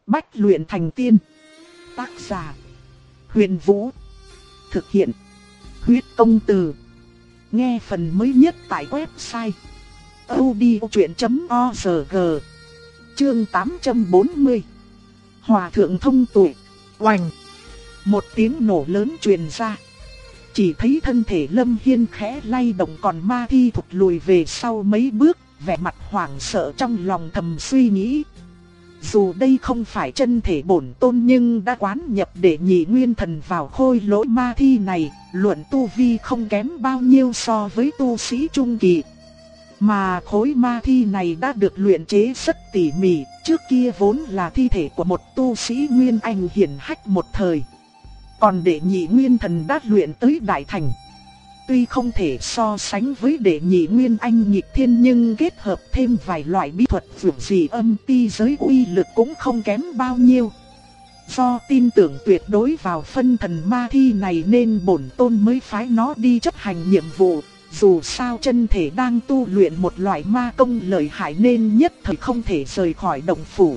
Bách luyện thành tiên. Tác giả: Huyền Vũ. Thực hiện: Huyết Công Từ. Nghe phần mới nhất tại website audiochuyện.org. Chương 840. Hòa thượng thông tuệ. Oành! Một tiếng nổ lớn truyền ra. Chỉ thấy thân thể Lâm Hiên khẽ lay động, còn Ma Thi thụt lùi về sau mấy bước, vẻ mặt hoảng sợ trong lòng thầm suy nghĩ. Dù đây không phải chân thể bổn tôn nhưng đã quán nhập Đệ Nhị Nguyên Thần vào khôi lỗi Ma Thi này, luận tu vi không kém bao nhiêu so với tu sĩ trung kỳ. Mà khối Ma Thi này đã được luyện chế rất tỉ mỉ, trước kia vốn là thi thể của một tu sĩ Nguyên Anh hiển hách một thời. Còn Đệ Nhị Nguyên Thần đã luyện tới đại thành. Tuy không thể so sánh với Đệ Nhị Nguyên Anh nghịch thiên nhưng kết hợp thêm vài loại bí thuật vượt dị âm ti giới uy lực cũng không kém bao nhiêu. Do tin tưởng tuyệt đối vào phân thần Ma Thi này nên bổn tôn mới phái nó đi chấp hành nhiệm vụ. Dù sao chân thể đang tu luyện một loại ma công lợi hại nên nhất thời không thể rời khỏi động phủ.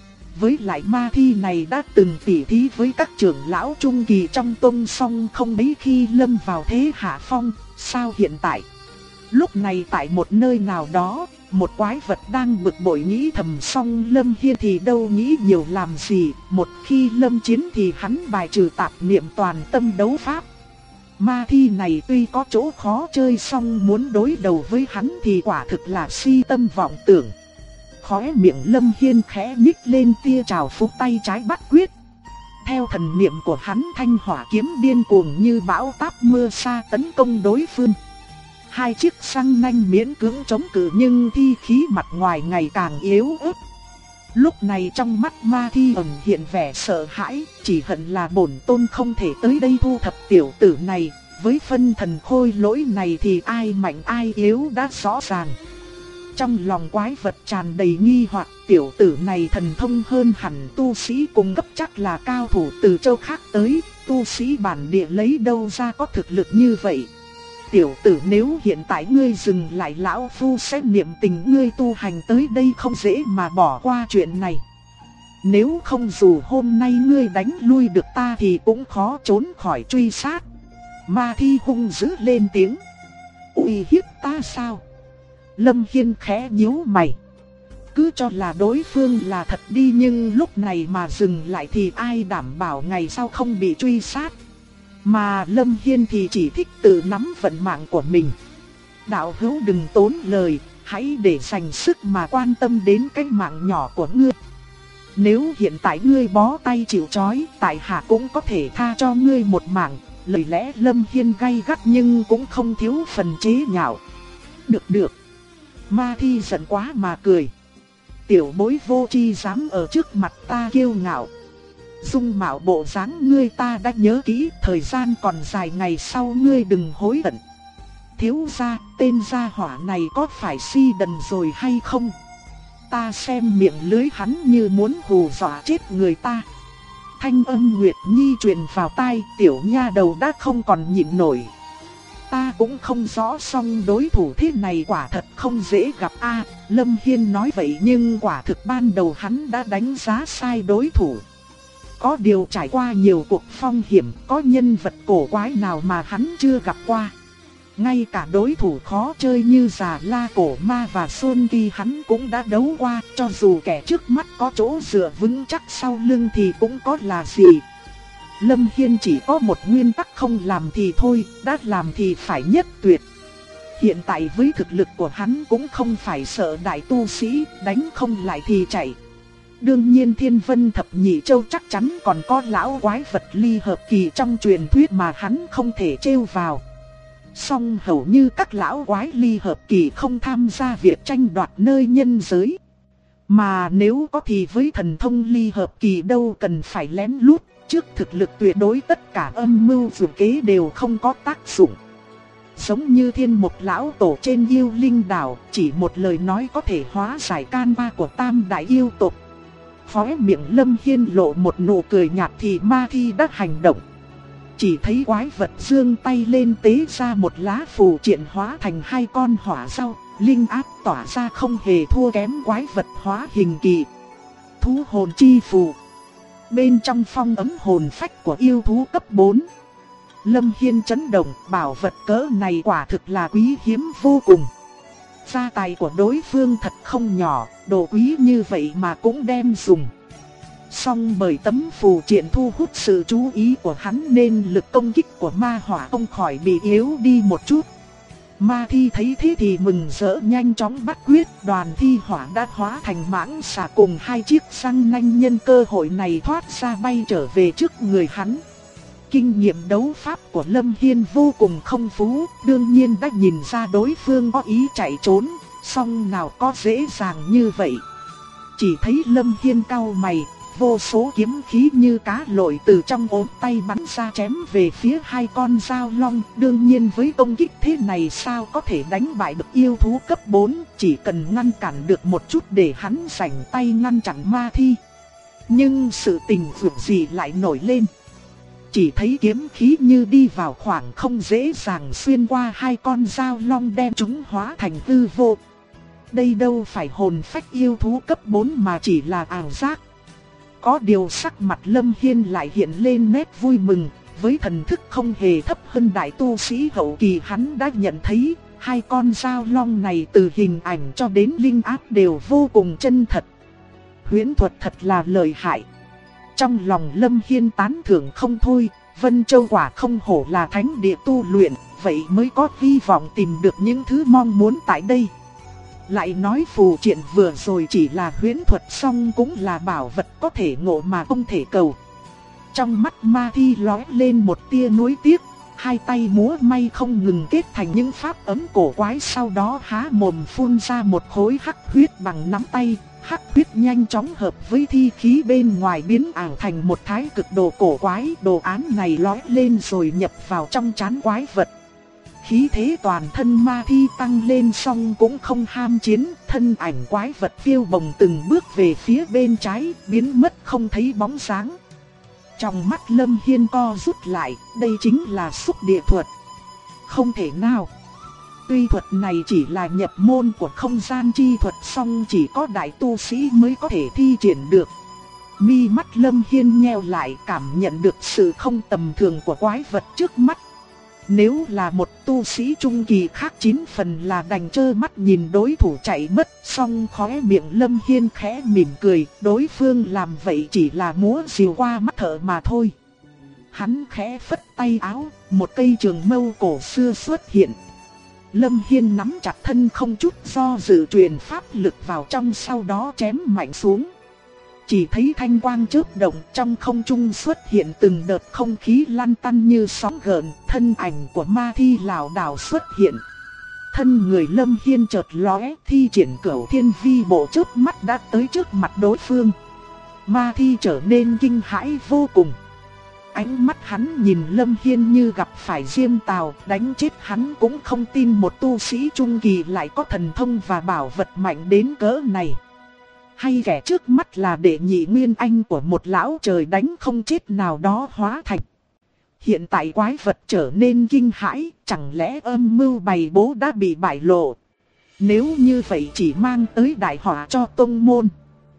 Với lại Ma Thi này đã từng tỉ thí với các trưởng lão trung kỳ trong tông song không mấy khi lâm vào thế hạ phong. Sao hiện tại? Lúc này tại một nơi nào đó, một quái vật đang bực bội nghĩ thầm, song Lâm Hiên thì đâu nghĩ nhiều làm gì. Một khi lâm chiến thì hắn bài trừ tạp niệm, toàn tâm đấu pháp. Ma Thi này tuy có chỗ khó chơi song muốn đối đầu với hắn thì quả thực là si tâm vọng tưởng. Khóe miệng Lâm Hiên khẽ nhích lên tia trào phúc, tay trái bắt quyết. Theo thần niệm của hắn, thanh hỏa kiếm điên cuồng như bão táp mưa sa tấn công đối phương. Hai chiếc răng nanh miễn cưỡng chống cự nhưng thi khí mặt ngoài ngày càng yếu ớt. Lúc này trong mắt Ma Thi ẩn hiện vẻ sợ hãi, chỉ hận là bổn tôn không thể tới đây thu thập tiểu tử này. Với phân thần khôi lỗi này thì ai mạnh ai yếu đã rõ ràng. Trong lòng quái vật tràn đầy nghi hoặc, tiểu tử này thần thông hơn hẳn tu sĩ cùng cấp, chắc là cao thủ từ châu khác tới, tu sĩ bản địa lấy đâu ra có thực lực như vậy. Tiểu tử, nếu hiện tại ngươi dừng lại, lão phu sẽ niệm tình ngươi tu hành tới đây không dễ mà bỏ qua chuyện này. Nếu không dù hôm nay ngươi đánh lui được ta thì cũng khó trốn khỏi truy sát. Ma Thi hung dữ lên tiếng. Uy hiếp ta sao? Lâm Hiên khẽ nhíu mày. Cứ cho là đối phương là thật đi, nhưng lúc này mà dừng lại thì ai đảm bảo ngày sau không bị truy sát. Mà Lâm Hiên thì chỉ thích tự nắm vận mạng của mình. Đạo hữu đừng tốn lời, hãy để dành sức mà quan tâm đến cái mạng nhỏ của ngươi. Nếu hiện tại ngươi bó tay chịu trói, tại hạ cũng có thể tha cho ngươi một mạng. Lời lẽ Lâm Hiên gay gắt nhưng cũng không thiếu phần chế nhạo. Được. Ma Thi giận quá mà cười. Tiểu bối vô tri dám ở trước mặt ta kiêu ngạo. Dung mạo bộ dáng ngươi ta đã nhớ kỹ, thời gian còn dài, ngày sau ngươi đừng hối hận. Thiếu gia, tên gia hỏa này có phải si đần rồi hay không? Ta xem miệng lưới hắn như muốn hù dọa chết người ta. Thanh âm Nguyệt Nhi truyền vào tai, tiểu nha đầu đã không còn nhịn nổi. Ta cũng không rõ, song đối thủ thế này quả thật không dễ gặp a. Lâm Hiên nói vậy nhưng quả thực ban đầu hắn đã đánh giá sai đối thủ. Có điều trải qua nhiều cuộc phong hiểm, có nhân vật cổ quái nào mà hắn chưa gặp qua. Ngay cả đối thủ khó chơi như Già La Cổ Ma và Xuân Kỳ hắn cũng đã đấu qua. Cho dù kẻ trước mắt có chỗ dựa vững chắc sau lưng thì cũng có là gì. Lâm Hiên chỉ có một nguyên tắc, không làm thì thôi, đã làm thì phải nhất tuyệt. Hiện tại với thực lực của hắn cũng không phải sợ đại tu sĩ, đánh không lại thì chạy. Đương nhiên Thiên Vân Thập Nhị Châu chắc chắn còn có lão quái vật ly hợp kỳ trong truyền thuyết mà hắn không thể trêu vào. Song hầu như các lão quái ly hợp kỳ không tham gia việc tranh đoạt nơi nhân giới. Mà nếu có thì với thần thông ly hợp kỳ đâu cần phải lén lút, trước thực lực tuyệt đối tất cả âm mưu dự kế đều không có tác dụng. Giống như Thiên Mục lão tổ trên Yêu Linh đảo, chỉ một lời nói có thể hóa giải can ma của tam đại yêu tộc. Khóe miệng Lâm Hiên lộ một nụ cười nhạt thì Ma Thi đã hành động. Chỉ thấy quái vật giương tay lên tế ra một lá phù triện hóa thành hai con hỏa dao, linh áp tỏa ra không hề thua kém quái vật hóa hình kỳ. thú hồn chi phù. Bên trong phong ấm hồn phách của yêu thú cấp 4. Lâm Hiên chấn động, bảo vật cỡ này quả thực là quý hiếm vô cùng. Gia tài của đối phương thật không nhỏ, đồ quý như vậy mà cũng đem dùng. Song bởi tấm phù triện thu hút sự chú ý của hắn nên lực công kích của ma hỏa không khỏi bị yếu đi một chút. Ma thi thấy thế thì mừng rỡ nhanh chóng bắt quyết, đoàn thi hỏa đã hóa thành mãng xà cùng hai chiếc răng nanh nhân cơ hội này thoát ra bay trở về trước người hắn. Kinh nghiệm đấu pháp của Lâm Hiên vô cùng không phú, đương nhiên đã nhìn ra đối phương có ý chạy trốn, song nào có dễ dàng như vậy. Chỉ thấy Lâm Hiên cau mày, vô số kiếm khí như cá lội từ trong ốm tay bắn ra chém về phía hai con dao long. Đương nhiên với công kích thế này sao có thể đánh bại được yêu thú cấp 4, chỉ cần ngăn cản được một chút để hắn rảnh tay ngăn chặn ma thi. Nhưng sự tình vượt gì lại nổi lên. Chỉ thấy kiếm khí như đi vào khoảng không dễ dàng xuyên qua hai con dao long đem chúng hóa thành hư vô. Đây đâu phải hồn phách yêu thú cấp 4 mà chỉ là ảo giác. Có điều sắc mặt Lâm Hiên lại hiện lên nét vui mừng, với thần thức không hề thấp hơn đại tu sĩ hậu kỳ hắn đã nhận thấy, hai con dao long này từ hình ảnh cho đến linh áp đều vô cùng chân thật. Huyễn thuật thật là lợi hại. Trong lòng Lâm Hiên tán thưởng không thôi, Vân Châu quả không hổ là thánh địa tu luyện, vậy mới có hy vọng tìm được những thứ mong muốn tại đây. Lại nói phù triện vừa rồi chỉ là huyễn thuật song cũng là bảo vật có thể ngộ mà không thể cầu. Trong mắt ma thi lóe lên một tia nuối tiếc, hai tay múa may không ngừng kết thành những pháp ấm cổ quái, sau đó há mồm phun ra một khối hắc huyết bằng nắm tay. Hắc huyết nhanh chóng hợp với thi khí bên ngoài biến ảo thành một thái cực đồ cổ quái, đồ án này lóe lên rồi nhập vào trong trán quái vật. Khí thế toàn thân ma thi tăng lên song cũng không ham chiến, thân ảnh quái vật phiêu bồng từng bước về phía bên trái, biến mất không thấy bóng dáng. Trong mắt Lâm Hiên co rút lại, đây chính là xúc địa thuật. Không thể nào. Tuy thuật này chỉ là nhập môn của không gian chi thuật song chỉ có đại tu sĩ mới có thể thi triển được. Mi mắt Lâm Hiên nheo lại, cảm nhận được sự không tầm thường của quái vật trước mắt. Nếu là một tu sĩ trung kỳ khác 9 phần là đành trơ mắt nhìn đối thủ chạy mất, song khóe miệng Lâm Hiên khẽ mỉm cười, đối phương làm vậy chỉ là múa rìu qua mắt thợ mà thôi. Hắn khẽ phất tay áo, một cây trường mâu cổ xưa xuất hiện. Lâm Hiên nắm chặt thân không chút do dự truyền pháp lực vào trong, sau đó chém mạnh xuống. Chỉ thấy thanh quang chớp động, trong không trung xuất hiện từng đợt không khí lăn tăn như sóng gợn, thân ảnh của ma thi lảo đảo xuất hiện. Thân người Lâm Hiên chợt lóe, thi triển Cửu Thiên Vi Bộ chớp mắt đã tới trước mặt đối phương. Ma thi trở nên kinh hãi vô cùng. Ánh mắt hắn nhìn Lâm Hiên như gặp phải diêm tào, đánh chết hắn cũng không tin một tu sĩ trung kỳ lại có thần thông và bảo vật mạnh đến cỡ này. Hay kẻ trước mắt là đệ nhị nguyên anh của một lão trời đánh không chết nào đó hóa thành. Hiện tại quái vật trở nên kinh hãi, chẳng lẽ âm mưu bày bố đã bị bại lộ. Nếu như vậy chỉ mang tới đại họa cho tông môn.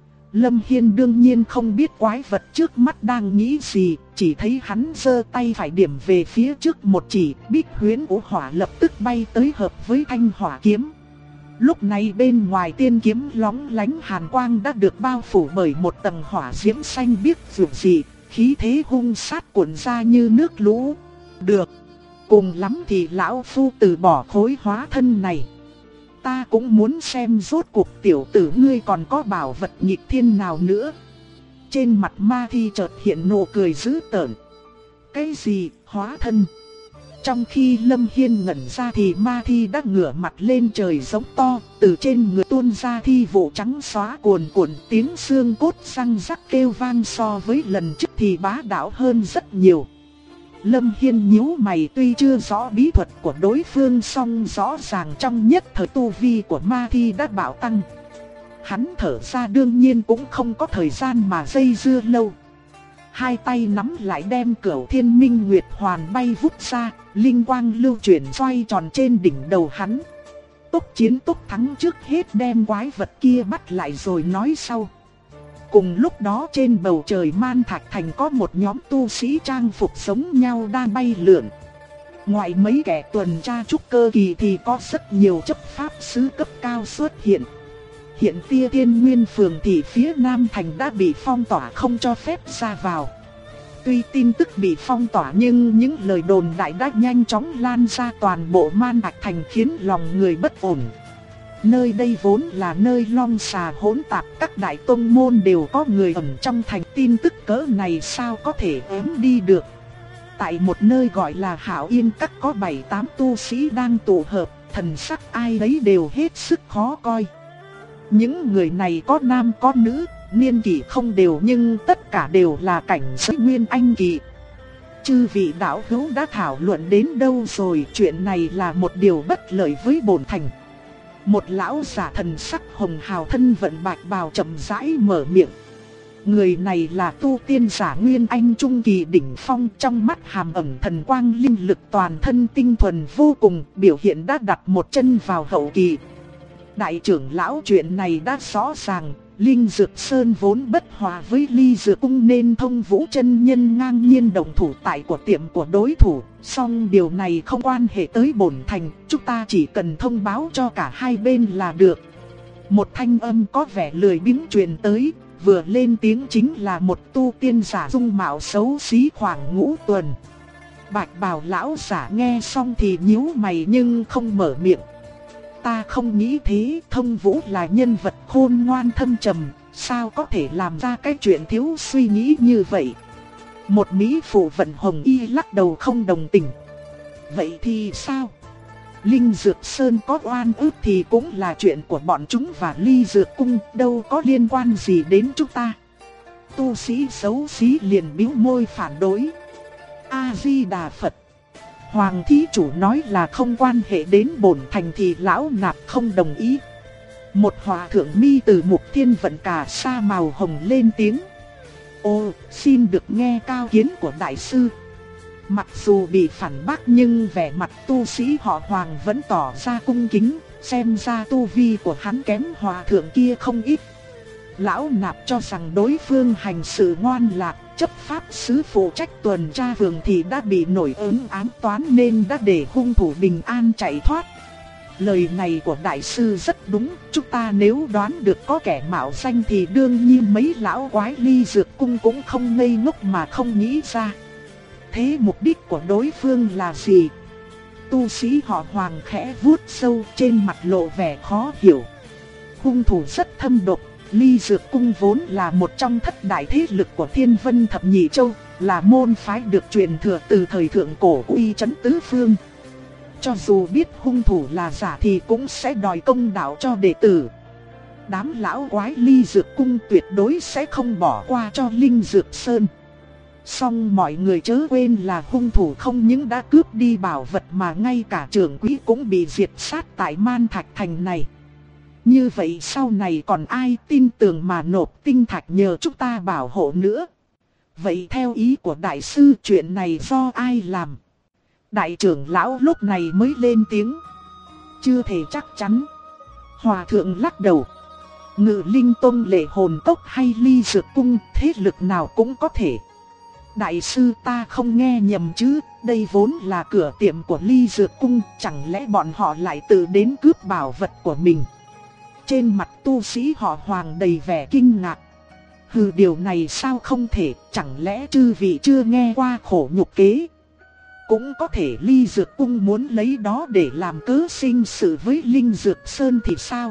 Lâm Hiên đương nhiên không biết quái vật trước mắt đang nghĩ gì, chỉ thấy hắn giơ tay phải điểm về phía trước một chỉ, Bích Huyễn Vũ Hỏa lập tức bay tới hợp với thanh hỏa kiếm. Lúc này bên ngoài tiên kiếm lóng lánh hàn quang đã được bao phủ bởi một tầng hỏa diễm xanh biếc dịu dị, khí thế hung sát cuộn ra như nước lũ. Được, cùng lắm thì lão phu từ bỏ khối hóa thân này. Ta cũng muốn xem rốt cuộc tiểu tử ngươi còn có bảo vật nghịch thiên nào nữa. Trên mặt ma thi chợt hiện nụ cười dữ tợn. Cái gì, hóa thân? Trong khi Lâm Hiên ngẩn ra thì ma thi đã ngửa mặt lên trời giống to, từ trên người tuôn ra thi vụ trắng xóa cuồn cuộn, tiếng xương cốt răng rắc kêu vang, so với lần trước thì bá đạo hơn rất nhiều. Lâm Hiên nhíu mày, tuy chưa rõ bí thuật của đối phương song rõ ràng trong nhất thời tu vi của ma thi đã bạo tăng. Hắn thở ra đương nhiên cũng không có thời gian mà dây dưa lâu. Hai tay nắm lại đem Cửu Thiên Minh Nguyệt Hoàn bay vút ra, linh quang lưu chuyển xoay tròn trên đỉnh đầu hắn. Tốc chiến tốc thắng, trước hết đem quái vật kia bắt lại rồi nói sau. Cùng lúc đó trên bầu trời Man Thạch Thành có một nhóm tu sĩ trang phục giống nhau đang bay lượn. Ngoài mấy kẻ tuần tra trúc cơ kỳ thì có rất nhiều chấp pháp sứ cấp cao xuất hiện. Hiện Tia Thiên Nguyên phường thị phía Nam Thành đã bị phong tỏa không cho phép ra vào. Tuy tin tức bị phong tỏa nhưng những lời đồn đại đã nhanh chóng lan ra toàn bộ Man Thạch Thành khiến lòng người bất ổn. Nơi đây vốn là nơi long xà hỗn tạp, các đại tông môn đều có người ẩn trong thành, tin tức cỡ này sao có thể ém đi được. Tại một nơi gọi là Hạo Yên Các có 7-8 tu sĩ đang tụ hợp, thần sắc ai đấy đều hết sức khó coi. Những người này có nam có nữ, niên kỷ không đều nhưng tất cả đều là cảnh giới nguyên anh kỳ. Chư vị đạo hữu đã thảo luận đến đâu rồi? Chuyện này là một điều bất lợi với bổn thành. Một lão giả thần sắc hồng hào thân vận bạch bào chậm rãi mở miệng. Người này là tu tiên giả nguyên anh trung kỳ đỉnh phong, trong mắt hàm ẩn thần quang linh lực, toàn thân tinh thuần vô cùng, biểu hiện đã đặt một chân vào hậu kỳ. Đại trưởng lão, chuyện này đã rõ ràng, Linh Dược Sơn vốn bất hòa với Ly Dược Cung nên Thông Vũ chân nhân ngang nhiên động thủ tại của tiệm của đối thủ. Song điều này không quan hệ tới bổn thành, chúng ta chỉ cần thông báo cho cả hai bên là được. Một thanh âm có vẻ lười biếng truyền tới, vừa lên tiếng chính là một tu tiên giả dung mạo xấu xí khoảng ngũ tuần. Bạch bào lão giả nghe xong thì nhíu mày nhưng không mở miệng. Ta không nghĩ thế, Thông Vũ là nhân vật khôn ngoan thâm trầm, sao có thể làm ra cái chuyện thiếu suy nghĩ như vậy. Một mỹ phụ vận hồng y lắc đầu không đồng tình. Vậy thì sao? Linh Dược Sơn có oan ức thì cũng là chuyện của bọn chúng và Ly Dược Cung, đâu có liên quan gì đến chúng ta. Tu sĩ xấu xí liền bĩu môi phản đối. A-di-đà Phật. Hoàng thí chủ nói là không quan hệ đến bổn thành thì lão nạp không đồng ý. Một hòa thượng mi từ Mục Thiên Vận cả sa màu hồng lên tiếng. Ô, xin được nghe cao kiến của đại sư. Mặc dù bị phản bác nhưng vẻ mặt tu sĩ họ Hoàng vẫn tỏ ra cung kính, xem ra tu vi của hắn kém hòa thượng kia không ít. Lão nạp cho rằng đối phương hành sự ngoan lạc, chấp pháp sứ phụ trách tuần tra phường thì đã bị nổi ứng ám toán nên đã để hung thủ bình an chạy thoát. Lời này của đại sư rất đúng, chúng ta nếu đoán được có kẻ mạo danh thì đương nhiên mấy lão quái Ly Dược Cung cũng không ngây ngốc mà không nghĩ ra. Thế mục đích của đối phương là gì? Tu sĩ họ Hoàng khẽ vuốt sâu, trên mặt lộ vẻ khó hiểu. Hung thủ rất thâm độc. Ly Dược Cung vốn là một trong thất đại thế lực của Thiên Vân Thập Nhị Châu, là môn phái được truyền thừa từ thời thượng cổ uy chấn tứ phương. Cho dù biết hung thủ là giả thì cũng sẽ đòi công đạo cho đệ tử. Đám lão quái Ly Dược Cung tuyệt đối sẽ không bỏ qua cho Linh Dược Sơn. Song mọi người chớ quên là hung thủ không những đã cướp đi bảo vật mà ngay cả trưởng quỹ cũng bị diệt sát tại Man Thạch Thành này. Như vậy sau này còn ai tin tưởng mà nộp tinh thạch nhờ chúng ta bảo hộ nữa? Vậy theo ý của đại sư chuyện này do ai làm? Đại trưởng lão lúc này mới lên tiếng. Chưa thể chắc chắn. Hòa thượng lắc đầu. Ngự Linh Tông, Lệ Hồn Tốc hay Ly Dược Cung, thế lực nào cũng có thể. Đại sư, ta không nghe nhầm chứ, đây vốn là cửa tiệm của Ly Dược Cung, chẳng lẽ bọn họ lại tự đến cướp bảo vật của mình? Trên mặt tu sĩ họ Hoàng đầy vẻ kinh ngạc. Hừ, điều này sao không thể, chẳng lẽ chư vị chưa nghe qua khổ nhục kế? Cũng có thể Ly Dược Cung muốn lấy đó để làm cớ sinh sự với Linh Dược Sơn thì sao?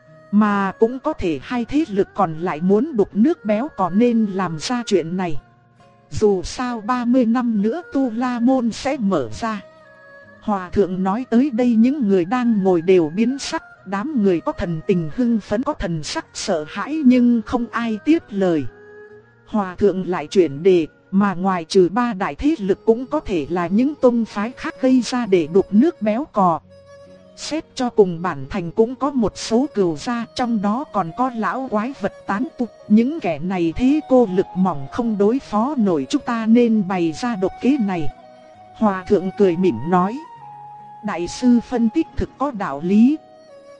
Mà cũng có thể hai thế lực còn lại muốn đục nước béo cò nên làm ra chuyện này. Dù sao 30 năm nữa Tu La Môn sẽ mở ra. Hòa thượng nói tới đây những người đang ngồi đều biến sắc. Đám người có thần tình hưng phấn, có thần sắc sợ hãi nhưng không ai tiếp lời. Hòa thượng lại chuyển đề, mà ngoài trừ ba đại thế lực cũng có thể là những tông phái khác gây ra để đục nước béo cò. Xét cho cùng bản thành cũng có một số cừu gia, trong đó còn có lão quái vật tán tu. Những kẻ này thế cô lực mỏng không đối phó nổi chúng ta nên bày ra độc kế này. Hòa thượng cười mỉm nói. Đại sư phân tích thực có đạo lý.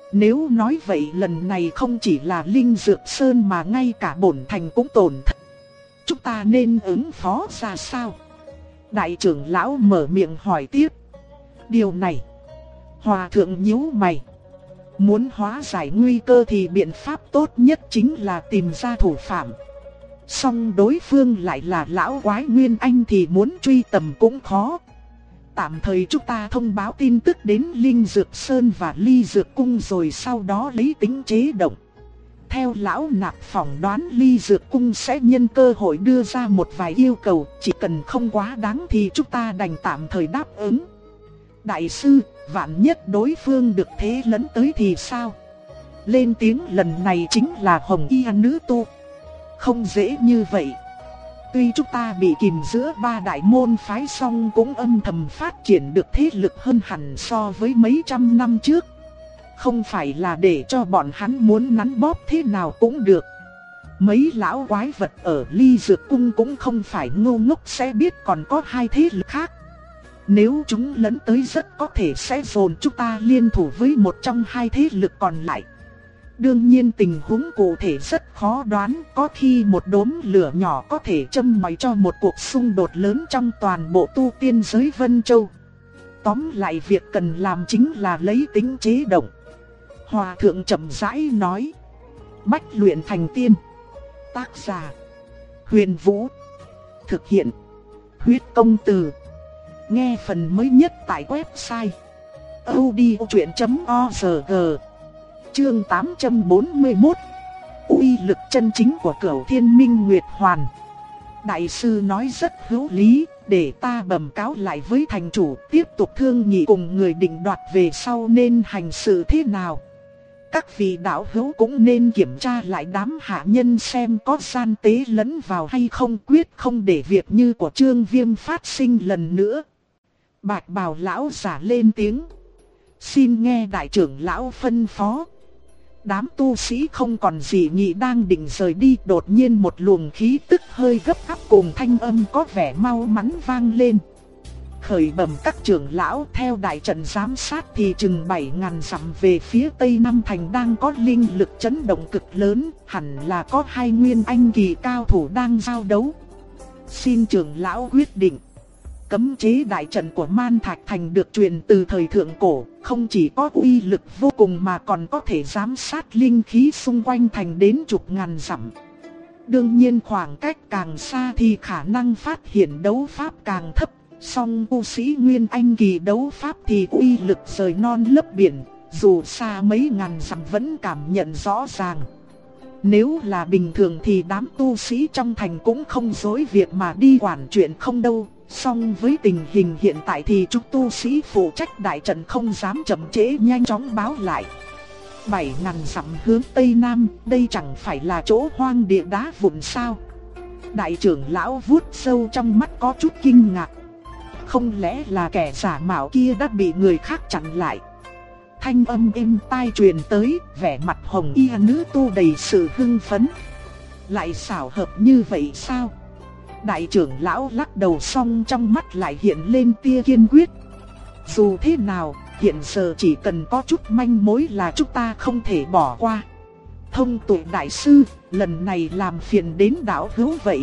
Nếu nói vậy lần này không chỉ là Linh Dược Sơn mà ngay cả bổn thành cũng tổn thất. Chúng ta nên ứng phó ra sao? Đại trưởng lão mở miệng hỏi tiếp. Điều này, Hòa thượng nhíu mày. Muốn hóa giải nguy cơ thì biện pháp tốt nhất chính là tìm ra thủ phạm. Song đối phương lại là lão quái Nguyên Anh thì muốn truy tầm cũng khó. Tạm thời chúng ta thông báo tin tức đến Linh Dược Sơn và Ly Dược Cung rồi sau đó lấy tính chế động. Theo lão Nạp phỏng đoán Ly Dược Cung sẽ nhân cơ hội đưa ra một vài yêu cầu, chỉ cần không quá đáng thì chúng ta đành tạm thời đáp ứng. Đại sư, vạn nhất đối phương được thế lấn tới thì sao? Lên tiếng lần này chính là Hồng Y nữ tu. Không dễ như vậy. Tuy chúng ta bị kìm giữa ba đại môn phái song cũng âm thầm phát triển được thế lực hơn hẳn so với mấy trăm năm trước. Không phải là để cho bọn hắn muốn nắn bóp thế nào cũng được. Mấy lão quái vật ở Ly Dược Cung cũng không phải ngu ngốc sẽ biết còn có hai thế lực khác. Nếu chúng lấn tới rất có thể sẽ dồn chúng ta liên thủ với một trong hai thế lực còn lại. Đương nhiên tình huống cụ thể rất khó đoán, có khi một đốm lửa nhỏ có thể châm ngòi cho một cuộc xung đột lớn trong toàn bộ tu tiên giới Vân Châu. Tóm lại việc cần làm chính là lấy tính chế động. Hòa thượng chậm rãi nói. Bách luyện thành tiên. Tác giả Huyền Vũ. Thực hiện Huyết Công Từ. Nghe phần mới nhất tại website audiochuyện.org. Chương 841. Uy lực chân chính của Cửu Thiên Minh Nguyệt Hoàn. Đại sư nói rất hữu lý, để ta bẩm cáo lại với thành chủ, tiếp tục thương nghị cùng người định đoạt về sau nên hành sự thế nào. Các vị đạo hữu cũng nên kiểm tra lại đám hạ nhân xem có gian tế lẫn vào hay không, quyết không để việc như của Trương Viêm phát sinh lần nữa. Bạch bào lão giả lên tiếng. Xin nghe đại trưởng lão phân phó. Đám tu sĩ không còn gì nghĩ đang định rời đi, đột nhiên một luồng khí tức hơi gấp gáp cùng thanh âm có vẻ mau mắn vang lên. Khởi bẩm các trưởng lão, theo đại trận giám sát thì chừng 7.000 dặm về phía tây Nam thành đang có linh lực chấn động cực lớn, hẳn là có hai nguyên anh kỳ cao thủ đang giao đấu. Xin trưởng lão quyết định. Cấm chế đại trận của Man Thạch Thành được truyền từ thời thượng cổ, không chỉ có uy lực vô cùng mà còn có thể giám sát linh khí xung quanh thành đến chục ngàn dặm. Đương nhiên khoảng cách càng xa thì khả năng phát hiện đấu pháp càng thấp, song tu sĩ Nguyên Anh kỳ đấu pháp thì uy lực rời non lấp biển, dù xa mấy ngàn dặm vẫn cảm nhận rõ ràng. Nếu là bình thường thì đám tu sĩ trong thành cũng không dối việc mà đi quản chuyện không đâu. Song với tình hình hiện tại thì chúng tu sĩ phụ trách đại trận không dám chậm trễ, nhanh chóng báo lại. 7.000 dặm hướng tây nam, đây chẳng phải là chỗ hoang địa đá vụn sao? Đại trưởng lão vuốt sâu trong mắt có chút kinh ngạc. Không lẽ là kẻ giả mạo kia đã bị người khác chặn lại? Thanh âm êm tai truyền tới, vẻ mặt Hồng Y nữ tu đầy sự hưng phấn. Lại xảo hợp như vậy sao? Đại trưởng lão lắc đầu xong trong mắt lại hiện lên tia kiên quyết. Dù thế nào, hiện giờ chỉ cần có chút manh mối là chúng ta không thể bỏ qua. Thông tuệ đại sư, lần này làm phiền đến đạo hữu vậy.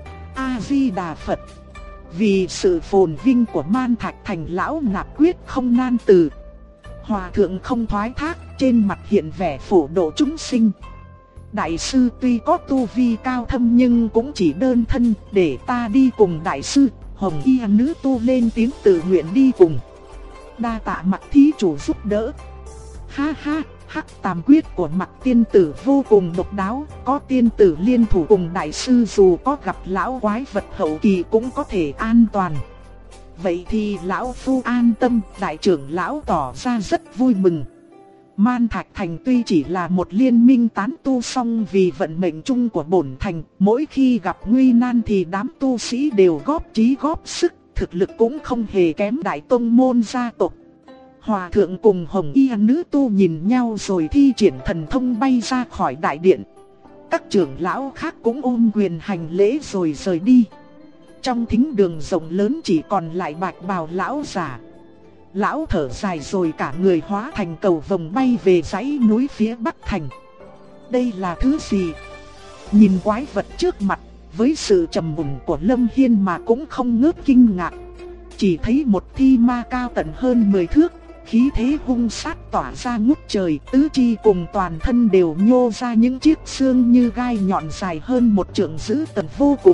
A-di-đà Phật. Vì sự phồn vinh của Man Thạch Thành, lão Nạp quyết không nan từ. Hòa thượng không thoái thác, trên mặt hiện vẻ phổ độ chúng sinh. Đại sư tuy có tu vi cao thâm nhưng cũng chỉ đơn thân, để ta đi cùng đại sư. Hồng Y nữ tu lên tiếng tự nguyện đi cùng. Đa tạ Mặc thí chủ giúp đỡ. Ha ha, Hắc Tam quyết của Mặc tiên tử vô cùng độc đáo, có tiên tử liên thủ cùng đại sư dù có gặp lão quái vật hậu kỳ cũng có thể an toàn. Vậy thì lão phu an tâm. Đại trưởng lão tỏ ra rất vui mừng. Man Thạch Thành tuy chỉ là một liên minh tán tu, song vì vận mệnh chung của bổn thành, mỗi khi gặp nguy nan thì đám tu sĩ đều góp chí góp sức, thực lực cũng không hề kém đại tông môn gia tộc. Hòa thượng cùng Hồng Y nữ tu nhìn nhau rồi thi triển thần thông bay ra khỏi đại điện. Các trưởng lão khác cũng ôm quyền hành lễ rồi rời đi. Trong thính đường rộng lớn chỉ còn lại Bạch bào lão giả. Lão thở dài rồi cả người hóa thành cầu vồng bay về dãy núi phía bắc thành. Đây là thứ gì? Nhìn quái vật trước mặt, với sự trầm mùn của Lâm Hiên mà cũng không ngớt kinh ngạc. Chỉ thấy một thi ma cao tận hơn 10 thước, khí thế hung sát tỏa ra ngút trời, tứ chi cùng toàn thân đều nhô ra những chiếc xương như gai nhọn dài hơn một trượng, dữ tợn vô cùng.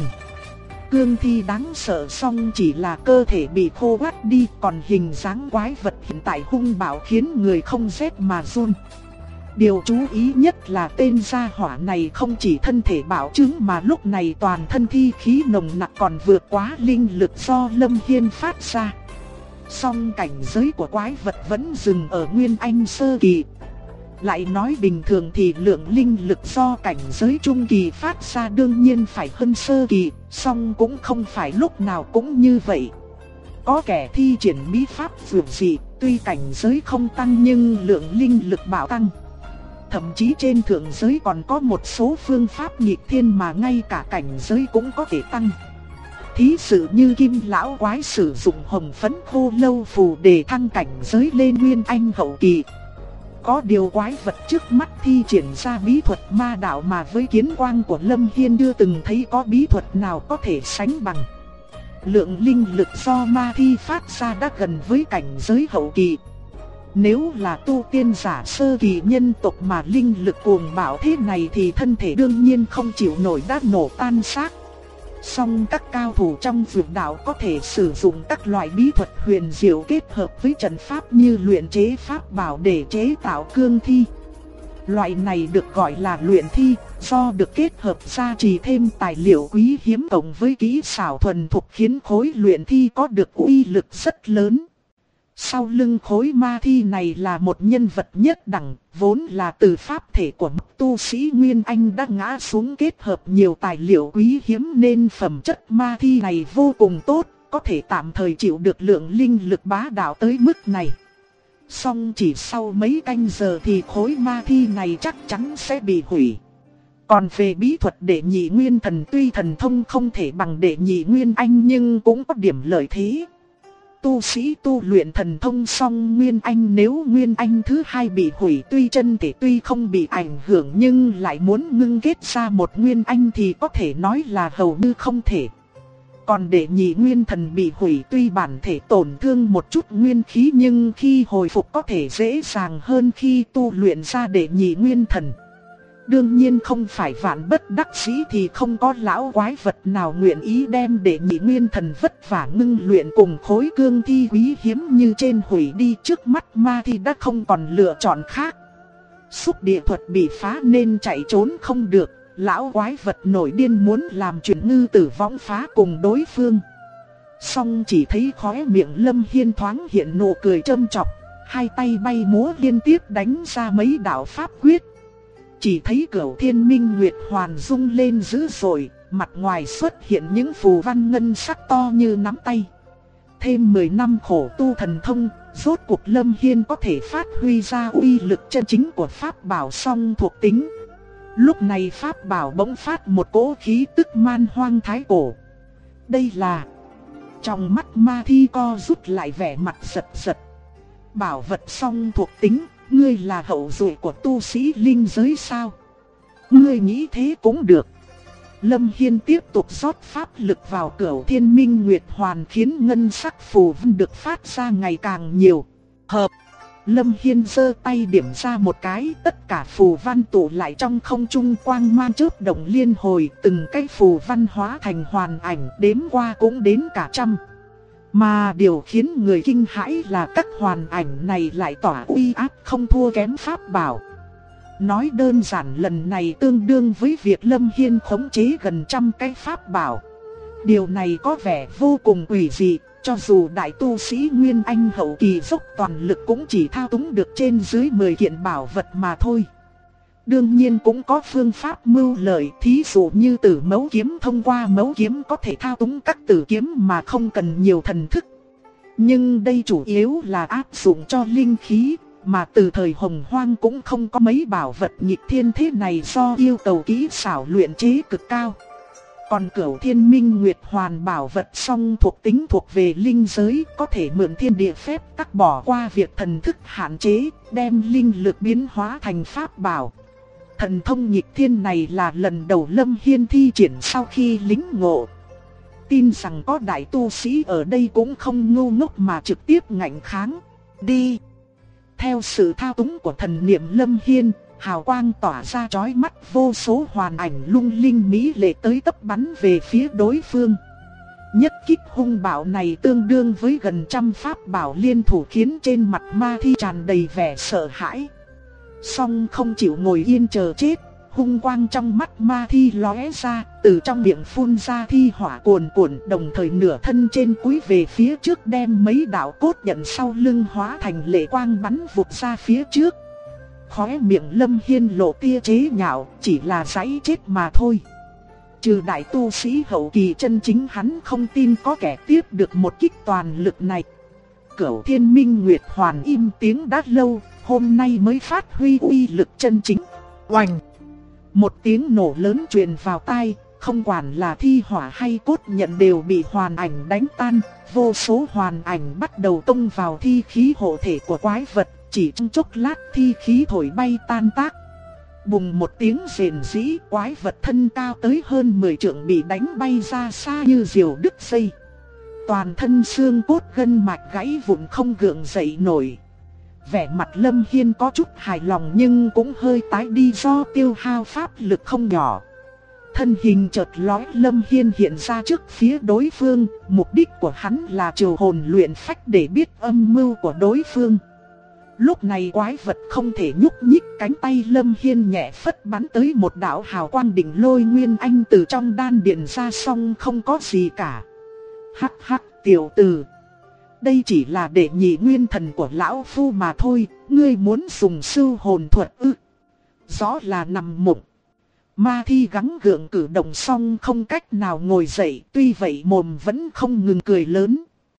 Cương thi đáng sợ song chỉ là cơ thể bị khô quắt đi, còn hình dáng quái vật hiện tại hung bạo khiến người không rét mà run. Điều chú ý nhất là tên gia hỏa này không chỉ thân thể bạo trướng mà lúc này toàn thân thi khí nồng nặc còn vượt quá linh lực do Lâm Hiên phát ra. Song cảnh giới của quái vật vẫn dừng ở Nguyên Anh sơ kỳ. Lại nói bình thường thì lượng linh lực do cảnh giới trung kỳ phát ra đương nhiên phải hơn sơ kỳ, song cũng không phải lúc nào cũng như vậy. Có kẻ thi triển bí pháp vượt dị, tuy cảnh giới không tăng nhưng lượng linh lực bạo tăng. Thậm chí trên thượng giới còn có một số phương pháp nghịch thiên mà ngay cả cảnh giới cũng có thể tăng. Thí dụ như Kim lão quái sử dụng hồng phấn khô lâu phù để thăng cảnh giới lên Nguyên Anh hậu kỳ. Có điều quái vật trước mắt thi triển ra bí thuật ma đạo mà với kiến quang của Lâm Hiên chưa từng thấy có bí thuật nào có thể sánh bằng. Lượng linh lực do ma thi phát ra đã gần với cảnh giới hậu kỳ. Nếu là tu tiên giả sơ kỳ nhân tộc mà linh lực cuồng bạo thế này thì thân thể đương nhiên không chịu nổi đã nổ tan xác. Song các cao thủ trong dược đạo có thể sử dụng các loại bí thuật huyền diệu kết hợp với trận pháp như luyện chế pháp bảo để chế tạo cương thi. Loại này được gọi là luyện thi, do được kết hợp gia trì thêm tài liệu quý hiếm cộng với kỹ xảo thuần thục khiến khối luyện thi có được uy lực rất lớn. Sau lưng khối ma thi này là một nhân vật nhất đẳng, vốn là từ pháp thể của tu sĩ Nguyên Anh đã ngã xuống kết hợp nhiều tài liệu quý hiếm nên phẩm chất ma thi này vô cùng tốt, có thể tạm thời chịu được lượng linh lực bá đạo tới mức này. Song chỉ sau mấy canh giờ thì khối ma thi này chắc chắn sẽ bị hủy. Còn về bí thuật đệ nhị nguyên thần, tuy thần thông không thể bằng đệ nhị Nguyên Anh nhưng cũng có điểm lợi thế. Tu sĩ tu luyện thần thông song Nguyên Anh, nếu Nguyên Anh thứ hai bị hủy tuy chân thể tuy không bị ảnh hưởng nhưng lại muốn ngưng kết ra một Nguyên Anh thì có thể nói là hầu như không thể. Còn đệ nhị nguyên thần bị hủy tuy bản thể tổn thương một chút nguyên khí nhưng khi hồi phục có thể dễ dàng hơn khi tu luyện ra đệ nhị nguyên thần. Đương nhiên không phải vạn bất đắc dĩ thì không có lão quái vật nào nguyện ý đem đệ nhị nguyên thần vất vả ngưng luyện cùng khối cương thi quý hiếm như trên hủy đi. Trước mắt ma thi đã không còn lựa chọn khác. Xúc địa thuật bị phá nên chạy trốn không được. Lão quái vật nổi điên muốn làm chuyện ngư tử võng phá cùng đối phương. Song chỉ thấy khóe miệng Lâm Hiên thoáng hiện nụ cười châm chọc, hai tay bay múa liên tiếp đánh ra mấy đạo pháp quyết. Chỉ thấy Cửu Thiên Minh Nguyệt Hoàn rung lên dữ dội, mặt ngoài xuất hiện những phù văn ngân sắc to như nắm tay. Thêm 10 năm khổ tu thần thông, rốt cuộc Lâm Hiên có thể phát huy ra uy lực chân chính của pháp bảo song thuộc tính. Lúc này pháp bảo bỗng phát một cỗ khí tức man hoang thái cổ. Đây là... Trong mắt ma thi co rút lại vẻ mặt giật giật. Bảo vật song thuộc tính, ngươi là hậu duệ của tu sĩ linh giới sao? Ngươi nghĩ thế cũng được. Lâm Hiên tiếp tục rót pháp lực vào Cửu Thiên Minh Nguyệt Hoàn khiến ngân sắc phù văn được phát ra ngày càng nhiều. Hợp. Lâm Hiên giơ tay điểm ra một cái, tất cả phù văn tụ lại trong không trung, quang mang chớp động liên hồi, từng cái phù văn hóa thành hoàn ảnh, đếm qua cũng đến cả trăm. Mà điều khiến người kinh hãi là các hoàn ảnh này lại tỏa uy áp không thua kém pháp bảo. Nói đơn giản lần này tương đương với việc Lâm Hiên khống chế gần trăm cái pháp bảo. Điều này có vẻ vô cùng quỷ dị. Cho dù đại tu sĩ Nguyên Anh hậu kỳ dốc toàn lực cũng chỉ thao túng được trên dưới 10 kiện bảo vật mà thôi. Đương nhiên cũng có phương pháp mưu lợi, thí dụ như Tử Mấu Kiếm, thông qua mấu kiếm có thể thao túng các tử kiếm mà không cần nhiều thần thức. Nhưng đây chủ yếu là áp dụng cho linh khí, mà từ thời Hồng Hoang cũng không có mấy bảo vật nghịch thiên thế này do yêu cầu kỹ xảo luyện chế cực cao. Còn Cửu Thiên Minh Nguyệt Hoàn bảo vật song thuộc tính thuộc về linh giới, có thể mượn thiên địa phép tắc bỏ qua việc thần thức hạn chế, đem linh lực biến hóa thành pháp bảo. Thần thông nghịch thiên này là lần đầu Lâm Hiên thi triển sau khi lĩnh ngộ. Tin rằng có đại tu sĩ ở đây cũng không ngu ngốc mà trực tiếp ngạnh kháng. Đi! Theo sự thao túng của thần niệm Lâm Hiên, hào quang tỏa ra chói mắt, vô số hoàn ảnh lung linh mỹ lệ tới tấp bắn về phía đối phương. Nhất kích hung bạo này tương đương với gần trăm pháp bảo liên thủ, khiến trên mặt ma thi tràn đầy vẻ sợ hãi. Song không chịu ngồi yên chờ chết, hung quang trong mắt ma thi lóe ra, từ trong miệng phun ra thi hỏa cuồn cuộn, đồng thời nửa thân trên cúi về phía trước, đem mấy đạo cốt nhận sau lưng hóa thành lệ quang bắn vụt ra phía trước. Khóe miệng Lâm Hiên lộ tia chế nhạo, chỉ là giãy chết mà thôi. Trừ đại tu sĩ hậu kỳ chân chính, hắn không tin có kẻ tiếp được một kích toàn lực này. Cửu Thiên Minh Nguyệt Hoàn im tiếng đã lâu, hôm nay mới phát huy uy lực chân chính. Oành! Một tiếng nổ lớn truyền vào tai, không quản là thi hỏa hay cốt nhận đều bị hoàn ảnh đánh tan. Vô số hoàn ảnh bắt đầu tông vào thi khí hộ thể của quái vật, chỉ trong chốc lát thi khí thổi bay tan tác. Bùng một tiếng rền rĩ, quái vật thân cao tới hơn 10 trượng bị đánh bay ra xa như diều đứt dây. Toàn thân xương cốt gân mạch gãy vụn không gượng dậy nổi. Vẻ mặt Lâm Hiên có chút hài lòng nhưng cũng hơi tái đi do tiêu hao pháp lực không nhỏ. Thân hình chợt lóe, Lâm Hiên hiện ra trước phía đối phương, mục đích của hắn là trừ hồn luyện phách để biết âm mưu của đối phương. Lúc này quái vật không thể nhúc nhích, cánh tay Lâm Hiên nhẹ phất bắn tới một đạo hào quang đỉnh lôi nguyên anh từ trong đan điền ra, xong không có gì cả. Hắc hắc tiểu tử, đây chỉ là đệ nhị nguyên thần của lão phu mà thôi, ngươi muốn dùng sư hồn thuật ư? Rõ là nằm mộng. Ma thi gắng gượng cử động xong không cách nào ngồi dậy, tuy vậy mồm vẫn không ngừng cười lớn.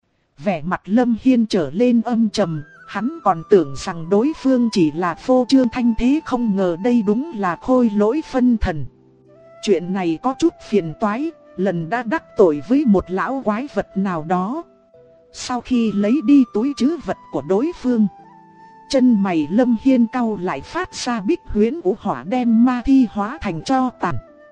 Vẻ mặt Lâm Hiên trở lên âm trầm, hắn còn tưởng rằng đối phương chỉ là phô trương thanh thế, không ngờ đây đúng là khôi lỗi phân thần. Chuyện này có chút phiền toái, lần đã đắc tội với một lão quái vật nào đó. Sau khi lấy đi túi trữ vật của đối phương, chân mày Lâm Hiên cau lại, phát ra bích huyễn vũ hỏa đem ma thi hóa thành tro tàn.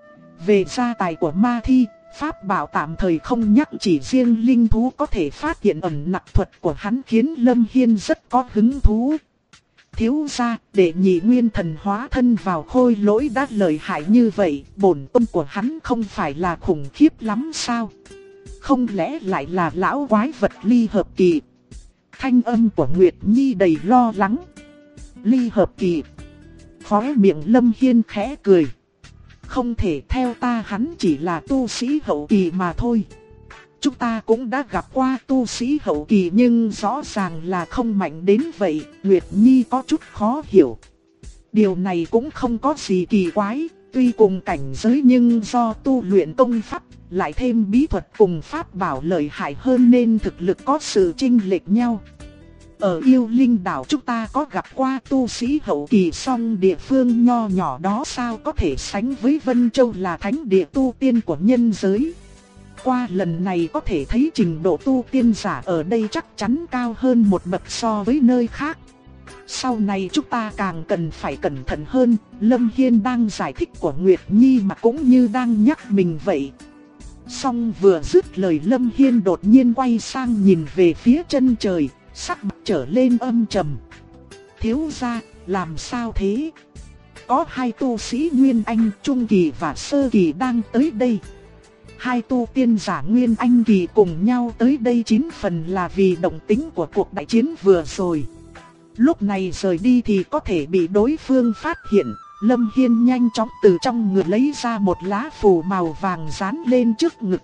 Về gia tài của ma thi, pháp bảo tạm thời không nhắc, chỉ riêng linh thú có thể phát hiện ẩn nặc thuật của hắn khiến Lâm Hiên rất có hứng thú. Thiếu gia, để nhị nguyên thần hóa thân vào khôi lỗi đã lợi hại như vậy, bổn tôn của hắn không phải là khủng khiếp lắm sao? Không lẽ lại là lão quái vật ly hợp kỳ? Thanh âm của Nguyệt Nhi đầy lo lắng. Ly hợp kỳ? Khóe miệng Lâm Hiên khẽ cười. Không thể, theo ta hắn chỉ là tu sĩ hậu kỳ mà thôi. Chúng ta cũng đã gặp qua tu sĩ hậu kỳ nhưng rõ ràng là không mạnh đến vậy. Nguyệt Nhi có chút khó hiểu. Điều này cũng không có gì kỳ quái. Tuy cùng cảnh giới nhưng do tu luyện công pháp, lại thêm bí thuật cùng pháp bảo lợi hại hơn nên thực lực có sự chênh lệch nhau. Ở Yêu Linh đảo chúng ta có gặp qua tu sĩ hậu kỳ, song địa phương nho nhỏ đó sao có thể sánh với Vân Châu là thánh địa tu tiên của nhân giới. Qua lần này có thể thấy trình độ tu tiên giả ở đây chắc chắn cao hơn một bậc so với nơi khác. Sau này chúng ta càng cần phải cẩn thận hơn. Lâm Hiên đang giải thích của Nguyệt Nhi mà cũng như đang nhắc mình vậy. Song vừa dứt lời, Lâm Hiên đột nhiên quay sang nhìn về phía chân trời, sắc mặt trở lên âm trầm. Thiếu gia, làm sao thế? Có hai tu sĩ Nguyên Anh Trung Kỳ và Sơ Kỳ đang tới đây. Hai tu tiên giả Nguyên Anh Kỳ cùng nhau tới đây 9 phần là vì động tính của cuộc đại chiến vừa rồi. Lúc này rời đi thì có thể bị đối phương phát hiện. Lâm Hiên nhanh chóng từ trong ngực lấy ra một lá phù màu vàng dán lên trước ngực.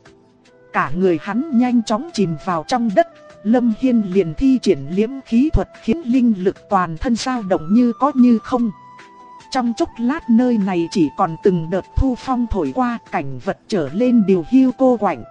Cả người hắn nhanh chóng chìm vào trong đất. Lâm Hiên liền thi triển liễm khí thuật khiến linh lực toàn thân dao động như có như không. Trong chốc lát nơi này chỉ còn từng đợt thu phong thổi qua, cảnh vật trở lên điều hiu cô quạnh.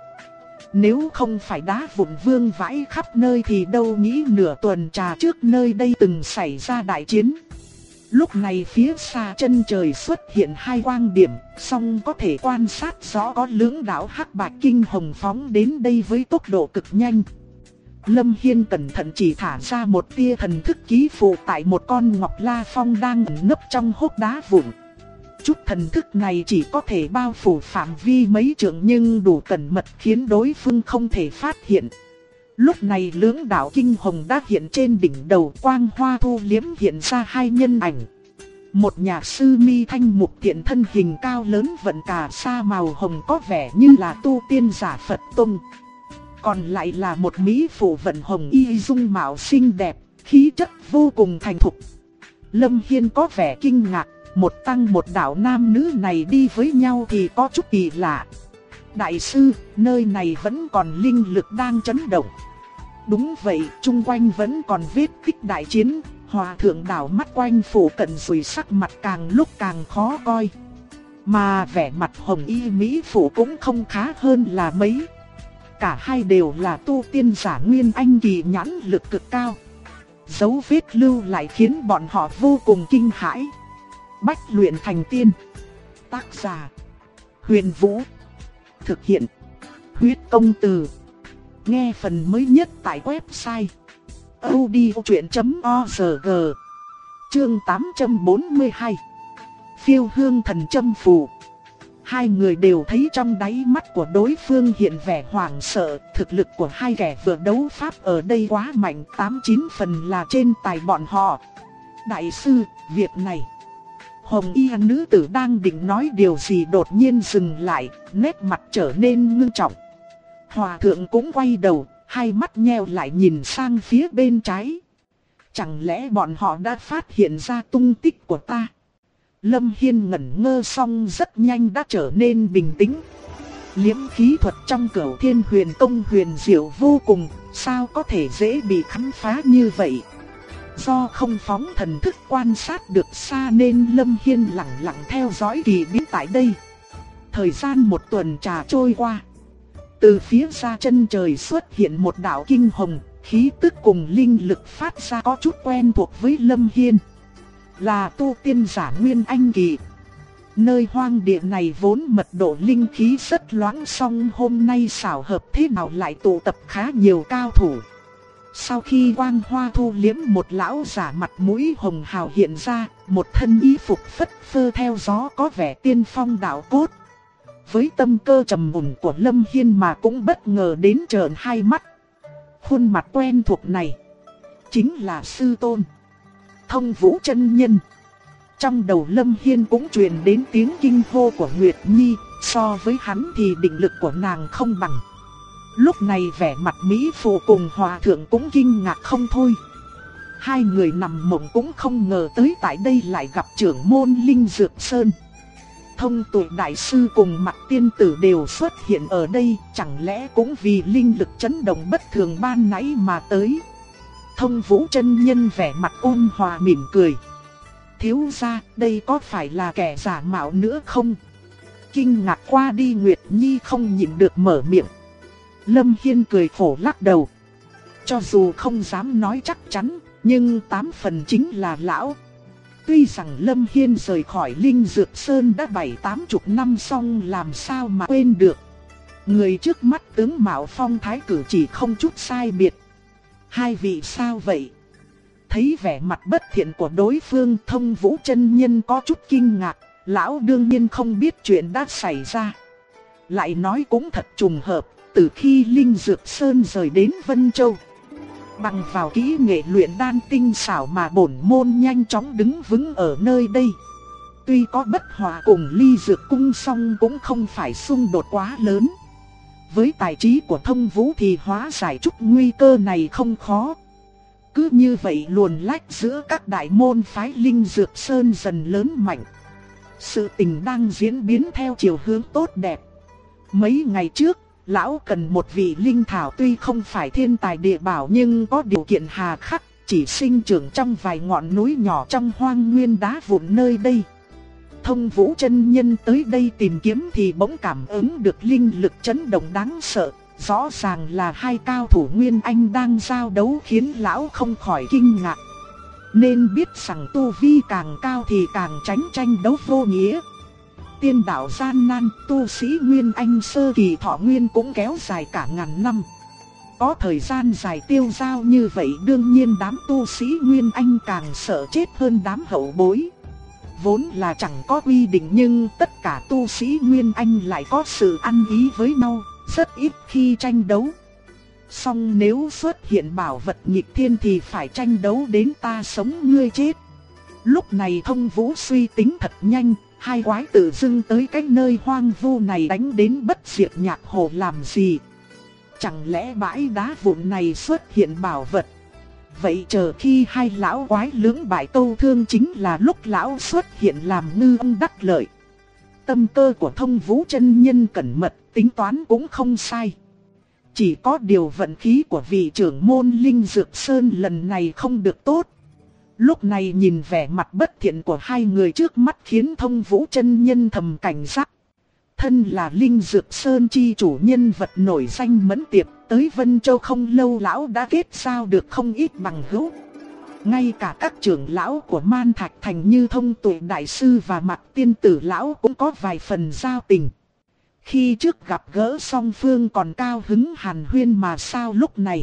Nếu không phải đá vụn vương vãi khắp nơi thì đâu nghĩ nửa tuần trà trước nơi đây từng xảy ra đại chiến. Lúc này phía xa chân trời xuất hiện hai quang điểm, song có thể quan sát rõ có lưỡng đạo hắc bạch kinh hồng phóng đến đây với tốc độ cực nhanh. Lâm Hiên cẩn thận chỉ thả ra một tia thần thức ký phụ tại một con ngọc la phong đang ẩn nấp trong hốc đá vụn. Chút thần thức này chỉ có thể bao phủ phạm vi mấy trượng nhưng đủ cẩn mật khiến đối phương không thể phát hiện. Lúc này lưỡng đạo kinh hồng đã hiện trên đỉnh đầu, quang hoa thu liếm hiện ra hai nhân ảnh. Một nhà sư mi thanh mục tiện thân hình cao lớn vận cả sa màu hồng có vẻ như là tu tiên giả Phật tông. Còn lại là một mỹ phụ vận hồng y dung mạo xinh đẹp, khí chất vô cùng thành thục. Lâm Hiên có vẻ kinh ngạc, một tăng một đạo nam nữ này đi với nhau thì có chút kỳ lạ. Đại sư, nơi này vẫn còn linh lực đang chấn động. Đúng vậy, chung quanh vẫn còn vết tích đại chiến. Hòa thượng đảo mắt quanh phủ cận rồi sắc mặt càng lúc càng khó coi. Mà vẻ mặt hồng y mỹ phụ cũng không khá hơn là mấy. Cả hai đều là tu tiên giả nguyên anh kỳ, nhãn lực cực cao. Dấu vết lưu lại khiến bọn họ vô cùng kinh hãi. Bách luyện thành tiên. Tác giả: Huyền Vũ. Thực hiện: Huyết Công Từ. Nghe phần mới nhất tại website audiochuyện.org. Chương 842. Phiêu hương thần châm phù. Hai người đều thấy trong đáy mắt của đối phương hiện vẻ hoảng sợ. Thực lực của hai kẻ vừa đấu pháp ở đây quá mạnh, 8-9 phần là trên tài bọn họ. Đại sư, việc này. Hồng y nữ tử đang định nói điều gì đột nhiên dừng lại, nét mặt trở nên ngưng trọng. Hòa thượng cũng quay đầu, hai mắt nheo lại nhìn sang phía bên trái. Chẳng lẽ bọn họ đã phát hiện ra tung tích của ta? Lâm Hiên ngẩn ngơ xong rất nhanh đã trở nên bình tĩnh. Liễm khí thuật trong Cửu Thiên Huyền Công huyền diệu vô cùng, sao có thể dễ bị khám phá như vậy? Do không phóng thần thức quan sát được xa nên Lâm Hiên lặng lặng theo dõi kỳ biến tại đây. Thời gian một tuần trà trôi qua. Từ phía xa chân trời xuất hiện một đạo kinh hồng, khí tức cùng linh lực phát ra có chút quen thuộc với Lâm Hiên. Là tu tiên giả nguyên anh kỳ. Nơi hoang địa này vốn mật độ linh khí rất loãng, song hôm nay xảo hợp thế nào lại tụ tập khá nhiều cao thủ. Sau khi quang hoa thu liếm, một lão giả mặt mũi hồng hào hiện ra, một thân y phục phất phơ theo gió có vẻ tiên phong đạo cốt. Với tâm cơ trầm mùn của Lâm Hiên mà cũng bất ngờ đến trợn hai mắt. Khuôn mặt quen thuộc này chính là sư tôn Thông Vũ chân nhân. Trong đầu Lâm Hiên cũng truyền đến tiếng kinh hô của Nguyệt Nhi, so với hắn thì định lực của nàng không bằng. Lúc này vẻ mặt mỹ phụ cùng hòa thượng cũng kinh ngạc không thôi. Hai người nằm mộng cũng không ngờ tới tại đây lại gặp trưởng môn Linh Dược Sơn. Thông Tuệ đại sư cùng Mặc tiên tử đều xuất hiện ở đây, chẳng lẽ cũng vì linh lực chấn động bất thường ban nãy mà tới. Thông Vũ chân nhân vẻ mặt ôn hòa mỉm cười. Thiếu gia, đây có phải là kẻ giả mạo nữa không? Kinh ngạc qua đi, Nguyệt Nhi không nhịn được mở miệng. Lâm Hiên cười khổ lắc đầu. Cho dù không dám nói chắc chắn, nhưng 8 phần chính là lão. Tuy rằng Lâm Hiên rời khỏi Linh Dược Sơn đã 7-80 năm, song làm sao mà quên được. Người trước mắt tướng mạo phong thái cử chỉ không chút sai biệt. Hai vị sao vậy? Thấy vẻ mặt bất thiện của đối phương, Thông Vũ chân nhân có chút kinh ngạc. Lão đương nhiên không biết chuyện đã xảy ra. Lại nói cũng thật trùng hợp, từ khi Linh Dược Sơn rời đến Vân Châu, bằng vào kỹ nghệ luyện đan tinh xảo mà bổn môn nhanh chóng đứng vững ở nơi đây. Tuy có bất hòa cùng Ly Dược Cung, song cũng không phải xung đột quá lớn. Với tài trí của Thông Vũ thì hóa giải chút nguy cơ này không khó. Cứ như vậy luồn lách giữa các đại môn phái Linh Dược Sơn dần lớn mạnh. Sự tình đang diễn biến theo chiều hướng tốt đẹp. Mấy ngày trước, lão cần một vị linh thảo tuy không phải thiên tài địa bảo nhưng có điều kiện hà khắc, chỉ sinh trưởng trong vài ngọn núi nhỏ trong hoang nguyên đá vụn nơi đây. Thông Vũ chân nhân tới đây tìm kiếm thì bỗng cảm ứng được linh lực chấn động đáng sợ. Rõ ràng là hai cao thủ nguyên anh đang giao đấu khiến lão không khỏi kinh ngạc. nên biết rằng tu vi càng cao thì càng tránh tranh đấu vô nghĩa. Tiên đạo gian nan, tu sĩ Nguyên Anh sơ kỳ thọ nguyên cũng kéo dài cả ngàn năm. Có thời gian dài tiêu dao như vậy, đương nhiên đám tu sĩ Nguyên Anh càng sợ chết hơn đám hậu bối. Vốn là chẳng có quy định nhưng tất cả tu sĩ Nguyên Anh lại có sự ăn ý với nhau, rất ít khi tranh đấu. Song nếu xuất hiện bảo vật nghịch thiên thì phải tranh đấu đến ta sống ngươi chết. Lúc này Thông Vũ suy tính thật nhanh, hai quái tự dưng tới cái nơi hoang vu này đánh đến Bất Diệt Nhạc Hồ làm gì? Chẳng lẽ bãi đá vụn này xuất hiện bảo vật? Vậy chờ khi hai lão quái lưỡng bại câu thương chính là lúc lão xuất hiện làm ngư ông đắc lợi. Tâm cơ của Thông Vũ chân nhân cẩn mật, tính toán cũng không sai. Chỉ có điều vận khí của vị trưởng môn Linh Dược Sơn lần này không được tốt. Lúc này nhìn vẻ mặt bất thiện của hai người trước mắt khiến Thông Vũ chân nhân thầm cảnh giác. Thân là Linh Dược Sơn chi chủ nhân vật nổi danh Mẫn Tiệp, tới Vân Châu không lâu lão đã kết giao được không ít bằng hữu. Ngay cả các trưởng lão của Man Thạch Thành như Thông Tuệ Đại Sư và Mạc Tiên Tử lão cũng có vài phần giao tình. Khi trước gặp gỡ song phương còn cao hứng hàn huyên mà sao lúc này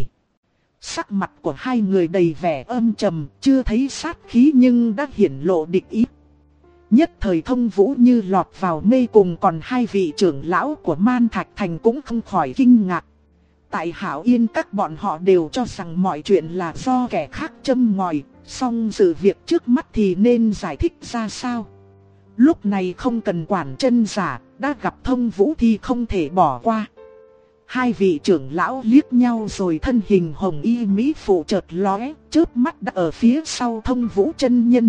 sắc mặt của hai người đầy vẻ âm trầm, chưa thấy sát khí nhưng đã hiển lộ địch ý. Nhất thời Thông Vũ như lọt vào mê, cùng còn hai vị trưởng lão của Man Thạch Thành cũng không khỏi kinh ngạc. Tại Hảo Yên các bọn họ đều cho rằng mọi chuyện là do kẻ khác châm ngòi, song sự việc trước mắt thì nên giải thích ra sao. Lúc này không cần quản chân giả, đã gặp Thông Vũ thì không thể bỏ qua. Hai vị trưởng lão liếc nhau rồi thân hình hồng y mỹ phụ chợt lóe, chớp mắt đã ở phía sau Thông Vũ chân nhân.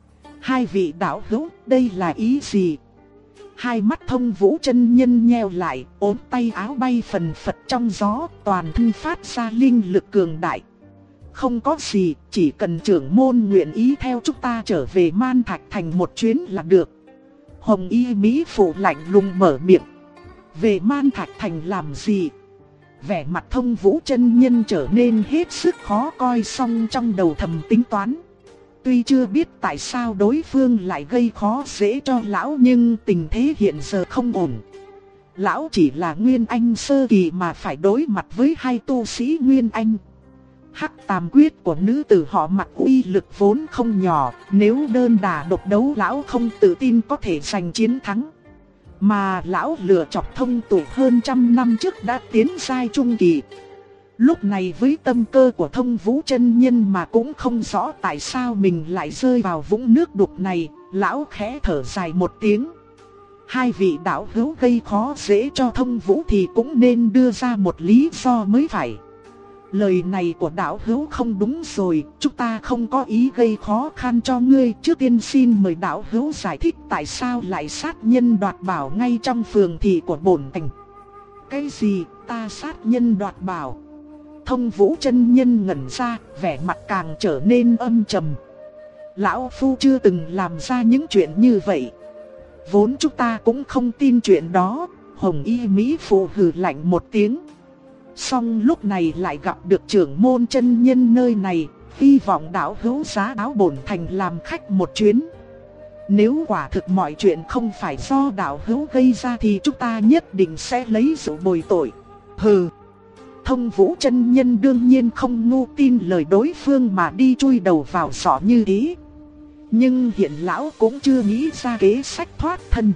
Hai vị đạo hữu, đây là ý gì? Hai mắt Thông Vũ chân nhân nheo lại, ốm tay áo bay phần phật trong gió, toàn thân phát ra linh lực cường đại. Không có gì, chỉ cần trưởng môn nguyện ý theo chúng ta trở về Man Thạch Thành một chuyến là được. Hồng y mỹ phụ lạnh lùng mở miệng. Về Man Thạch Thành làm gì? Vẻ mặt Thông Vũ chân nhân trở nên hết sức khó coi, song trong đầu thầm tính toán. Tuy chưa biết tại sao đối phương lại gây khó dễ cho lão nhưng tình thế hiện giờ không ổn. Lão chỉ là Nguyên Anh sơ kỳ mà phải đối mặt với hai tu sĩ Nguyên Anh. Hắc Tam Quyết của nữ tử họ Mạc uy lực vốn không nhỏ, nếu đơn đả độc đấu lão không tự tin có thể giành chiến thắng. Mà lão lựa chọn Thông Tuệ hơn 100 năm trước đã tiến giai trung kỳ. Lúc này với tâm cơ của Thông Vũ chân nhân mà cũng không rõ tại sao mình lại rơi vào vũng nước đục này, lão khẽ thở dài một tiếng. Hai vị đạo hữu gây khó dễ cho Thông Vũ thì cũng nên đưa ra một lý do mới phải. Lời này của đạo hữu không đúng rồi, chúng ta không có ý gây khó khăn cho ngươi. Trước tiên xin mời đạo hữu giải thích tại sao lại sát nhân đoạt bảo ngay trong phường thị của bổn thành. Cái gì, ta sát nhân đoạt bảo? Thông Vũ chân nhân ngẩn ra, vẻ mặt càng trở nên âm trầm. Lão phu chưa từng làm ra những chuyện như vậy. Vốn chúng ta cũng không tin chuyện đó. Hồng y mỹ phụ hừ lạnh một tiếng. Song lúc này lại gặp được trưởng môn chân nhân nơi này, hy vọng đạo hữu giá áo bổn thành làm khách một chuyến. Nếu quả thực mọi chuyện không phải do đạo hữu gây ra thì chúng ta nhất định sẽ lấy rượu bồi tội. Hừ. Thông Vũ chân nhân đương nhiên không ngu tin lời đối phương mà đi chui đầu vào giỏ như thế. Nhưng hiện lão cũng chưa nghĩ ra kế sách thoát thân.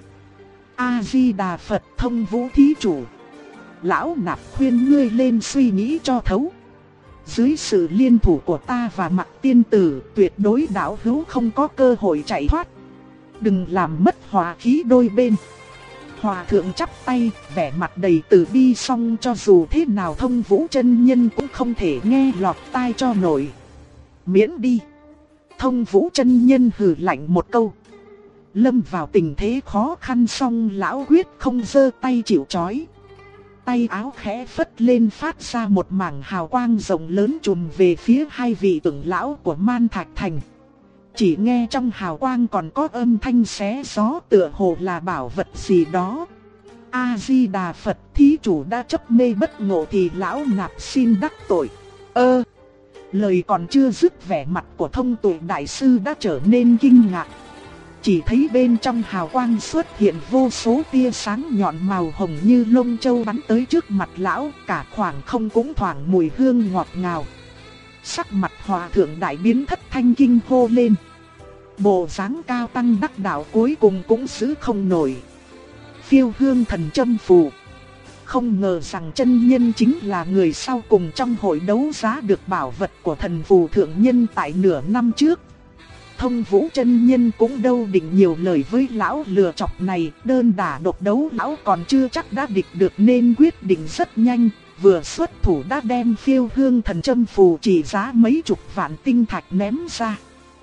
A-di-đà Phật. Thông Vũ thí chủ, lão nạp khuyên ngươi lên suy nghĩ cho thấu. Dưới sự liên thủ của ta và Mạc Tiên Tử, tuyệt đối đạo hữu không có cơ hội chạy thoát. Đừng làm mất hòa khí đôi bên. Hòa thượng chắp tay, vẻ mặt đầy từ bi, song cho dù thế nào Thông Vũ chân nhân cũng không thể nghe lọt tai cho nổi. Miễn đi. Thông Vũ chân nhân hừ lạnh một câu. Lâm vào tình thế khó khăn, song lão quyết không giơ tay chịu trói. Tay áo khẽ phất lên phát ra một mảng hào quang rộng lớn trùm về phía hai vị trưởng lão của Man Thạch Thành. Chỉ nghe trong hào quang còn có âm thanh xé gió, tựa hồ là bảo vật gì đó. A-di-đà Phật. Thí chủ đã chấp mê bất ngộ thì lão nạp xin đắc tội. Lời còn chưa dứt, vẻ mặt của Thông Tuệ đại sư đã trở nên kinh ngạc. Chỉ thấy bên trong hào quang xuất hiện vô số tia sáng nhọn màu hồng như lông châu bắn tới trước mặt lão, cả khoảng không cũng thoảng mùi hương ngọt ngào. Sắc mặt hòa thượng đại biến, thất thanh kinh hô lên. Bộ dáng cao tăng đắc đạo cuối cùng cũng giữ không nổi. Phiêu hương thần châm phù. Không ngờ rằng chân nhân chính là người sau cùng trong hội đấu giá được bảo vật của thần phù thượng nhân tại nửa năm trước. Thông Vũ chân nhân cũng đâu định nhiều lời với lão lừa chọc này, đơn đả độc đấu lão còn chưa chắc đã địch được nên quyết định rất nhanh, vừa xuất thủ đã đem phiêu hương thần châm phù trị giá mấy chục vạn tinh thạch ném ra.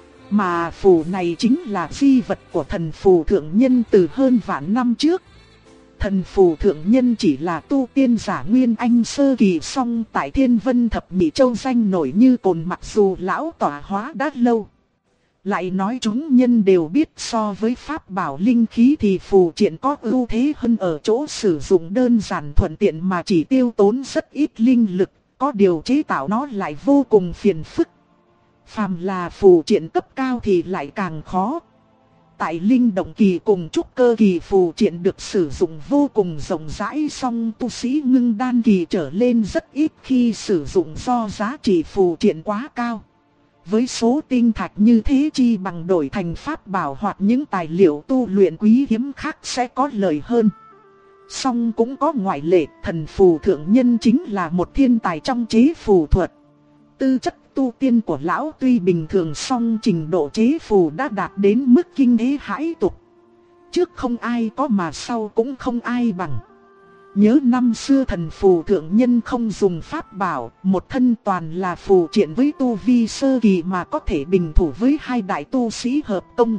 Mà phù này chính là di vật của thần phù thượng nhân từ hơn vạn năm trước. Thần phù thượng nhân chỉ là tu tiên giả nguyên anh sơ kỳ, song tại Thiên Vân Thập Nhị Châu danh nổi như cồn, mặc dù lão tọa hóa đã lâu. Lại nói chúng nhân đều biết so với pháp bảo linh khí thì phù triện có ưu thế hơn ở chỗ sử dụng đơn giản thuận tiện mà chỉ tiêu tốn rất ít linh lực, có điều chế tạo nó lại vô cùng phiền phức. Phàm là phù triện cấp cao thì lại càng khó. Tại linh động kỳ cùng trúc cơ kỳ phù triện được sử dụng vô cùng rộng rãi, song tu sĩ ngưng đan kỳ trở lên rất ít khi sử dụng do giá trị phù triện quá cao. Với số tinh thạch như thế chi bằng đổi thành pháp bảo hoặc những tài liệu tu luyện quý hiếm khác sẽ có lợi hơn. Song cũng có ngoại lệ, thần phù thượng nhân chính là một thiên tài trong chế phù thuật. Tư chất tu tiên của lão tuy bình thường song trình độ chế phù đã đạt đến mức kinh thế hãi tục. Trước không ai có mà sau cũng không ai bằng. Nhớ năm xưa thần phù thượng nhân không dùng pháp bảo, một thân toàn là phù triện với tu vi sơ kỳ mà có thể bình thủ với hai đại tu sĩ hợp tông.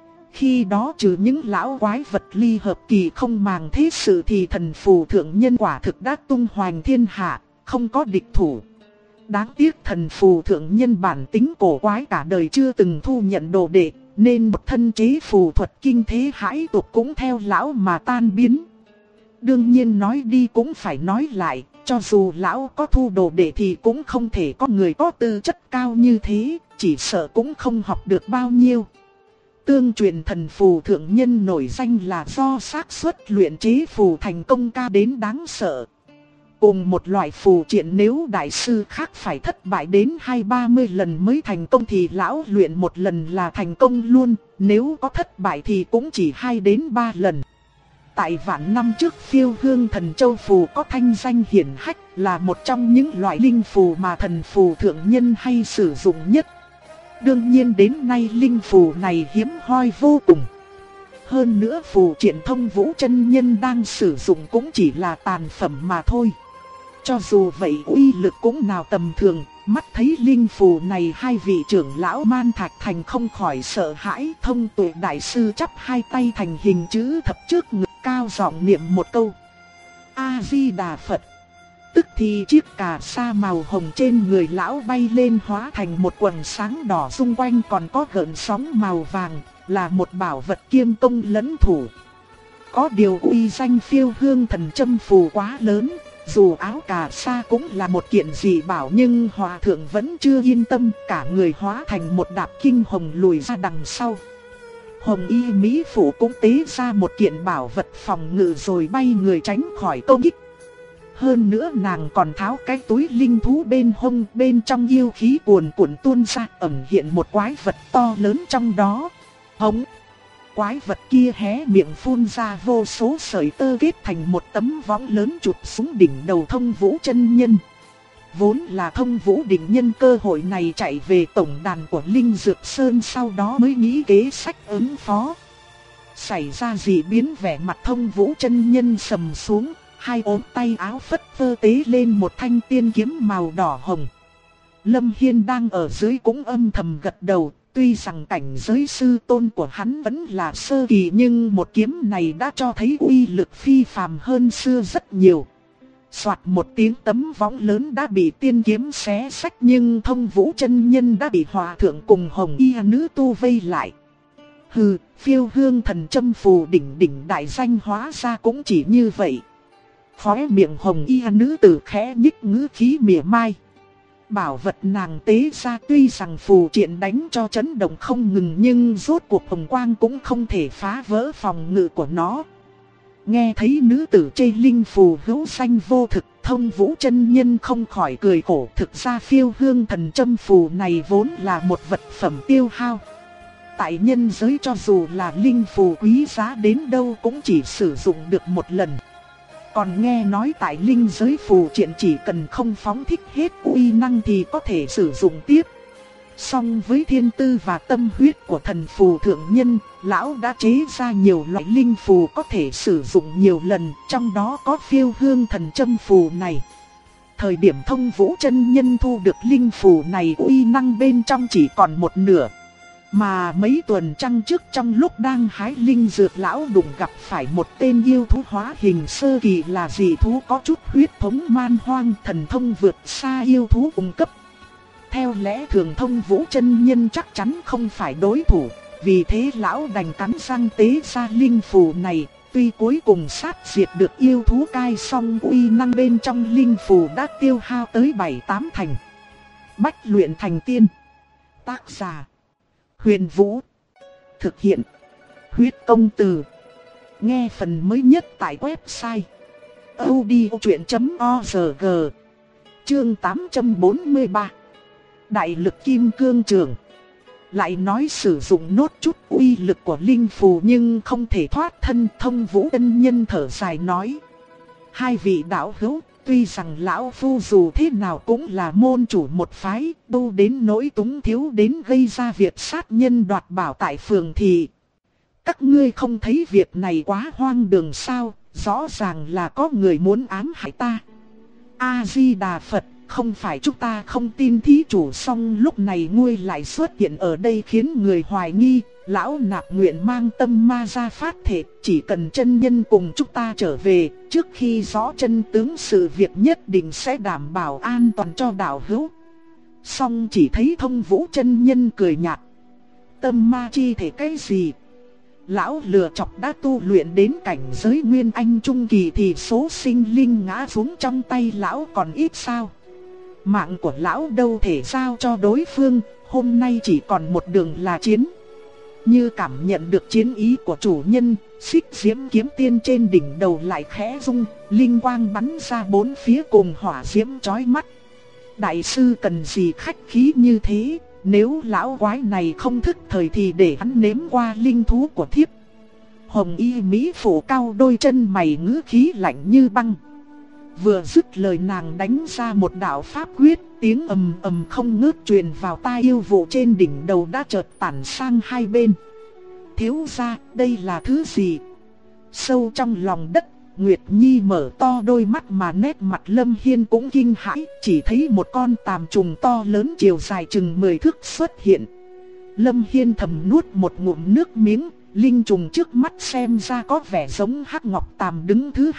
Khi đó trừ những lão quái vật ly hợp kỳ không màng thế sự thì thần phù thượng nhân quả thực đã tung hoành thiên hạ, không có địch thủ. Đáng tiếc thần phù thượng nhân bản tính cổ quái, cả đời chưa từng thu nhận đồ đệ, nên một thân chế phù thuật kinh thế hãi tục cũng theo lão mà tan biến. Đương nhiên nói đi cũng phải nói lại, cho dù lão có thu đồ đệ thì cũng không thể có người có tư chất cao như thế, chỉ sợ cũng không học được bao nhiêu. Tương truyền thần phù thượng nhân nổi danh là do xác suất luyện chế phù thành công cao đến đáng sợ. Cùng một loại phù triện nếu đại sư khác phải thất bại đến 20-30 lần mới thành công thì lão luyện một lần là thành công luôn, nếu có thất bại thì cũng chỉ 2-3 lần. Tại vạn năm trước, phiêu hương thần châu phù có thanh danh hiển hách, là một trong những loại linh phù mà thần phù thượng nhân hay sử dụng nhất. Đương nhiên đến nay linh phù này hiếm hoi vô cùng. Hơn nữa phù triện Thông Vũ chân nhân đang sử dụng cũng chỉ là tàn phẩm mà thôi. Cho dù vậy uy lực cũng nào tầm thường, mắt thấy linh phù này hai vị trưởng lão Man Thạch Thành không khỏi sợ hãi. Thông Tuệ đại sư chắp hai tay thành hình chữ thập trước ngực, cao giọng niệm một câu A Di Đà Phật. Tức thì chiếc cà sa màu hồng trên người lão bay lên hóa thành một quầng sáng đỏ, xung quanh còn có gợn sóng màu vàng, là một bảo vật kiêm công lẫn thủ. Có điều uy danh phiêu hương thần châm phù quá lớn, dù áo cà sa cũng là một kiện dị bảo nhưng hòa thượng vẫn chưa yên tâm, cả người hóa thành một đạp kinh hồng lùi ra đằng sau. Hồng y mỹ phụ cũng tế ra một kiện bảo vật phòng ngự rồi bay người tránh khỏi công kích. Hơn nữa nàng còn tháo cái túi linh thú bên hông, bên trong yêu khí cuồn cuộn tuôn ra, ẩn hiện một quái vật to lớn trong đó. Hống! Quái vật kia hé miệng phun ra vô số sợi tơ kết thành một tấm võng lớn chụp xuống đỉnh đầu Thông Vũ chân nhân. Vốn là Thông Vũ định nhân cơ hội này chạy về tổng đàn của Linh Dược Sơn, sau đó mới nghĩ kế sách ứng phó. Xảy ra dị biến, vẻ mặt Thông Vũ chân nhân sầm xuống, hai ốm tay áo phất phơ tế lên một thanh tiên kiếm màu đỏ hồng. Lâm Hiên đang ở dưới cũng âm thầm gật đầu, tuy rằng cảnh giới sư tôn của hắn vẫn là sơ kỳ nhưng một kiếm này đã cho thấy uy lực phi phàm hơn xưa rất nhiều. Soạt một tiếng, tấm võng lớn đã bị tiên kiếm xé sách nhưng Thông Vũ chân nhân đã bị hòa thượng cùng hồng y nữ tu vây lại. Hừ, phiêu hương thần châm phù đỉnh đỉnh đại danh hóa ra cũng chỉ như vậy. Khóe miệng hồng y nữ tử khẽ nhích, ngữ khí mỉa mai. Bảo vật nàng tế ra tuy rằng phù triện đánh cho chấn động không ngừng, nhưng rốt cuộc hồng quang cũng không thể phá vỡ phòng ngự của nó. Nghe thấy nữ tử chê linh phù hữu danh vô thực, Thông Vũ chân nhân không khỏi cười khổ. Thực ra phiêu hương thần châm phù này vốn là một vật phẩm tiêu hao. Tại nhân giới cho dù là linh phù quý giá đến đâu cũng chỉ sử dụng được một lần. Còn nghe nói tại linh giới phù triện chỉ cần không phóng thích hết uy năng thì có thể sử dụng tiếp. Song với thiên tư và tâm huyết của thần phù thượng nhân, lão đã chế ra nhiều loại linh phù có thể sử dụng nhiều lần, trong đó có phiêu hương thần châm phù này. Thời điểm Thông Vũ chân nhân thu được linh phù này, uy năng bên trong chỉ còn một nửa. Mà mấy tuần trăng trước, trong lúc đang hái linh dược, lão đụng gặp phải một tên yêu thú hóa hình sơ kỳ là dị thú có chút huyết thống man hoang, thần thông vượt xa yêu thú cùng cấp. Theo lẽ thường Thông Vũ chân nhân chắc chắn không phải đối thủ, vì thế lão đành cắn răng tế ra linh phù này. Tuy cuối cùng sát diệt được yêu thú cai, song uy năng bên trong linh phù đã tiêu hao tới 7-8 thành. Bách luyện thành tiên. Tác giả Huyền Vũ. Thực hiện Huyết Công Từ. Nghe phần mới nhất tại website audiochuyện.org. Chương 843. Đại lực kim cương trường. Lại nói sử dụng nốt chút uy lực của linh phù nhưng không thể thoát thân. Thông Vũ chân nhân thở dài nói: hai vị đạo hữu, tuy rằng lão phu dù thế nào cũng là môn chủ một phái, đâu đến nỗi túng thiếu đến gây ra việc sát nhân đoạt bảo tại phường thị. Các ngươi không thấy việc này quá hoang đường sao? Rõ ràng là có người muốn ám hại ta. A-di-đà Phật. Không phải chúng ta không tin thí chủ, song lúc này ngươi lại xuất hiện ở đây khiến người hoài nghi. Lão nạp nguyện mang tâm ma ra phát thể, chỉ cần chân nhân cùng chúng ta trở về, trước khi rõ chân tướng sự việc nhất định sẽ đảm bảo an toàn cho đạo hữu. Song chỉ thấy Thông Vũ chân nhân cười nhạt: tâm ma chi thể cái gì? Lão lừa chọc đã tu luyện đến cảnh giới nguyên anh trung kỳ thì số sinh linh ngã xuống trong tay lão còn ít sao? Mạng của lão đâu thể giao cho đối phương, hôm nay chỉ còn một đường là chiến. Như cảm nhận được chiến ý của chủ nhân, xích diễm kiếm tiên trên đỉnh đầu lại khẽ rung, linh quang bắn ra bốn phía cùng hỏa diễm chói mắt. Đại sư cần gì khách khí như thế, nếu lão quái này không thức thời thì để hắn nếm qua linh thú của thiếp. Hồng y mỹ phụ cao đôi chân mày, ngữ khí lạnh như băng. Vừa dứt lời, nàng đánh ra một đạo pháp quyết, tiếng ầm ầm không ngớt truyền vào tai yêu vụ trên đỉnh đầu đã chợt tản sang hai bên. Thiếu gia, đây là thứ gì? Sâu trong lòng đất, Nguyệt Nhi mở to đôi mắt mà nét mặt Lâm Hiên cũng kinh hãi, chỉ thấy một con tàm trùng to lớn chiều dài chừng 10 thước xuất hiện. Lâm Hiên thầm nuốt một ngụm nước miếng. Linh trùng trước mắt xem ra có vẻ giống Hắc Ngọc Tàm, đứng thứ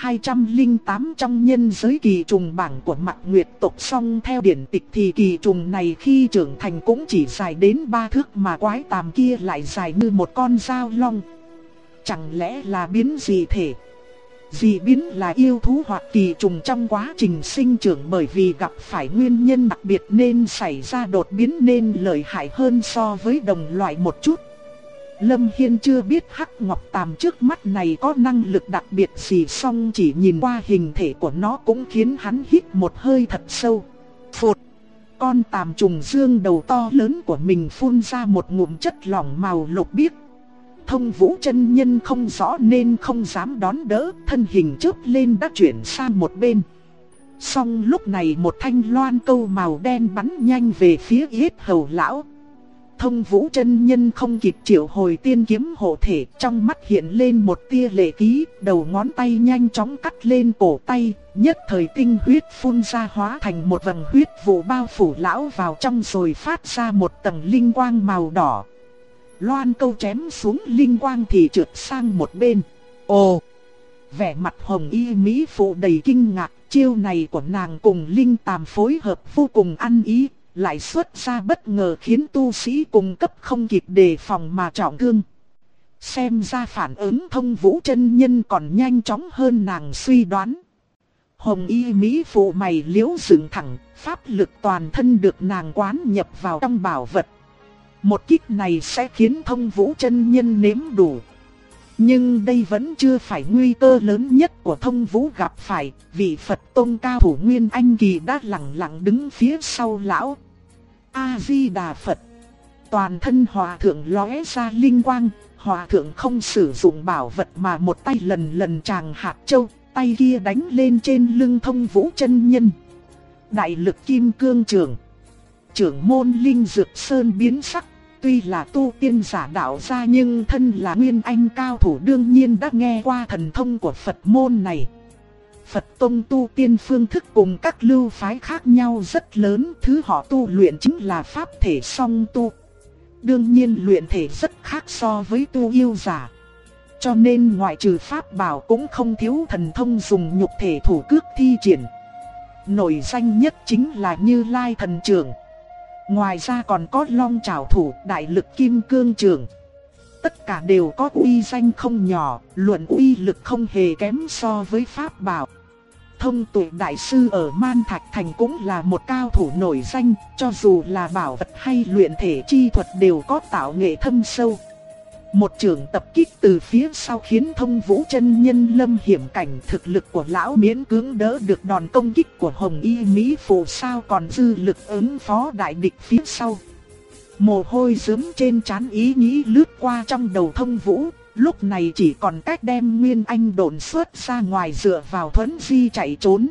208 trong nhân giới kỳ trùng bảng của Mạc Nguyệt tộc. Song theo điển tịch thì kỳ trùng này khi trưởng thành cũng chỉ dài đến 3 thước, mà quái tàm kia lại dài như một con dao long. Chẳng lẽ là biến dị thể? Dị biến là yêu thú hoặc kỳ trùng trong quá trình sinh trưởng bởi vì gặp phải nguyên nhân đặc biệt nên xảy ra đột biến, nên lợi hại hơn so với đồng loại một chút. Lâm Hiên chưa biết Hắc Ngọc Tàm trước mắt này có năng lực đặc biệt gì, song chỉ nhìn qua hình thể của nó cũng khiến hắn hít một hơi thật sâu. Phụt! Con tàm trùng dương đầu to lớn của mình phun ra một ngụm chất lỏng màu lục biếc. Thông Vũ chân nhân không rõ nên không dám đón đỡ, thân hình chớp lên đã chuyển sang một bên. Song lúc này một thanh loan câu màu đen bắn nhanh về phía yết hầu lão. Thông Vũ chân nhân không kịp triệu hồi tiên kiếm hộ thể, trong mắt hiện lên một tia lệ khí, đầu ngón tay nhanh chóng cắt lên cổ tay, nhất thời tinh huyết phun ra hóa thành một vầng huyết vụ bao phủ lão vào trong rồi phát ra một tầng linh quang màu đỏ. Loan câu chém xuống linh quang thì trượt sang một bên. Ồ! Vẻ mặt hồng y mỹ phụ đầy kinh ngạc, chiêu này của nàng cùng linh tàm phối hợp vô cùng ăn ý. Lại xuất ra bất ngờ khiến tu sĩ cùng cấp không kịp đề phòng mà trọng thương. Xem ra phản ứng Thông Vũ chân nhân còn nhanh chóng hơn nàng suy đoán. Hồng y mỹ phụ mày liễu dựng thẳng, pháp lực toàn thân được nàng quán nhập vào trong bảo vật. Một kích này sẽ khiến Thông Vũ chân nhân nếm đủ. Nhưng đây vẫn chưa phải nguy cơ lớn nhất của Thông Vũ gặp phải, vị Phật Tông cao thủ Nguyên Anh Kỳ đã lặng lặng đứng phía sau lão. A-di-đà Phật. Toàn thân hòa thượng lóe ra linh quang, hòa thượng không sử dụng bảo vật mà một tay lần lần tràng hạt châu, tay kia đánh lên trên lưng Thông Vũ chân nhân. Đại lực kim cương trưởng. Trưởng môn Linh Dược Sơn biến sắc. Tuy là tu tiên giả đạo gia nhưng thân là Nguyên Anh cao thủ đương nhiên đã nghe qua thần thông của Phật môn này. Phật Tông tu tiên phương thức cùng các lưu phái khác nhau rất lớn, thứ họ tu luyện chính là pháp thể song tu. Đương nhiên luyện thể rất khác so với tu yêu giả. Cho nên ngoại trừ pháp bảo cũng không thiếu thần thông dùng nhục thể thủ cước thi triển. Nổi danh nhất chính là Như Lai thần trưởng. Ngoài ra còn có Long Trảo thủ, Đại lực kim cương trưởng. Tất cả đều có uy danh không nhỏ, luận uy lực không hề kém so với pháp bảo. Thông Tuệ đại sư ở Man Thạch Thành cũng là một cao thủ nổi danh, cho dù là bảo vật hay luyện thể chi thuật đều có tạo nghệ thâm sâu. Một trường tập kích từ phía sau khiến Thông Vũ chân nhân lâm hiểm cảnh, thực lực của lão miễn cưỡng đỡ được đòn công kích của Hồng Y Mỹ phụ, sao còn dư lực ứng phó đại địch phía sau. Mồ hôi rướm trên trán ý nghĩ lướt qua trong đầu Thông Vũ, lúc này chỉ còn cách đem Nguyên Anh độn xuất ra ngoài dựa vào thuẫn di chạy trốn.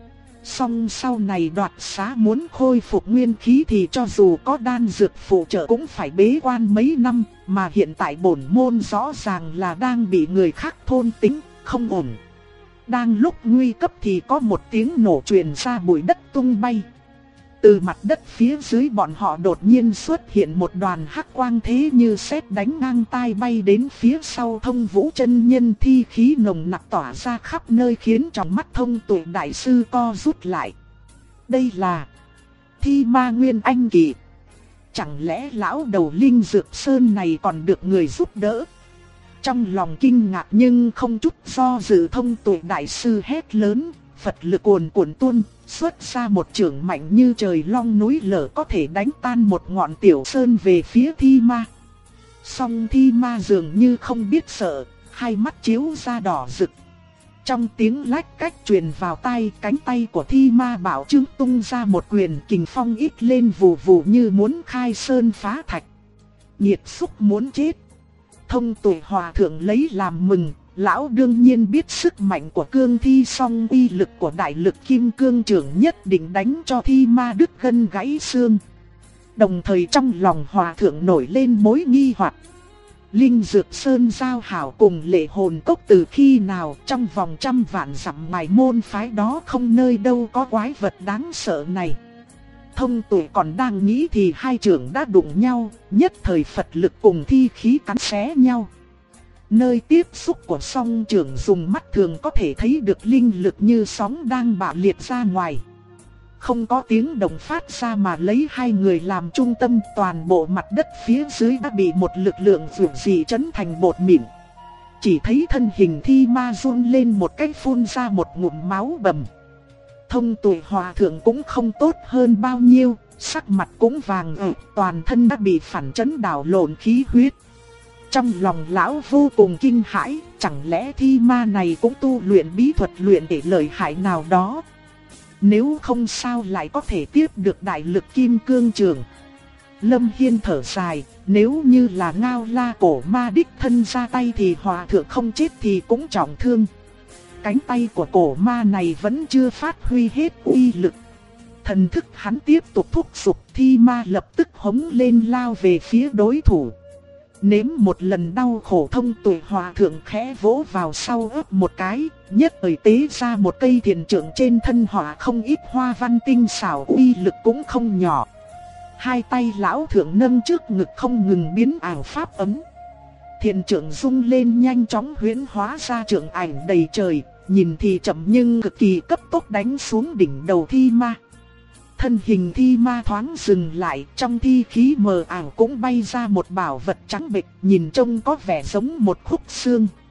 Song sau này đoạt xá muốn khôi phục nguyên khí thì cho dù có đan dược phụ trợ cũng phải bế quan mấy năm, mà hiện tại bổn môn rõ ràng là đang bị người khác thôn tính, không ổn. Đang lúc nguy cấp thì có một tiếng nổ truyền ra, bụi đất tung bay. Từ mặt đất phía dưới bọn họ đột nhiên xuất hiện một đoàn hắc quang thế như sét đánh ngang tai bay đến phía sau Thông Vũ chân nhân, thi khí nồng nặc tỏa ra khắp nơi khiến trong mắt Thông Tuệ đại sư co rút lại. Đây là Thi Ma Nguyên Anh Kỳ. Chẳng lẽ lão đầu Linh Dược Sơn này còn được người giúp đỡ? Trong lòng kinh ngạc nhưng không chút do dự, Thông Tuệ đại sư hét lớn, Phật lực cuồn cuộn tuôn, xuất ra một chưởng mạnh như trời long núi lở, có thể đánh tan một ngọn tiểu sơn về phía Thi Ma. Song Thi Ma dường như không biết sợ, hai mắt chiếu ra đỏ rực. Trong tiếng lách cách truyền vào tai, cánh tay của Thi Ma bảo trưng tung ra một quyền, kình phong ít lên vù vù như muốn khai sơn phá thạch. Nhiệt xúc muốn chết. Thông Tuệ hòa thượng lấy làm mừng. Lão đương nhiên biết sức mạnh của cương thi, song uy lực của đại lực kim cương trưởng nhất định đánh cho Thi Ma đứt gân gãy xương. Đồng thời trong lòng hòa thượng nổi lên mối nghi hoặc. Linh Dược Sơn giao hảo cùng Lệ Hồn Cốc từ khi nào, trong vòng trăm vạn dặm ngoài môn phái đó không nơi đâu có quái vật đáng sợ này. Thông Tuệ còn đang nghĩ thì hai trưởng đã đụng nhau, nhất thời Phật lực cùng thi khí cắn xé nhau. Nơi tiếp xúc của song trưởng dùng mắt thường có thể thấy được linh lực như sóng đang bạo liệt ra ngoài. Không có tiếng động phát ra mà lấy hai người làm trung tâm, toàn bộ mặt đất phía dưới đã bị một lực lượng dữ dị chấn thành bột mịn. Chỉ thấy thân hình Thi Ma run lên một cái, phun ra một ngụm máu bầm. Thông Tuệ hòa thượng cũng không tốt hơn bao nhiêu, sắc mặt cũng vàng ửng, toàn thân đã bị phản chấn đảo lộn khí huyết. Trong lòng lão vô cùng kinh hãi, chẳng lẽ Thi Ma này cũng tu luyện bí thuật luyện để lợi hại nào đó? Nếu không sao lại có thể tiếp được đại lực kim cương trưởng? Lâm Hiên thở dài, nếu như là Ngao La cổ ma đích thân ra tay thì hòa thượng không chết thì cũng trọng thương. Cánh tay của cổ ma này vẫn chưa phát huy hết uy lực. Thần thức hắn tiếp tục thúc giục, Thi Ma lập tức hống lên lao về phía đối thủ. Nếm một lần đau khổ, Thông Tuệ hòa thượng khẽ vỗ vào sau ấp một cái, nhất thời tế ra một cây thiền trượng, trên thân họa không ít hoa văn tinh xảo, uy lực cũng không nhỏ. Hai tay lão thượng nâng trước ngực không ngừng biến ảo pháp ấm. Thiền trượng rung lên nhanh chóng huyễn hóa ra trượng ảnh đầy trời, nhìn thì chậm nhưng cực kỳ cấp tốc đánh xuống đỉnh đầu Thi Ma. Thân hình Thi Ma thoáng dừng lại, trong thi khí mờ ảo cũng bay ra một bảo vật trắng bệch, nhìn trông có vẻ giống một khúc xương.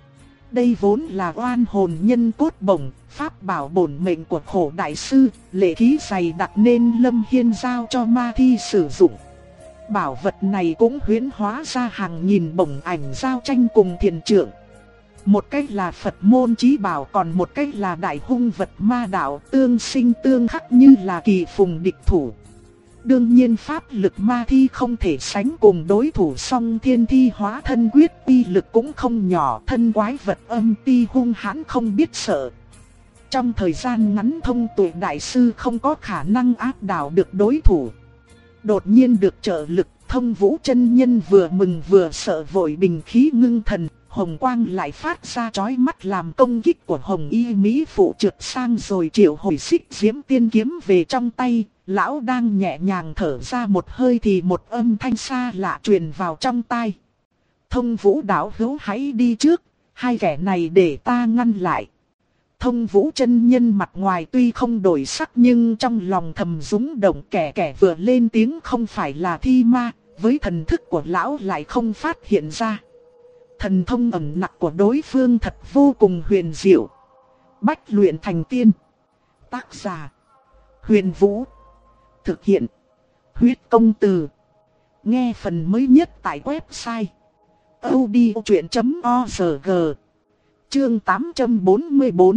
Đây vốn là oan hồn nhân cốt bổng, pháp bảo bổn mệnh của Khổ đại sư, lệ khí dày đặc nên Lâm Hiên giao cho ma thi sử dụng. Bảo vật này cũng huyễn hóa ra hàng nghìn bổng ảnh giao tranh cùng thiền trượng. Một cách là Phật môn chí bảo, còn một cách là đại hung vật ma đạo, tương sinh tương khắc như là kỳ phùng địch thủ. Đương nhiên pháp lực ma thi không thể sánh cùng đối thủ, song thiên thi hóa thân quyết uy lực cũng không nhỏ, thân quái vật âm ti hung hãn không biết sợ. Trong thời gian ngắn Thông Tuệ đại sư không có khả năng áp đảo được đối thủ. Đột nhiên được trợ lực, Thông Vũ chân nhân vừa mừng vừa sợ, vội bình khí ngưng thần, hồng quang lại phát ra chói mắt làm công kích của Hồng Y Mỹ phụ trượt sang, rồi triệu hồi Xích Diễm Tiên kiếm về trong tay. Lão đang nhẹ nhàng thở ra một hơi thì một âm thanh xa lạ truyền vào trong tai. Thông Vũ đạo hữu hãy đi trước, hai kẻ này để ta ngăn lại. Thông Vũ chân nhân mặt ngoài tuy không đổi sắc nhưng trong lòng thầm rúng động, kẻ vừa lên tiếng không phải là thi ma, với thần thức của lão lại không phát hiện ra. Thần thông ẩn nặc của đối phương thật vô cùng huyền diệu. Bách luyện thành tiên. Tác giả: Huyền Vũ. Thực hiện: Huyết Công Từ. Nghe phần mới nhất tại website audiochuyện.org. Chương 844.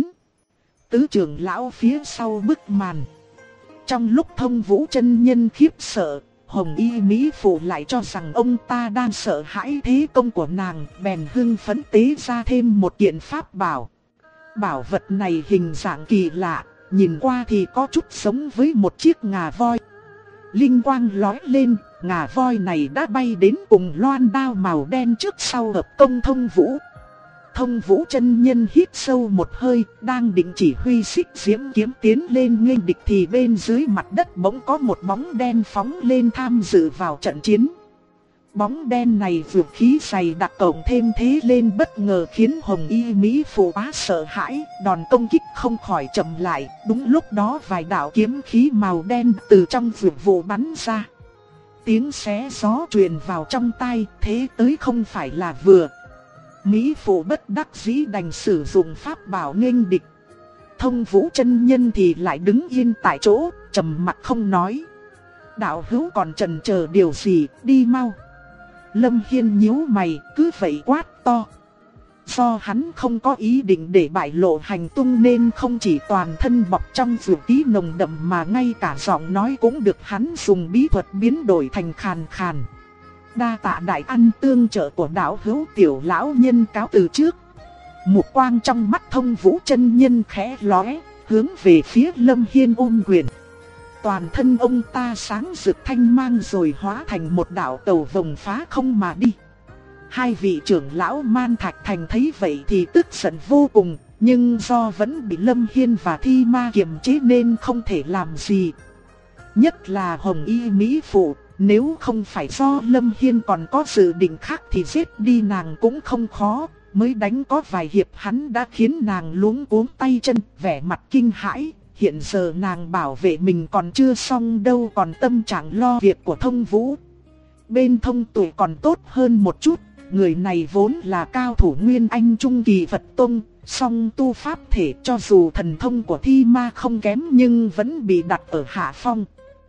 Tứ trưởng lão phía sau bức màn. Trong lúc Thông Vũ chân nhân khiếp sợ, Hồng Y Mỹ phụ lại cho rằng ông ta đang sợ hãi thế công của nàng, bèn hưng phấn tế ra thêm một kiện pháp bảo. Bảo vật này hình dạng kỳ lạ, nhìn qua thì có chút giống với một chiếc ngà voi. Linh quang lóe lên, ngà voi này đã bay đến cùng loan đao màu đen trước sau hợp công Thông Vũ. Thông Vũ chân nhân hít sâu một hơi, đang định chỉ huy Xích Diễm kiếm tiến lên nghênh địch thì bên dưới mặt đất bỗng có một bóng đen phóng lên tham dự vào trận chiến. Bóng đen này vượt khí dày đặc cộng thêm thế lên bất ngờ khiến Hồng Y Mỹ phụ quá sợ hãi, đòn công kích không khỏi chậm lại. Đúng lúc đó vài đạo kiếm khí màu đen từ trong vượt vụ bắn ra. Tiếng xé gió truyền vào trong tai, thế tới không phải là vừa. Mỹ phụ bất đắc dĩ đành sử dụng pháp bảo nghênh địch. Thông Vũ chân nhân thì lại đứng yên tại chỗ, trầm mặc không nói. Đạo hữu còn chần chờ điều gì, đi mau. Lâm Hiên nhíu mày, cứ vậy quát to. Do hắn không có ý định để bại lộ hành tung nên không chỉ toàn thân bọc trong dược khí nồng đậm mà ngay cả giọng nói cũng được hắn dùng bí thuật biến đổi thành khàn khàn. Đa tạ đại ăn tương trợ của đạo hữu, tiểu lão nhân cáo từ trước. Mục quang trong mắt Thông Vũ chân nhân khẽ lóe, hướng về phía Lâm Hiên ôm quyền. Toàn thân ông ta sáng rực thanh mang rồi hóa thành một đạo tàu vồng phá không mà đi. Hai vị trưởng lão Man Thạch Thành thấy vậy thì tức giận vô cùng, nhưng do vẫn bị Lâm Hiên và thi ma kiềm chế nên không thể làm gì. Nhất là Hồng Y Mỹ phụ, nếu không phải do Lâm Hiên còn có dự định khác thì giết đi nàng cũng không khó. Mới đánh có vài hiệp hắn đã khiến nàng luống cuống tay chân, vẻ mặt kinh hãi. Hiện giờ nàng bảo vệ mình còn chưa xong đâu, còn tâm trạng lo việc của Thông Vũ. Bên Thông Tuệ còn tốt hơn một chút, người này vốn là cao thủ Nguyên Anh Trung Kỳ Phật Tông, song tu pháp thể cho dù thần thông của thi ma không kém nhưng vẫn bị đặt ở hạ phong.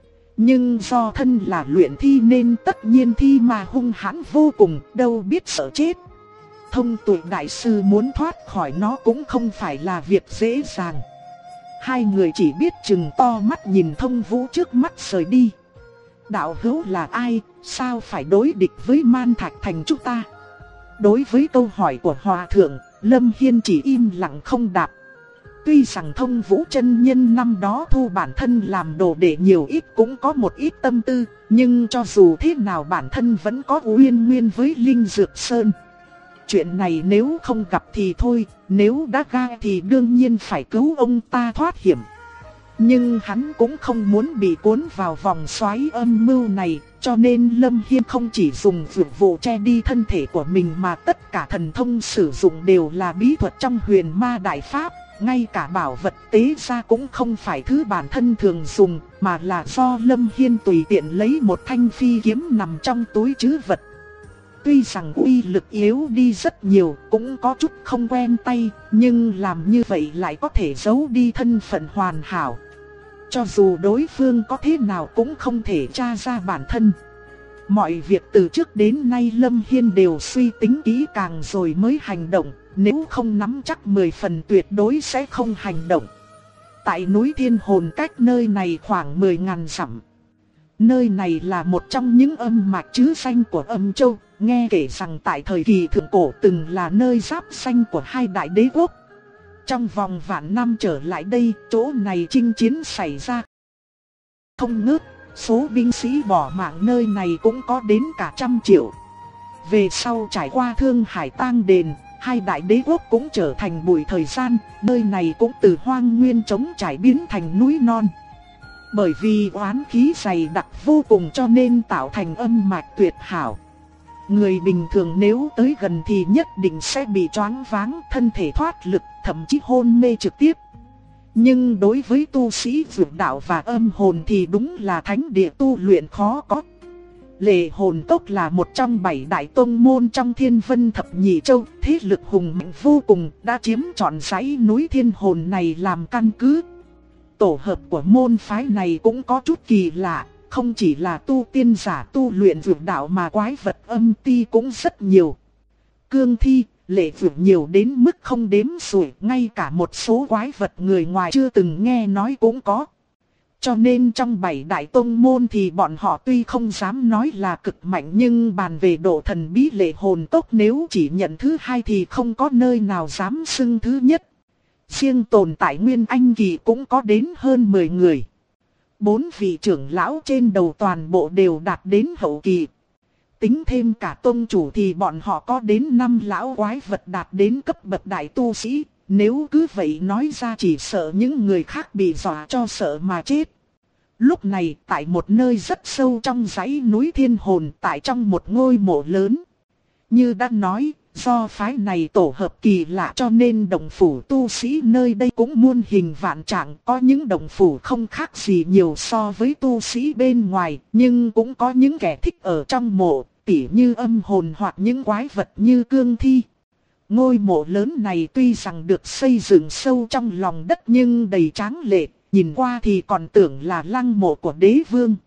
Nhưng do thân là luyện thi nên tất nhiên thi ma hung hãn vô cùng, đâu biết sợ chết. Thông Tuệ đại sư muốn thoát khỏi nó cũng không phải là việc dễ dàng. Hai người chỉ biết chừng to mắt nhìn Thông Vũ trước mắt rời đi. Đạo hữu là ai, sao phải đối địch với Man Thạch Thành chúng ta? Đối với câu hỏi của Hòa Thượng, Lâm Hiên chỉ im lặng không đáp. Tuy rằng Thông Vũ chân nhân năm đó thu bản thân làm đồ đệ nhiều ít cũng có một ít tâm tư, nhưng cho dù thế nào bản thân vẫn có uyên nguyên với Linh Dược Sơn. Chuyện này nếu không gặp thì thôi, nếu đã ga thì đương nhiên phải cứu ông ta thoát hiểm. Nhưng hắn cũng không muốn bị cuốn vào vòng xoáy âm mưu này, cho nên Lâm Hiên không chỉ dùng dược vụ che đi thân thể của mình mà tất cả thần thông sử dụng đều là bí thuật trong Huyền Ma Đại Pháp. Ngay cả bảo vật tế ra cũng không phải thứ bản thân thường dùng, mà là do Lâm Hiên tùy tiện lấy một thanh phi kiếm nằm trong túi trữ vật. tuy rằng uy lực yếu đi rất nhiều, cũng có chút không quen tay, nhưng làm như vậy lại có thể giấu đi thân phận hoàn hảo. Cho dù đối phương có thế nào cũng không thể tra ra bản thân. Mọi việc từ trước đến nay Lâm Hiên đều suy tính kỹ càng rồi mới hành động, nếu không nắm chắc 10 phần tuyệt đối sẽ không hành động. Tại núi Thiên Hồn cách nơi này khoảng 10.000 dặm. Nơi này là một trong những âm mạch chứ danh của Âm Châu, nghe kể rằng tại thời kỳ thượng cổ từng là nơi giáp danh của hai đại đế quốc. Trong vòng vạn năm trở lại đây, chỗ này chinh chiến xảy ra không ngớt, số binh sĩ bỏ mạng nơi này cũng có đến cả 100 triệu. Về sau trải qua Thương Hải Tang Đền, hai đại đế quốc cũng trở thành bụi thời gian, nơi này cũng từ hoang nguyên trống trải biến thành núi non. Bởi vì oán khí dày đặc vô cùng cho nên tạo thành âm mạch tuyệt hảo. Người bình thường nếu tới gần thì nhất định sẽ bị choáng váng, thân thể thoát lực, thậm chí hôn mê trực tiếp. Nhưng đối với tu sĩ vượt đạo và âm hồn thì đúng là thánh địa tu luyện khó có. Lệ Hồn Cốc là một trong 7 đại tông môn trong Thiên Vân Thập Nhị Châu, thế lực hùng mạnh vô cùng, đã chiếm trọn dãy núi Thiên Hồn này làm căn cứ. Tổ hợp của môn phái này cũng có chút kỳ lạ, không chỉ là tu tiên giả tu luyện vượt đạo mà quái vật âm ti cũng rất nhiều. Cương thi, lệ vượt nhiều đến mức không đếm xuể, ngay cả một số quái vật người ngoài chưa từng nghe nói cũng có. Cho nên trong 7 đại tông môn thì bọn họ tuy không dám nói là cực mạnh, nhưng bàn về độ thần bí Lệ Hồn Cốc nếu chỉ nhận thứ hai thì không có nơi nào dám xưng thứ nhất. Riêng tồn tại Nguyên Anh kỳ cũng có đến hơn 10 người. 4 vị trưởng lão trên đầu toàn bộ đều đạt đến hậu kỳ. Tính thêm cả tông chủ thì bọn họ có đến 5 lão quái vật đạt đến cấp bậc đại tu sĩ. Nếu cứ vậy nói ra chỉ sợ những người khác bị dọa cho sợ mà chết. Lúc này tại một nơi rất sâu trong dãy núi Thiên Hồn, tại trong một ngôi mộ lớn. Như đã nói, do phái này tổ hợp kỳ lạ cho nên động phủ tu sĩ nơi đây cũng muôn hình vạn trạng. Có những động phủ không khác gì nhiều so với tu sĩ bên ngoài, nhưng cũng có những kẻ thích ở trong mộ, tỉ như âm hồn hoặc những quái vật như cương thi. Ngôi mộ lớn này tuy rằng được xây dựng sâu trong lòng đất nhưng đầy tráng lệ, nhìn qua thì còn tưởng là lăng mộ của đế vương.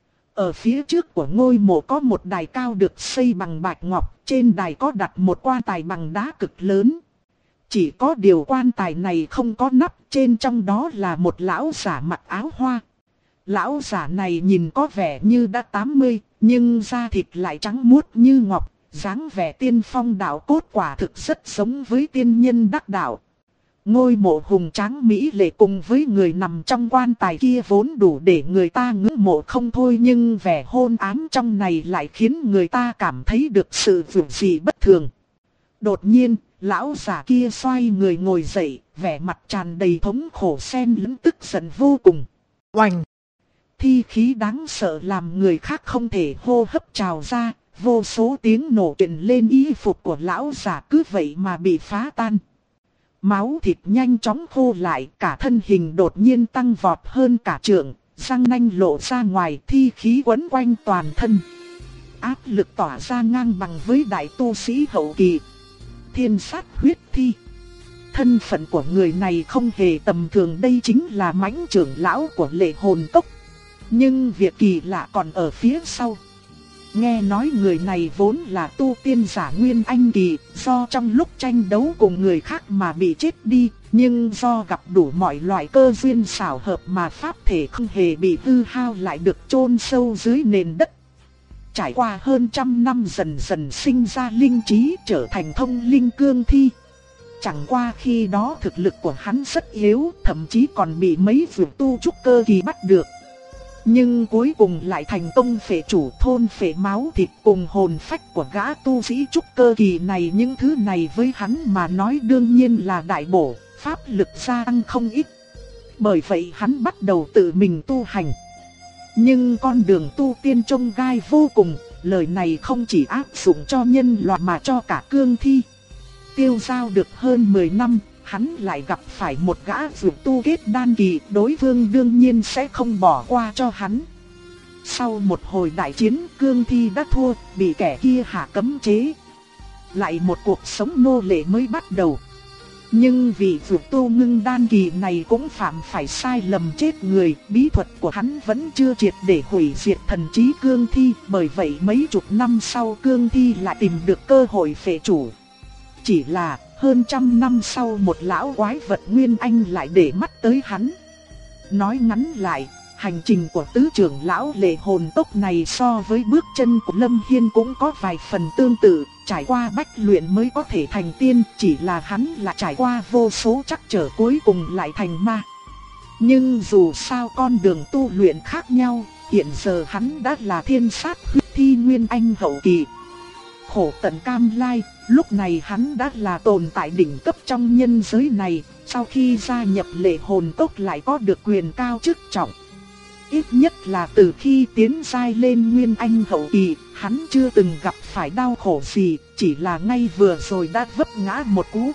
Ở phía trước của ngôi mộ có một đài cao được xây bằng bạch ngọc, trên đài có đặt một quan tài bằng đá cực lớn. Chỉ có điều quan tài này không có nắp, trên trong đó là một lão giả mặc áo hoa. Lão giả này nhìn có vẻ như đã 80, nhưng da thịt lại trắng muốt như ngọc, dáng vẻ tiên phong đạo cốt quả thực rất giống với tiên nhân đắc đạo. Ngôi mộ hùng tráng mỹ lệ cùng với người nằm trong quan tài kia vốn đủ để người ta ngưỡng mộ không thôi, nhưng vẻ hôn ám trong này lại khiến người ta cảm thấy được sự vượt dị bất thường. Đột nhiên, lão giả kia xoay người ngồi dậy, vẻ mặt tràn đầy thống khổ xen lẫn tức giận vô cùng. Oành! Thi khí đáng sợ làm người khác không thể hô hấp trào ra, vô số tiếng nổ truyền lên, y phục của lão giả cứ vậy mà bị phá tan. Máu thịt nhanh chóng khô lại, cả thân hình đột nhiên tăng vọt hơn cả trượng, răng nanh lộ ra ngoài, thi khí quấn quanh toàn thân. Áp lực tỏa ra ngang bằng với đại tu sĩ hậu kỳ. Thiên sát huyết thi. Thân phận của người này không hề tầm thường, đây chính là mãnh trưởng lão của Lệ Hồn Cốc. Nhưng việc kỳ lạ còn ở phía sau. Nghe nói người này vốn là tu tiên giả Nguyên Anh kỳ, do trong lúc tranh đấu cùng người khác mà bị chết đi, nhưng do gặp đủ mọi loại cơ duyên xảo hợp mà pháp thể không hề bị hư hao lại được chôn sâu dưới nền đất. Trải qua hơn 100 năm dần dần sinh ra linh trí, trở thành thông linh cương thi. Chẳng qua khi đó thực lực của hắn rất yếu, thậm chí còn bị mấy vị tu trúc cơ kỳ bắt được. Nhưng cuối cùng lại thành công phệ chủ, thôn phệ máu thịt cùng hồn phách của gã tu sĩ trúc cơ kỳ này. Những thứ này với hắn mà nói đương nhiên là đại bổ, pháp lực gia tăng không ít. Bởi vậy hắn bắt đầu tự mình tu hành. Nhưng con đường tu tiên chông gai vô cùng, lời này không chỉ áp dụng cho nhân loại mà cho cả cương thi. Tiêu giao được hơn 10 năm, hắn lại gặp phải một gã dược tu kết đan kỳ, đối phương đương nhiên sẽ không bỏ qua cho hắn. Sau một hồi đại chiến, cương thi đã thua, bị kẻ kia hạ cấm chế. Lại một cuộc sống nô lệ mới bắt đầu. Nhưng vị vượt tu ngưng đan kỳ này cũng phạm phải sai lầm chết người, bí thuật của hắn vẫn chưa triệt để hủy diệt thần trí cương thi, bởi vậy mấy chục năm sau cương thi lại tìm được cơ hội phệ chủ. Chỉ là hơn trăm năm sau một lão quái vật Nguyên Anh lại để mắt tới hắn. Nói ngắn lại, hành trình của tứ trưởng lão lệ hồn tốc này so với bước chân của Lâm Hiên cũng có vài phần tương tự, trải qua bách luyện mới có thể thành tiên, chỉ là hắn lại trải qua vô số trắc trở cuối cùng lại thành ma. Nhưng dù sao con đường tu luyện khác nhau, hiện giờ hắn đã là thiên sát huyết thi Nguyên Anh hậu kỳ. Khổ tận cam lai, lúc này hắn đã là tồn tại đỉnh cấp trong nhân giới này, sau khi gia nhập lệ hồn tốc lại có được quyền cao chức trọng. Ít nhất là từ khi tiến giai lên Nguyên Anh hậu kỳ, hắn chưa từng gặp phải đau khổ gì, chỉ là ngay vừa rồi đã vấp ngã một cú.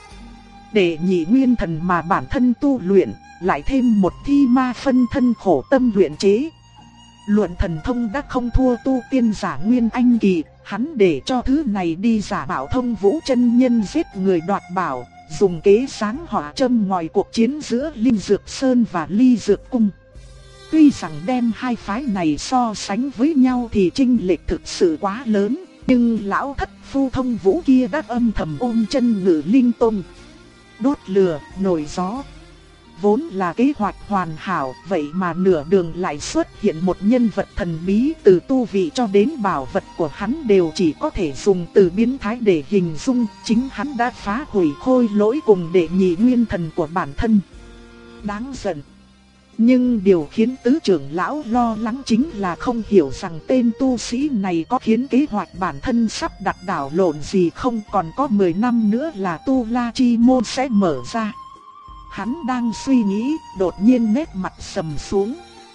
Để nhị nguyên thần mà bản thân tu luyện, lại thêm một thi ma phân thân khổ tâm luyện chế. Luận thần thông đã không thua tu tiên giả Nguyên Anh kỳ, hắn để cho thứ này đi giả bảo thông vũ chân nhân giết người đoạt bảo, dùng kế sáng hỏa châm ngòi cuộc chiến giữa Linh Dược Sơn và Ly Dược Cung. Tuy rằng đem hai phái này so sánh với nhau thì chênh lệch thực sự quá lớn, nhưng lão thất phu thông vũ kia đã âm thầm ôm chân Ngự Linh Tông. Đốt lửa, nổi gió. Vốn là kế hoạch hoàn hảo, vậy mà nửa đường lại xuất hiện một nhân vật thần bí, từ tu vị cho đến bảo vật của hắn đều chỉ có thể dùng từ biến thái để hình dung, chính hắn đã phá hủy khôi lỗi cùng đệ nhị nguyên thần của bản thân. Đáng giận. Nhưng điều khiến tứ trưởng lão lo lắng chính là không hiểu rằng tên tu sĩ này có khiến kế hoạch bản thân sắp đặt đảo lộn gì không, còn có 10 năm nữa là Tu La Chi Môn sẽ mở ra. Hắn đang suy nghĩ, đột nhiên nét mặt sầm xuống.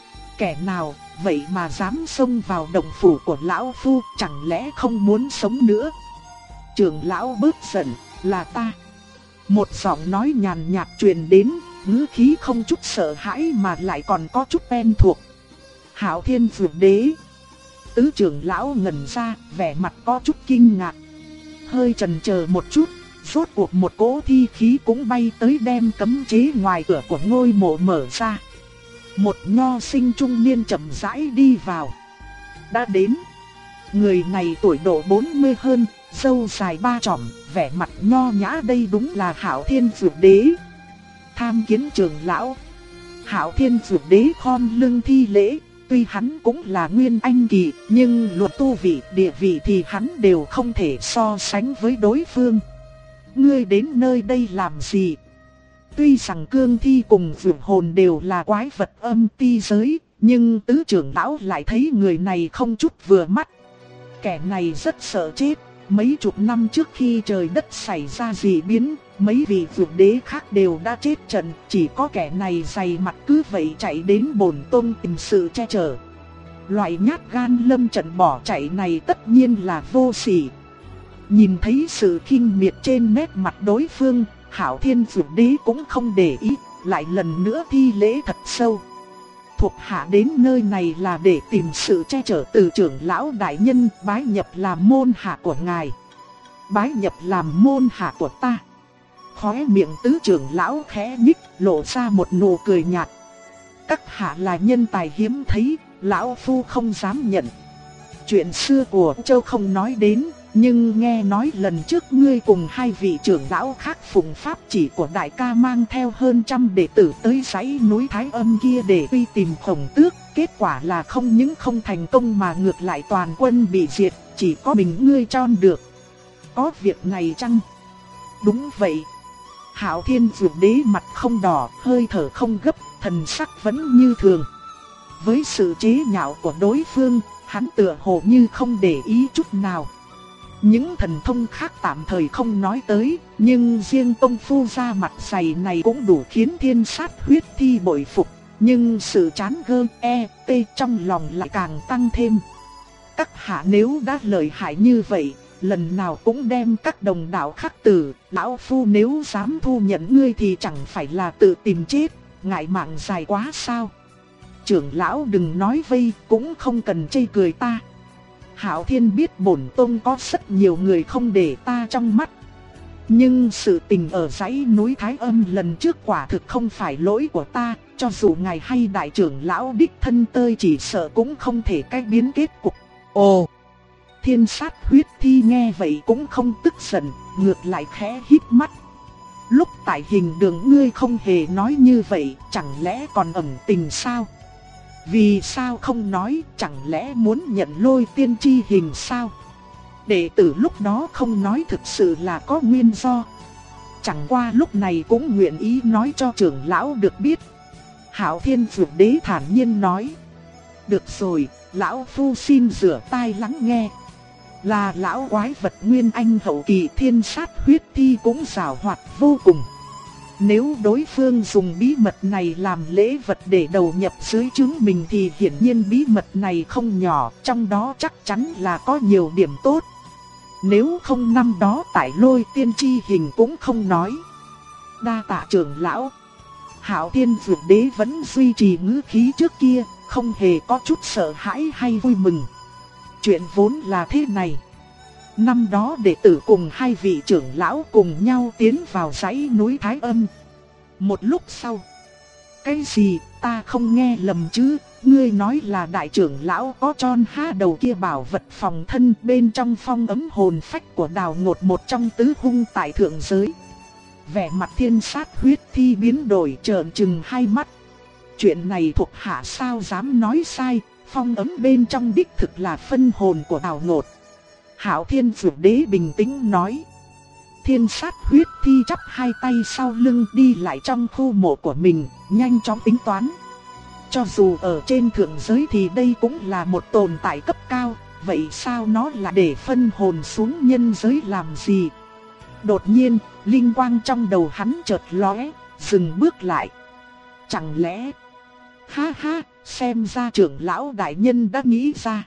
Kẻ nào vậy mà dám xông vào động phủ của lão phu, chẳng lẽ không muốn sống nữa? Trưởng lão bớt giận, là ta. Một giọng nói nhàn nhạt truyền đến, ngữ khí không chút sợ hãi mà lại còn có chút quen thuộc. Hạo Thiên Dược Đế. Tứ trưởng lão ngẩn ra, vẻ mặt có chút kinh ngạc. Hơi chần chờ một chút, rốt cuộc một cỗ thi khí cũng bay tới đem cấm chế ngoài cửa của ngôi mộ mở ra. Một nho sinh trung niên chậm rãi đi vào. Đã đến. Người này tuổi độ 40 hơn, râu dài ba chỏm, vẻ mặt nho nhã, đây đúng là Hạo Thiên Dược Đế. Tham kiến trưởng lão. Hạo Thiên Dược Đế khom lưng thi lễ, tuy hắn cũng là Nguyên Anh kỳ, nhưng luật tu vị, địa vị thì hắn đều không thể so sánh với đối phương. Ngươi đến nơi đây làm gì? Tuy rằng cương thi cùng vượt hồn đều là quái vật âm ti giới, nhưng tứ trưởng lão lại thấy người này không chút vừa mắt. Kẻ này rất sợ chết. Mấy chục năm trước khi trời đất xảy ra dị biến, mấy vị vượt đế khác đều đã chết trận, chỉ có kẻ này dày mặt cứ vậy chạy đến bổn tông tìm sự che chở. Loại nhát gan lâm trận bỏ chạy này tất nhiên là vô sỉ. Nhìn thấy sự khinh miệt trên nét mặt đối phương, Hạo Thiên Dược Đế cũng không để ý, lại lần nữa thi lễ thật sâu. Thuộc hạ đến nơi này là để tìm sự che chở từ trưởng lão đại nhân, bái nhập làm môn hạ của ngài. Bái nhập làm môn hạ của ta. Khóe miệng tứ trưởng lão khẽ nhích, lộ ra một nụ cười nhạt. Các hạ là nhân tài hiếm thấy, lão phu không dám nhận. Chuyện xưa của Châu không nói đến, nhưng nghe nói lần trước ngươi cùng hai vị trưởng lão khác phụng pháp chỉ của đại ca mang theo hơn 100 đệ tử tới dãy núi Thái Âm kia để truy tìm Khổng Tước, kết quả là không những không thành công mà ngược lại toàn quân bị diệt, chỉ có mình ngươi tròn được. Có việc này chăng? Đúng vậy. Hạo Thiên Dược Đế mặt không đỏ, hơi thở không gấp, thần sắc vẫn như thường. Với sự chế nhạo của đối phương, hắn tựa hồ như không để ý chút nào. Những thần thông khác tạm thời không nói tới, nhưng riêng công phu ra mặt dày này cũng đủ khiến thiên sát huyết thi bội phục. Nhưng sự chán gơ, trong lòng lại càng tăng thêm. Các hạ nếu đã lợi hại như vậy, lần nào cũng đem các đồng đạo khắc tử, lão phu nếu dám thu nhận ngươi thì chẳng phải là tự tìm chết, ngại mạng dài quá sao? trưởng lão đừng nói vây, cũng không cần chê cười ta. Hạo Thiên biết bổn tông có rất nhiều người không để ta trong mắt. Nhưng sự tình ở dãy núi Thái Âm lần trước quả thực không phải lỗi của ta, cho dù ngài hay đại trưởng lão đích thân tơi chỉ sợ cũng không thể cách biến kết cục. Ồ! Thiên sát huyết thi nghe vậy cũng không tức giận, ngược lại khẽ híp mắt. Lúc tại hình đường ngươi không hề nói như vậy, chẳng lẽ còn ẩn tình sao? Vì sao không nói, chẳng lẽ muốn nhận Lôi Tiên chi hình sao? Đệ tử lúc đó không nói thực sự là có nguyên do. Chẳng qua lúc này cũng nguyện ý nói cho trưởng lão được biết. Hạo Thiên Dược Đế thản nhiên nói. Được rồi, lão phu xin rửa tai lắng nghe. Là lão quái vật nguyên anh hậu kỳ thiên sát huyết thi cũng giàu hoạt vô cùng. Nếu đối phương dùng bí mật này làm lễ vật để đầu nhập dưới trướng mình thì hiển nhiên bí mật này không nhỏ, trong đó chắc chắn là có nhiều điểm tốt. Nếu không năm đó tại Lôi Tiên chi hình cũng không nói. Đa tạ trưởng lão. Hạo Thiên Dược Đế vẫn duy trì ngữ khí trước kia, không hề có chút sợ hãi hay vui mừng. Chuyện vốn là thế này. Năm đó đệ tử cùng hai vị trưởng lão cùng nhau tiến vào dãy núi Thái Âm. Một lúc sau. Cái gì, ta không nghe lầm chứ? Ngươi nói là đại trưởng lão có tròn há đầu kia bảo vật phòng thân bên trong phong ấm hồn phách của Đào Ngột, một trong tứ hung tại thượng giới. Vẻ mặt thiên sát huyết thi biến đổi, trợn trừng hai mắt. Chuyện này thuộc hạ sao dám nói sai, phong ấm bên trong đích thực là phân hồn của Đào Ngột. Hạo Thiên Dược Đế bình tĩnh nói. Thiên sát huyết thi chắp hai tay sau lưng đi lại trong khu mộ của mình, nhanh chóng tính toán. Cho dù ở trên thượng giới thì đây cũng là một tồn tại cấp cao, vậy sao nó lại để phân hồn xuống nhân giới làm gì? Đột nhiên, linh quang trong đầu hắn chợt lóe, dừng bước lại. Chẳng lẽ... Ha ha, xem ra trưởng lão đại nhân đã nghĩ ra.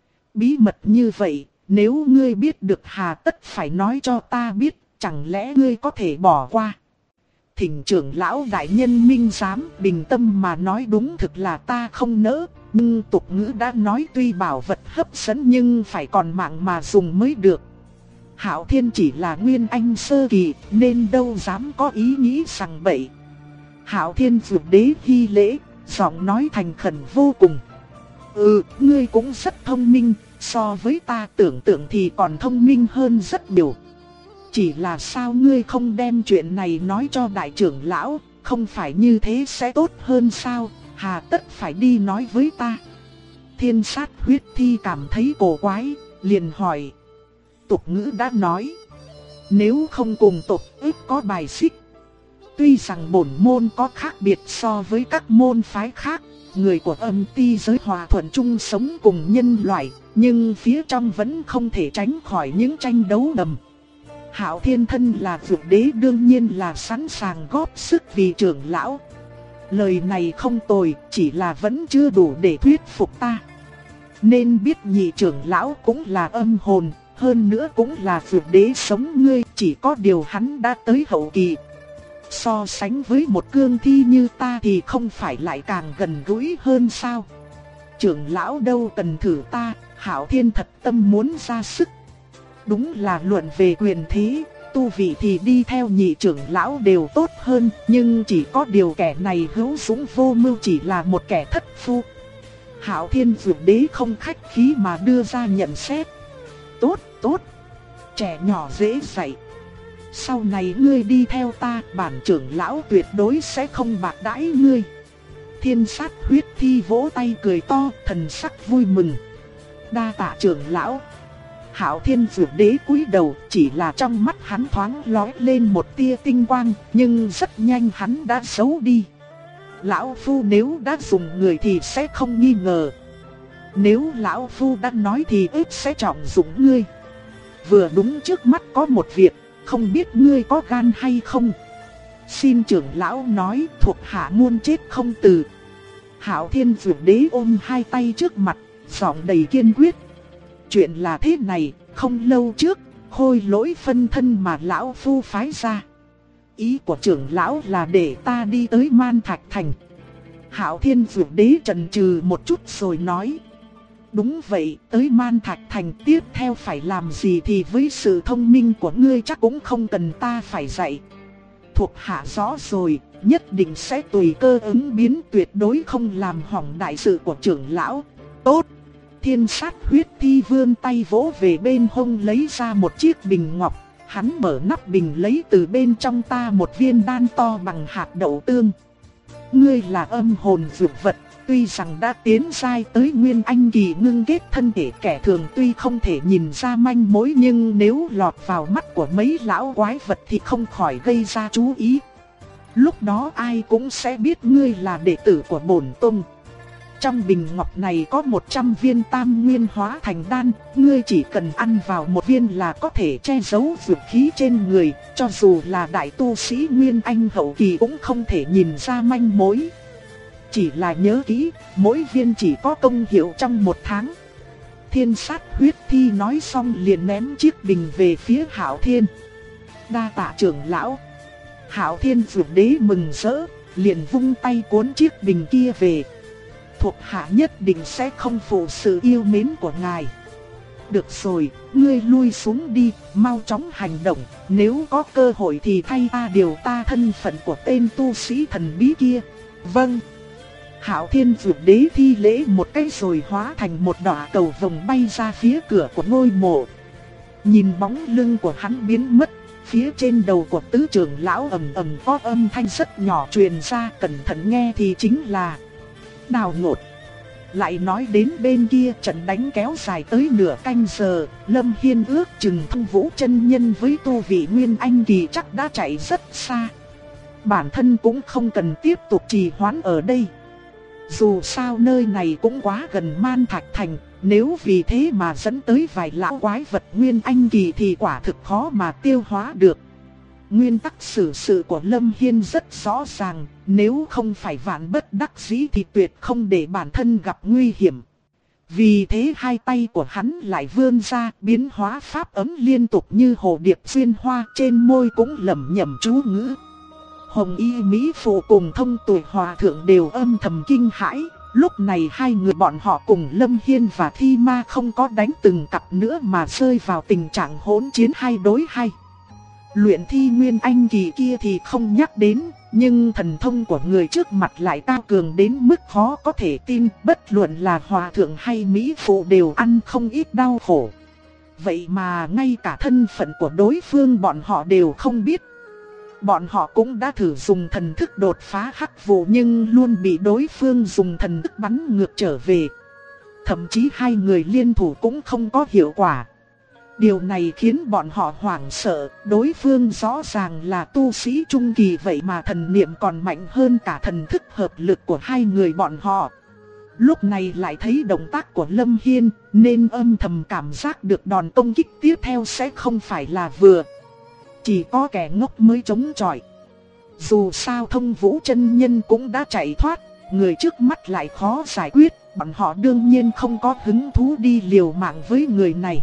Bí mật như vậy, nếu ngươi biết được hà tất phải nói cho ta biết, chẳng lẽ ngươi có thể bỏ qua? Thỉnh trưởng lão đại nhân minh giám, bình tâm mà nói, đúng thực là ta không nỡ, nhưng tục ngữ đã nói tuy bảo vật hấp dẫn nhưng phải còn mạng mà dùng mới được. Hạo Thiên chỉ là nguyên anh sơ kỳ nên đâu dám có ý nghĩ sằng bậy. Hạo Thiên Dược Đế hy lễ, giọng nói thành khẩn vô cùng. Ngươi cũng rất thông minh, so với ta tưởng tượng thì còn thông minh hơn rất nhiều. Chỉ là sao ngươi không đem chuyện này nói cho đại trưởng lão, không phải như thế sẽ tốt hơn sao, hà tất phải đi nói với ta. Thiên sát huyết thi cảm thấy cổ quái, liền hỏi. Tục ngữ đã nói, nếu không cùng tộc ít có bài xích. Tuy rằng bổn môn có khác biệt so với các môn phái khác, người của âm ti giới hòa thuận chung sống cùng nhân loại, nhưng phía trong vẫn không thể tránh khỏi những tranh đấu đầm. Hạo Thiên thân là Dược Đế đương nhiên là sẵn sàng góp sức vì trưởng lão. Lời này không tồi, chỉ là vẫn chưa đủ để thuyết phục ta. Nên biết nhị trưởng lão cũng là âm hồn, hơn nữa cũng là Dược Đế sống ngươi, chỉ có điều hắn đã tới hậu kỳ. So sánh với một cương thi như ta thì không phải lại càng gần gũi hơn sao? Trưởng lão đâu cần thử ta, Hạo Thiên thật tâm muốn ra sức. Đúng là luận về quyền thế, tu vị thì đi theo nhị trưởng lão đều tốt hơn, nhưng chỉ có điều kẻ này hữu dũng vô mưu, chỉ là một kẻ thất phu. Hạo Thiên Dược Đế không khách khí mà đưa ra nhận xét. Tốt, trẻ nhỏ dễ dạy. Sau này ngươi đi theo ta, bản trưởng lão tuyệt đối sẽ không bạc đãi ngươi. Thiên sát huyết thi vỗ tay cười to, thần sắc vui mừng. Đa tạ trưởng lão. Hạo Thiên Dược Đế cúi đầu, chỉ là trong mắt hắn thoáng lóe lên một tia tinh quang, nhưng rất nhanh hắn đã giấu đi. Lão phu nếu đã dùng người thì sẽ không nghi ngờ. Nếu lão phu đã nói thì ít sẽ trọng dụng ngươi. Vừa đúng trước mắt có một việc, không biết ngươi có gan hay không. Xin trưởng lão nói, thuộc hạ muôn chết không từ. Hạo Thiên Dược Đế ôm hai tay trước mặt, giọng đầy kiên quyết. Chuyện là thế này, không lâu trước, Khôi Lỗi phân thân mà lão phu phái ra. Ý của trưởng lão là để ta đi tới Man Thạch Thành. Hạo Thiên Dược Đế chần chừ một chút rồi nói. Đúng vậy, tới Man Thạch Thành tiếp theo phải làm gì thì với sự thông minh của ngươi chắc cũng không cần ta phải dạy. Thuộc hạ rõ rồi, nhất định sẽ tùy cơ ứng biến, tuyệt đối không làm hỏng đại sự của trưởng lão. Tốt! Thiên Sát Huyết Thi vươn tay vỗ về bên hông lấy ra một chiếc bình ngọc. Hắn mở nắp bình lấy từ bên trong ta một viên đan to bằng hạt đậu tương. Ngươi là âm hồn dược vật, tuy rằng đã tiến giai tới Nguyên Anh kỳ ngưng kết thân thể, kẻ thường tuy không thể nhìn ra manh mối, nhưng nếu lọt vào mắt của mấy lão quái vật thì không khỏi gây ra chú ý. Lúc đó ai cũng sẽ biết ngươi là đệ tử của bổn tông. Trong bình ngọc này có 100 viên tam nguyên hóa thành đan, ngươi chỉ cần ăn vào một viên là có thể che giấu dược khí trên người, cho dù là đại tu sĩ Nguyên Anh hậu kỳ cũng không thể nhìn ra manh mối. Chỉ là nhớ kỹ, mỗi viên chỉ có công hiệu trong 1 tháng. Thiên Sát Huyết Thi nói xong liền ném chiếc bình về phía Hạo Thiên. Đa tạ trưởng lão. Hạo Thiên Dược Đế mừng rỡ, liền vung tay cuốn chiếc bình kia về. Thuộc hạ nhất định sẽ không phụ sự yêu mến của ngài. Được rồi, ngươi lui xuống đi, mau chóng hành động. Nếu có cơ hội thì thay ta điều ta thân phận của tên tu sĩ thần bí kia. Vâng. Hạo Thiên Dược Đế thi lễ một cái rồi hóa thành một đóa cầu vồng bay ra phía cửa của ngôi mộ. Nhìn bóng lưng của hắn biến mất, phía trên đầu của tứ trưởng lão ầm ầm có âm thanh rất nhỏ truyền ra, cẩn thận nghe thì chính là Đào Ngột. Lại nói đến bên kia, trận đánh kéo dài tới nửa canh giờ, Lâm Hiên ước chừng Thông Vũ chân nhân với tu vị Nguyên Anh kỳ chắc đã chạy rất xa. Bản thân cũng không cần tiếp tục trì hoãn ở đây. Dù sao nơi này cũng quá gần Man Thạch Thành, nếu vì thế mà dẫn tới vài lão quái vật Nguyên Anh kỳ thì quả thực khó mà tiêu hóa được. Nguyên tắc xử sự của Lâm Hiên rất rõ ràng, nếu không phải vạn bất đắc dĩ thì tuyệt không để bản thân gặp nguy hiểm. Vì thế hai tay của hắn lại vươn ra, biến hóa pháp ấm liên tục như hồ điệp xuyên hoa, trên môi cũng lẩm nhẩm chú ngữ. Hồng Y Mỹ Phụ cùng Thông Tuổi Hòa Thượng đều âm thầm kinh hãi. Lúc này hai người bọn họ cùng Lâm Hiên và Thi Ma không có đánh từng cặp nữa mà rơi vào tình trạng hỗn chiến 2 đối 2. Luyện thi Nguyên Anh kỳ kia thì không nhắc đến, nhưng thần thông của người trước mặt lại cao cường đến mức khó có thể tin, bất luận là Hòa Thượng hay Mỹ Phụ đều ăn không ít đau khổ. Vậy mà ngay cả thân phận của đối phương bọn họ đều không biết. Bọn họ cũng đã thử dùng thần thức đột phá hắc vụ nhưng luôn bị đối phương dùng thần thức bắn ngược trở về. Thậm chí hai người liên thủ cũng không có hiệu quả. Điều này khiến bọn họ hoảng sợ, đối phương rõ ràng là tu sĩ trung kỳ vậy mà thần niệm còn mạnh hơn cả thần thức hợp lực của hai người bọn họ. Lúc này lại thấy động tác của Lâm Hiên nên âm thầm cảm giác được đòn công kích tiếp theo sẽ không phải là vừa. Chỉ có kẻ ngốc mới chống chọi. Dù sao Thông Vũ chân nhân cũng đã chạy thoát, người trước mắt lại khó giải quyết, bọn họ đương nhiên không có hứng thú đi liều mạng với người này.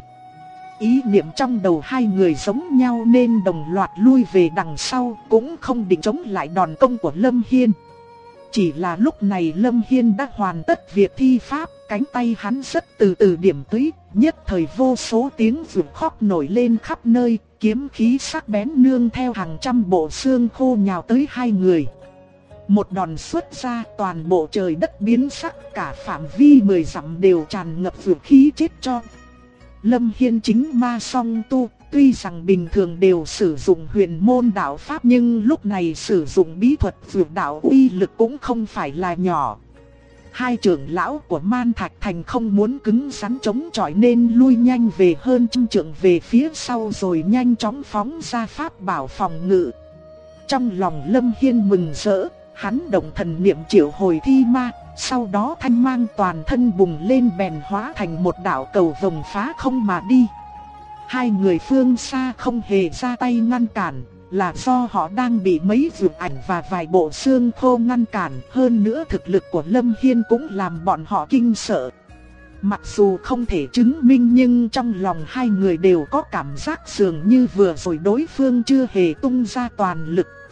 Ý niệm trong đầu hai người giống nhau nên đồng loạt lui về đằng sau, cũng không định chống lại đòn công của Lâm Hiên. Chỉ là lúc này Lâm Hiên đã hoàn tất việc thi pháp, cánh tay hắn rất từ từ điểm tới, nhất thời vô số tiếng vượt khóc nổi lên khắp nơi, kiếm khí sắc bén nương theo hàng trăm bộ xương khô nhào tới hai người. Một đòn xuất ra, toàn bộ trời đất biến sắc, cả phạm vi 10 dặm đều tràn ngập vượt khí chết cho. Lâm Hiên chính ma song tu, tuy rằng bình thường đều sử dụng huyền môn đạo pháp nhưng lúc này sử dụng bí thuật vượt đạo uy lực cũng không phải là nhỏ. Hai trưởng lão của Man Thạch Thành không muốn cứng rắn chống chọi nên lui nhanh về hơn trăm trượng về phía sau rồi nhanh chóng phóng ra pháp bảo phòng ngự. Trong lòng Lâm Hiên mừng rỡ, hắn động thần niệm triệu hồi Thi Ma, sau đó thanh mang toàn thân bùng lên bèn hóa thành một đạo cầu vồng phá không mà đi. Hai người phương xa không hề ra tay ngăn cản, là do họ đang bị mấy vượt ảnh và vài bộ xương khô ngăn cản. Hơn nữa thực lực của Lâm Hiên cũng làm bọn họ kinh sợ. Mặc dù không thể chứng minh nhưng trong lòng hai người đều có cảm giác dường như vừa rồi đối phương chưa hề tung ra toàn lực.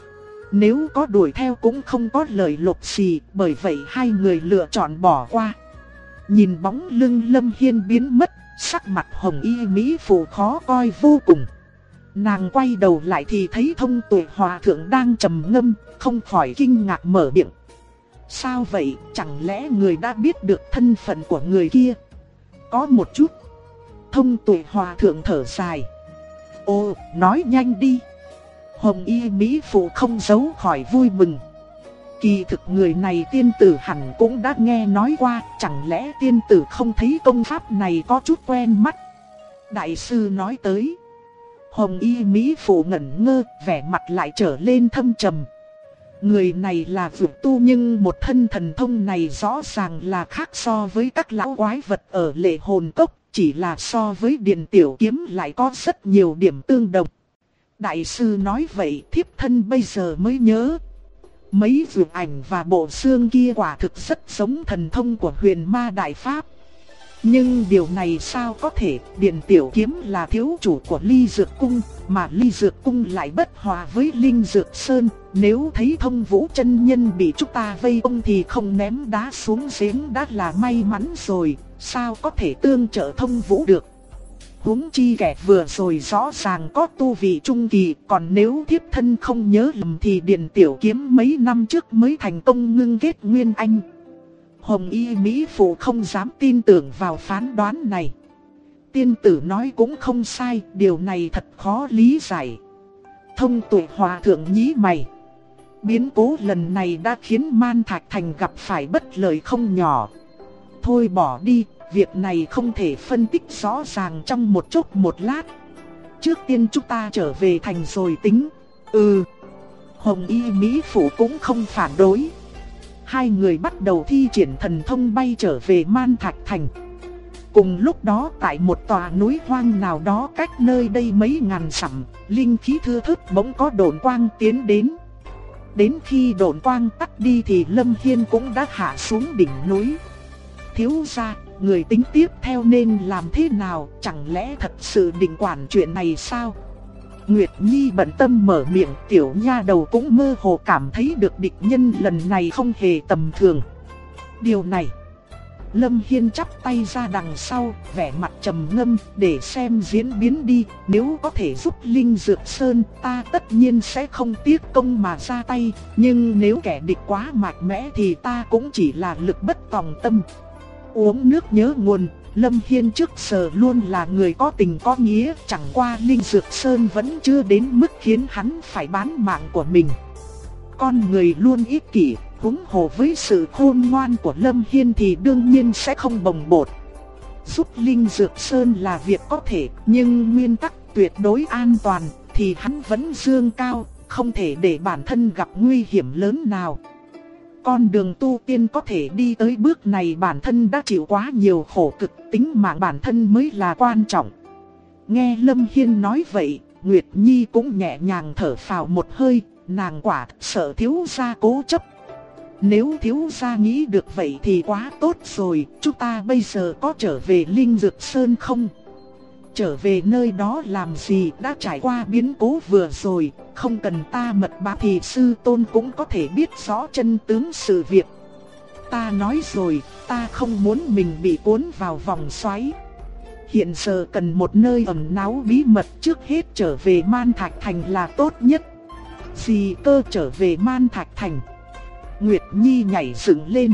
Nếu có đuổi theo cũng không có lợi lộc gì, bởi vậy hai người lựa chọn bỏ qua. Nhìn bóng lưng Lâm Hiên biến mất, sắc mặt Hồng Y Mỹ Phụ khó coi vô cùng. Nàng quay đầu lại thì thấy Thông Tuệ Hòa Thượng đang trầm ngâm, không khỏi kinh ngạc mở miệng. Sao vậy, chẳng lẽ người đã biết được thân phận của người kia? Có một chút. Thông Tuệ Hòa Thượng thở dài. Ồ, nói nhanh đi. Hồng Y Mỹ Phụ không giấu khỏi vui mừng. Kỳ thực người này tiên tử hẳn cũng đã nghe nói qua, chẳng lẽ tiên tử không thấy công pháp này có chút quen mắt? Đại sư nói tới. Hồng Y Mỹ Phụ ngẩn ngơ, vẻ mặt lại trở lên thâm trầm. Người này là vượt tu nhưng một thân thần thông này rõ ràng là khác so với các lão quái vật ở Lệ Hồn Cốc, chỉ là so với Điền Tiểu Kiếm lại có rất nhiều điểm tương đồng. Đại sư nói vậy thiếp thân bây giờ mới nhớ. Mấy vượt ảnh và bộ xương kia quả thực rất giống thần thông của Huyền Ma Đại Pháp. Nhưng điều này sao có thể, Điền Tiểu Kiếm là thiếu chủ của Ly Dược Cung, mà Ly Dược Cung lại bất hòa với Linh Dược Sơn. Nếu thấy Thông Vũ chân nhân bị chúng ta vây công thì không ném đá xuống giếng đã là may mắn rồi, sao có thể tương trợ Thông Vũ được. Huống chi kẻ vừa rồi rõ ràng có tu vị trung kỳ, còn nếu thiếp thân không nhớ lầm thì Điền Tiểu Kiếm mấy năm trước mới thành công ngưng kết Nguyên Anh. Hồng Y Mỹ Phụ không dám tin tưởng vào phán đoán này. Tiên tử nói cũng không sai, điều này thật khó lý giải. Thông Tuệ Hòa Thượng nhí mày. Biến cố lần này đã khiến Man Thạch Thành gặp phải bất lợi không nhỏ. Thôi bỏ đi, việc này không thể phân tích rõ ràng trong một chốc một lát. Trước tiên chúng ta trở về thành rồi tính. Hồng Y Mỹ Phụ cũng không phản đối. Hai người bắt đầu thi triển thần thông bay trở về Man Thạch Thành. Cùng lúc đó tại một tòa núi hoang nào đó cách nơi đây mấy ngàn dặm, linh khí thưa thớt bỗng có độn quang tiến đến. Đến khi độn quang tắt đi thì Lâm Hiên cũng đã hạ xuống đỉnh núi. Thiếu gia, người tính tiếp theo nên làm thế nào, chẳng lẽ thật sự định quản chuyện này sao? Nguyệt Nhi bận tâm mở miệng, tiểu nha đầu cũng mơ hồ cảm thấy được địch nhân lần này không hề tầm thường. Điều này, Lâm Hiên chắp tay ra đằng sau, vẻ mặt trầm ngâm, để xem diễn biến đi, nếu có thể giúp Linh Dược Sơn, ta tất nhiên sẽ không tiếc công mà ra tay, nhưng nếu kẻ địch quá mạnh mẽ thì ta cũng chỉ là lực bất tòng tâm. Uống nước nhớ nguồn, Lâm Hiên trước giờ luôn là người có tình có nghĩa, chẳng qua Linh Dược Sơn vẫn chưa đến mức khiến hắn phải bán mạng của mình. Con người luôn ích kỷ, huống hồ với sự khôn ngoan của Lâm Hiên thì đương nhiên sẽ không bồng bột. Giúp Linh Dược Sơn là việc có thể, nhưng nguyên tắc tuyệt đối an toàn thì hắn vẫn dương cao, không thể để bản thân gặp nguy hiểm lớn nào. Con đường tu tiên có thể đi tới bước này bản thân đã chịu quá nhiều khổ cực, tính mạng bản thân mới là quan trọng. Nghe Lâm Hiên nói vậy, Nguyệt Nhi cũng nhẹ nhàng thở phào một hơi, nàng quả sợ thiếu gia cố chấp. Nếu thiếu gia nghĩ được vậy thì quá tốt rồi, chúng ta bây giờ có trở về Linh Dược Sơn không? Trở về nơi đó làm gì, đã trải qua biến cố vừa rồi, không cần ta mật báo thì sư tôn cũng có thể biết rõ chân tướng sự việc. Ta nói rồi, ta không muốn mình bị cuốn vào vòng xoáy. Hiện giờ cần một nơi ẩn náu bí mật, trước hết trở về Man Thạch Thành là tốt nhất. Gì cơ, trở về Man Thạch Thành? Nguyệt Nhi nhảy dựng lên.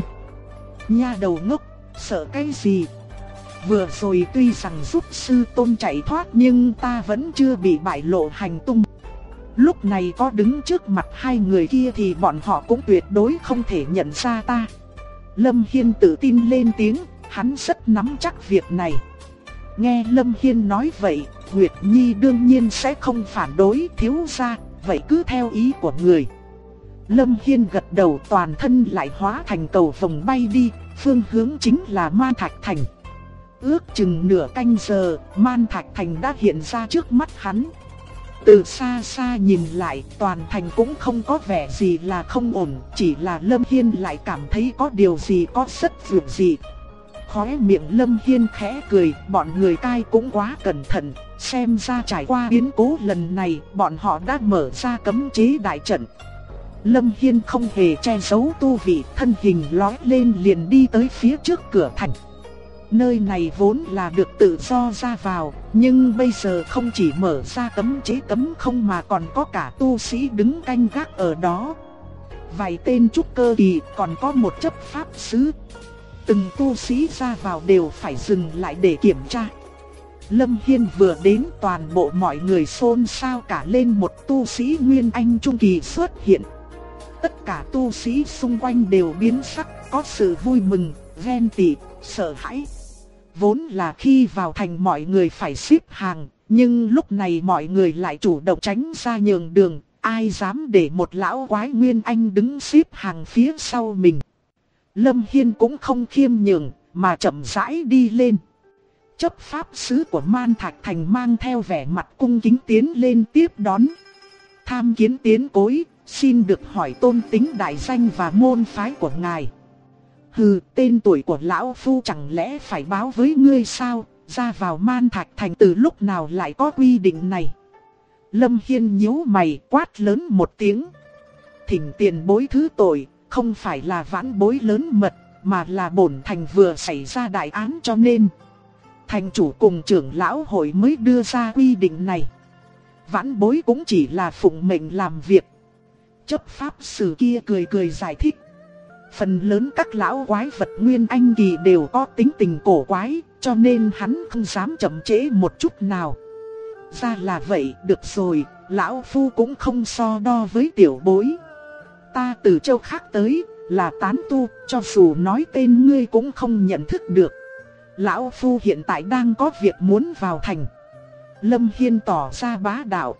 Nha đầu ngốc, sợ cái gì? Vừa rồi tuy rằng giúp sư tôn chạy thoát nhưng ta vẫn chưa bị bại lộ hành tung. Lúc này có đứng trước mặt hai người kia thì bọn họ cũng tuyệt đối không thể nhận ra ta. Lâm Hiên tự tin lên tiếng, hắn rất nắm chắc việc này. Nghe Lâm Hiên nói vậy, Nguyệt Nhi đương nhiên sẽ không phản đối, thiếu gia, vậy cứ theo ý của người. Lâm Hiên gật đầu, toàn thân lại hóa thành cầu vồng bay đi, phương hướng chính là Man Thạch Thành. Ước chừng nửa canh giờ, Man Thạch Thành đã hiện ra trước mắt hắn. Từ xa xa nhìn lại, toàn thành cũng không có vẻ gì là không ổn, chỉ là Lâm Hiên lại cảm thấy có điều gì có rất vượt dị. Khóe miệng Lâm Hiên khẽ cười, bọn người cai cũng quá cẩn thận, xem ra trải qua biến cố lần này, bọn họ đã mở ra cấm chế đại trận. Lâm Hiên không hề che giấu tu vị, thân hình lói lên liền đi tới phía trước cửa thành. Nơi này vốn là được tự do ra vào, nhưng bây giờ không chỉ mở ra cấm chế cấm không mà còn có cả tu sĩ đứng canh gác ở đó. Vài tên trúc cơ kỳ, còn có một chấp pháp sứ. Từng tu sĩ ra vào đều phải dừng lại để kiểm tra. Lâm Hiên vừa đến, toàn bộ mọi người xôn xao cả lên, một tu sĩ Nguyên Anh trung kỳ xuất hiện. Tất cả tu sĩ xung quanh đều biến sắc, có sự vui mừng, ghen tị, sợ hãi. Vốn là khi vào thành mọi người phải xếp hàng, nhưng lúc này mọi người lại chủ động tránh ra nhường đường. Ai dám để một lão quái Nguyên Anh đứng xếp hàng phía sau mình. Lâm Hiên cũng không khiêm nhường, mà chậm rãi đi lên. Chấp pháp sứ của Man Thạch Thành mang theo vẻ mặt cung kính tiến lên tiếp đón. Tham kiến tiến cối, xin được hỏi tôn tính đại danh và môn phái của ngài. Hừ, tên tuổi của lão phu chẳng lẽ phải báo với ngươi sao? Ra vào Man Thạch Thành từ lúc nào lại có quy định này? Lâm Hiên nhíu mày quát lớn một tiếng. Thỉnh tiền bối thứ tội, không phải là vãn bối lớn mật, mà là bổn thành vừa xảy ra đại án cho nên thành chủ cùng trưởng lão hội mới đưa ra quy định này. Vãn bối cũng chỉ là phụng mệnh làm việc. Chấp pháp sử kia cười cười giải thích. Phần lớn các lão quái vật Nguyên Anh kỳ đều có tính tình cổ quái, cho nên hắn không dám chậm trễ một chút nào. Ra là vậy, được rồi, lão phu cũng không so đo với tiểu bối. Ta từ châu khác tới, là tán tu, cho dù nói tên ngươi cũng không nhận thức được. Lão phu hiện tại đang có việc muốn vào thành. Lâm Hiên tỏ ra bá đạo.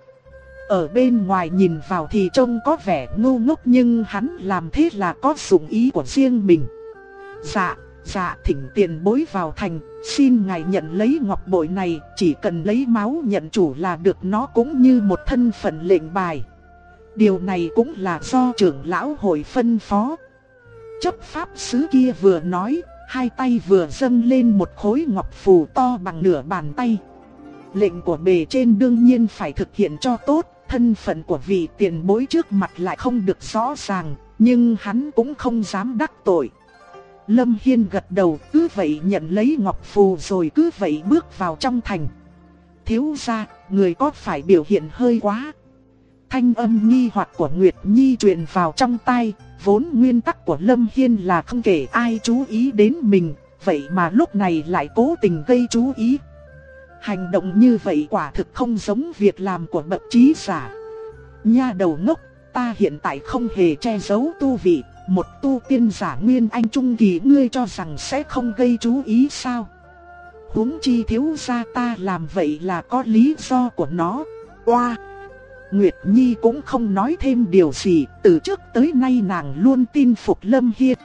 Ở bên ngoài nhìn vào thì trông có vẻ ngu ngốc, nhưng hắn làm thế là có dụng ý của riêng mình. Dạ, thỉnh tiền bối vào thành, xin ngài nhận lấy ngọc bội này, chỉ cần lấy máu nhận chủ là được, nó cũng như một thân phận lệnh bài. Điều này cũng là do trưởng lão hội phân phó. Chấp pháp sứ kia vừa nói, hai tay vừa dâng lên một khối ngọc phù to bằng nửa bàn tay. Lệnh của bề trên đương nhiên phải thực hiện cho tốt, thân phận của vị tiền bối trước mặt lại không được rõ ràng, nhưng hắn cũng không dám đắc tội. Lâm Hiên gật đầu, cứ vậy nhận lấy ngọc phù rồi cứ vậy bước vào trong thành. Thiếu gia, người có phải biểu hiện hơi quá? Thanh âm nghi hoặc của Nguyệt Nhi truyền vào trong tai. Vốn nguyên tắc của Lâm Hiên là không kể ai chú ý đến mình, vậy mà lúc này lại cố tình gây chú ý. Hành động như vậy quả thực không giống việc làm của bậc trí giả. Nha đầu ngốc, ta hiện tại không hề che giấu tu vị. Một tu tiên giả Nguyên Anh trung kỳ ngươi cho rằng sẽ không gây chú ý sao? Huống chi thiếu gia ta làm vậy là có lý do của nó. Oa! Nguyệt Nhi cũng không nói thêm điều gì, từ trước tới nay nàng luôn tin phục Lâm Hiên.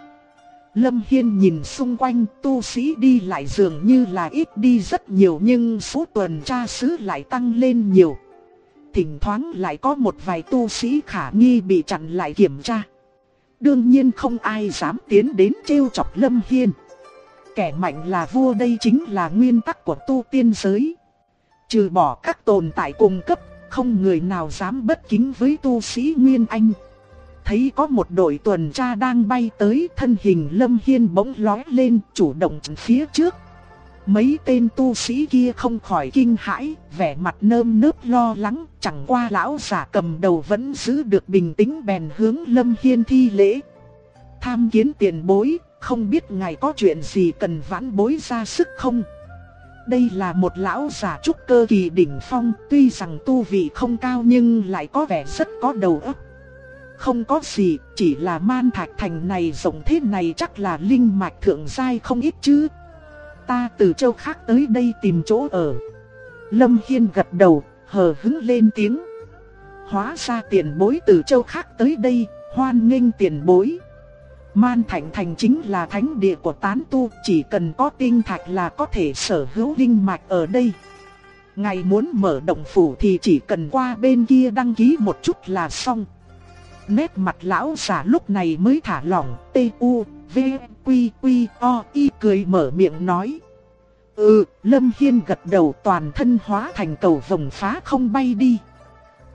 Lâm Hiên nhìn xung quanh, tu sĩ đi lại dường như là ít đi rất nhiều, nhưng số tuần tra sứ lại tăng lên nhiều. Thỉnh thoảng lại có một vài tu sĩ khả nghi bị chặn lại kiểm tra. Đương nhiên không ai dám tiến đến trêu chọc Lâm Hiên. Kẻ mạnh là vua, đây chính là nguyên tắc của tu tiên giới. Trừ bỏ các tồn tại cùng cấp, không người nào dám bất kính với tu sĩ Nguyên Anh. Thấy có một đội tuần tra đang bay tới, thân hình Lâm Hiên bỗng lói lên, chủ động chặn phía trước. Mấy tên tu sĩ kia không khỏi kinh hãi, vẻ mặt nơm nớp lo lắng, chẳng qua lão giả cầm đầu vẫn giữ được bình tĩnh, bèn hướng Lâm Hiên thi lễ. Tham kiến tiền bối, không biết ngài có chuyện gì cần vãn bối ra sức không? Đây là một lão giả trúc cơ kỳ đỉnh phong, tuy rằng tu vị không cao nhưng lại có vẻ rất có đầu óc. Không có gì, chỉ là Man Thạch Thành này rộng thế này chắc là linh mạch thượng giai không ít chứ. Ta từ châu khác tới đây tìm chỗ ở. Lâm Hiên gật đầu, hờ hững lên tiếng. Hóa ra tiền bối từ châu khác tới đây, hoan nghênh tiền bối. Man Thạch Thành chính là thánh địa của tán tu, chỉ cần có tinh thạch là có thể sở hữu linh mạch ở đây. Ngài muốn mở động phủ thì chỉ cần qua bên kia đăng ký một chút là xong. Nét mặt lão giả lúc này mới thả lỏng, T-U-V-Q-Q-O-I cười mở miệng nói. Lâm Hiên gật đầu, toàn thân hóa thành cầu vồng phá không bay đi.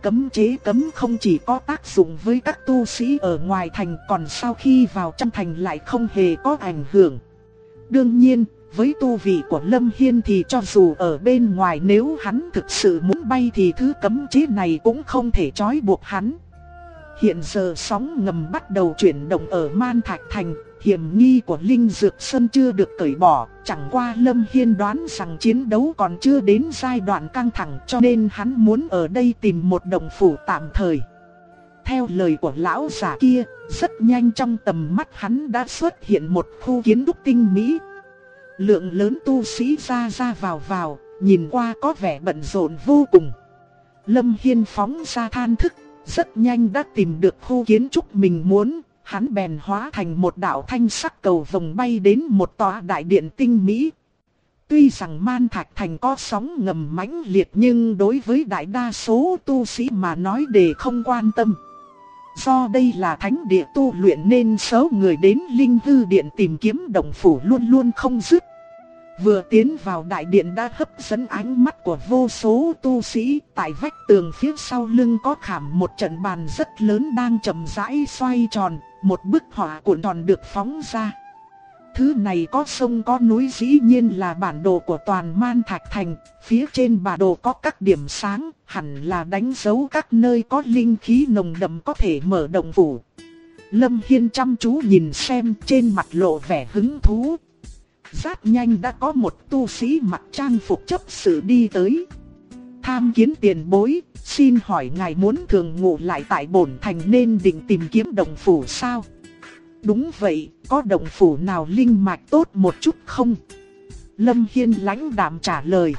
cấm chế cấm không chỉ có tác dụng với các tu sĩ ở ngoài thành, còn sau khi vào trong thành lại không hề có ảnh hưởng. Đương nhiên, với tu vị của Lâm Hiên thì cho dù ở bên ngoài nếu hắn thực sự muốn bay thì thứ cấm chế này cũng không thể trói buộc hắn. Hiện giờ sóng ngầm bắt đầu chuyển động ở Man Thạch Thành, hiểm nghi của Linh Dược Sơn chưa được cởi bỏ, chẳng qua Lâm Hiên đoán rằng chiến đấu còn chưa đến giai đoạn căng thẳng, cho nên hắn muốn ở đây tìm một động phủ tạm thời. Theo lời của lão già kia, rất nhanh trong tầm mắt hắn đã xuất hiện một khu kiến trúc tinh mỹ. Lượng lớn tu sĩ ra ra vào, nhìn qua có vẻ bận rộn vô cùng. Lâm Hiên phóng ra than thức, rất nhanh đã tìm được khu kiến trúc mình muốn. Hắn bèn hóa thành một đạo thanh sắc cầu vồng bay đến một tòa đại điện tinh mỹ. Tuy rằng Man Thạch Thành có sóng ngầm mãnh liệt nhưng đối với đại đa số tu sĩ mà nói đều không quan tâm. Do đây là thánh địa tu luyện nên số người đến Linh Hư Điện tìm kiếm động phủ luôn luôn không dứt. Vừa tiến vào đại điện đã hấp dẫn ánh mắt của vô số tu sĩ. Tại vách tường phía sau lưng có khảm một trận bàn rất lớn đang chậm rãi xoay tròn. Một bức họa cuộn tròn được phóng ra. Thứ này có sông có núi, dĩ nhiên là bản đồ của toàn Man Thạch Thành. Phía trên bản đồ có các điểm sáng, hẳn là đánh dấu các nơi có linh khí nồng đậm có thể mở động phủ. Lâm Hiên chăm chú nhìn xem, trên mặt lộ vẻ hứng thú. Rất nhanh đã có một tu sĩ mặc trang phục chấp sự đi tới. Tham kiến tiền bối, xin hỏi ngài muốn thường ngụ lại tại bổn thành nên định tìm kiếm động phủ sao? Đúng vậy, có động phủ nào linh mạch tốt một chút không? Lâm Hiên lãnh đạm trả lời.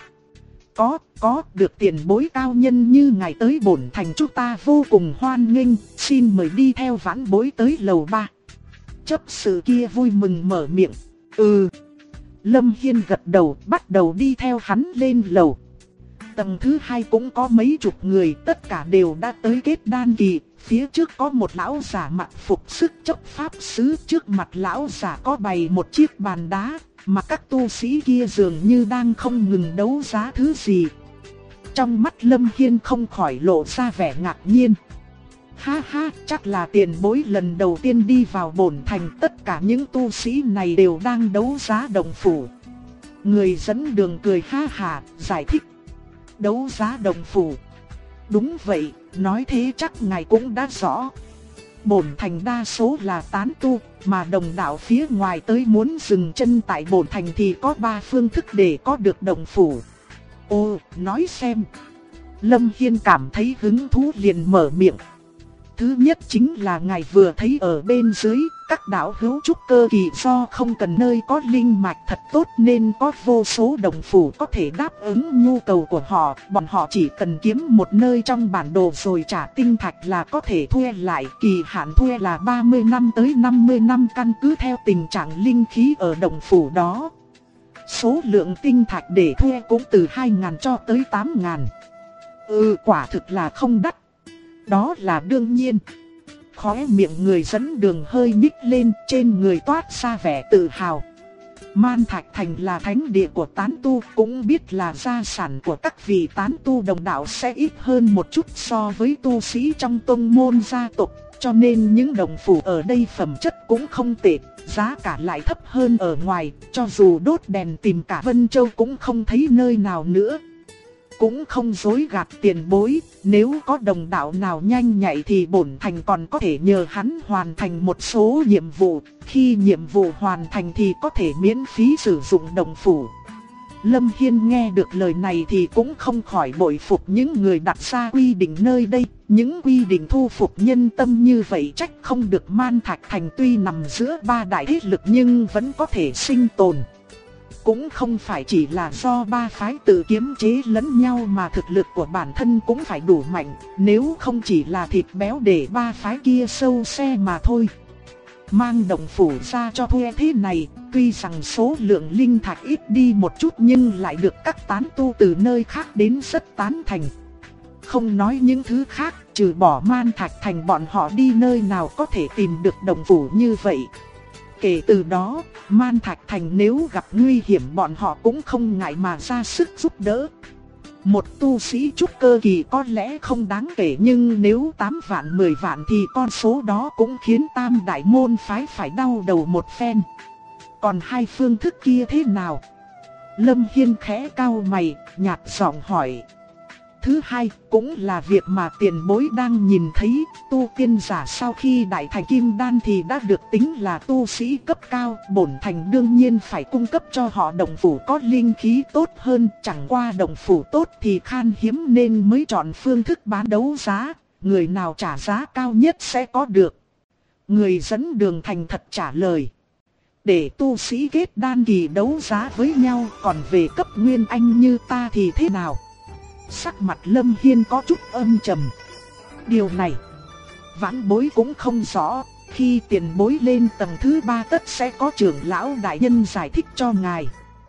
Có, được tiền bối cao nhân như ngài tới bổn thành chúng ta vô cùng hoan nghênh, xin mời đi theo vãn bối tới lầu 3. Chấp sự kia vui mừng mở miệng. Lâm Hiên gật đầu, bắt đầu đi theo hắn lên lầu. Tầng thứ 2 cũng có mấy chục người, tất cả đều đã tới kết đan kỳ. Phía trước có một lão giả mặc phục sức chấp pháp sứ, trước mặt lão giả có bày một chiếc bàn đá, mà các tu sĩ kia dường như đang không ngừng đấu giá thứ gì. Trong mắt Lâm Hiên không khỏi lộ ra vẻ ngạc nhiên. Ha ha, chắc là tiền bối lần đầu tiên đi vào bổn thành, tất cả những tu sĩ này đều đang đấu giá động phủ. Người dẫn đường cười ha hà, giải thích. Đấu giá động phủ. Đúng vậy, nói thế chắc ngài cũng đã rõ. Bổn thành đa số là tán tu, mà đồng đạo phía ngoài tới muốn dừng chân tại bổn thành thì có 3 phương thức để có được động phủ. Ồ, nói xem. Lâm Hiên cảm thấy hứng thú liền mở miệng. Thứ nhất chính là ngài vừa thấy ở bên dưới, các đạo hữu trúc cơ kỳ do không cần nơi có linh mạch thật tốt nên có vô số động phủ có thể đáp ứng nhu cầu của họ. Bọn họ chỉ cần kiếm một nơi trong bản đồ rồi trả tinh thạch là có thể thuê lại. Kỳ hạn thuê là 30 năm tới 50 năm căn cứ theo tình trạng linh khí ở động phủ đó. Số lượng tinh thạch để thuê cũng từ 2.000 cho tới 8.000. Quả thực là không đắt. Đó là đương nhiên. Khóe miệng người dẫn đường hơi nhích lên, trên người toát ra vẻ tự hào. Man Thạch Thành là thánh địa của tán tu, cũng biết là gia sản của các vị tán tu đồng đạo sẽ ít hơn một chút so với tu sĩ trong tông môn gia tộc. Cho nên những động phủ ở đây phẩm chất cũng không tệ, giá cả lại thấp hơn ở ngoài. Cho dù đốt đèn tìm cả Vân Châu cũng không thấy nơi nào nữa. Cũng không dối gạt tiền bối, nếu có đồng đạo nào nhanh nhạy thì bổn thành còn có thể nhờ hắn hoàn thành một số nhiệm vụ. Khi nhiệm vụ hoàn thành thì có thể miễn phí sử dụng động phủ. Lâm Hiên nghe được lời này thì cũng không khỏi bội phục những người đặt ra quy định nơi đây. Những quy định thu phục nhân tâm như vậy trách không được Man Thạch Thành tuy nằm giữa 3 đại thế lực nhưng vẫn có thể sinh tồn. Cũng không phải chỉ là do 3 phái tự kiếm chế lẫn nhau mà thực lực của bản thân cũng phải đủ mạnh, nếu không chỉ là thịt béo để 3 phái kia sâu xe mà thôi. Mang động phủ ra cho thuê thế này, tuy rằng số lượng linh thạch ít đi một chút nhưng lại được các tán tu từ nơi khác đến rất tán thành. Không nói những thứ khác, trừ bỏ Man Thạch Thành bọn họ đi nơi nào có thể tìm được động phủ như vậy. Kể từ đó, Man Thạch Thành nếu gặp nguy hiểm bọn họ cũng không ngại mà ra sức giúp đỡ. Một tu sĩ trúc cơ kỳ có lẽ không đáng kể, nhưng nếu 8 vạn 10 vạn thì con số đó cũng khiến Tam Đại môn phái phải đau đầu một phen. Còn hai phương thức kia thế nào? Lâm Hiên khẽ cau mày, nhạt giọng hỏi. Thứ hai, cũng là việc mà tiền bối đang nhìn thấy, tu tiên giả sau khi đại thành kim đan thì đã được tính là tu sĩ cấp cao, bổn thành đương nhiên phải cung cấp cho họ động phủ có linh khí tốt hơn, chẳng qua động phủ tốt thì khan hiếm nên mới chọn phương thức bán đấu giá, người nào trả giá cao nhất sẽ có được. Người dẫn đường thành thật trả lời. Để tu sĩ kết đan kỳ đấu giá với nhau, còn về cấp nguyên anh như ta thì thế nào? Sắc mặt Lâm Hiên có chút âm trầm. Điều này, vãn bối cũng không rõ, khi tiền bối lên tầng thứ 3 tất sẽ có trưởng lão đại nhân giải thích cho ngài.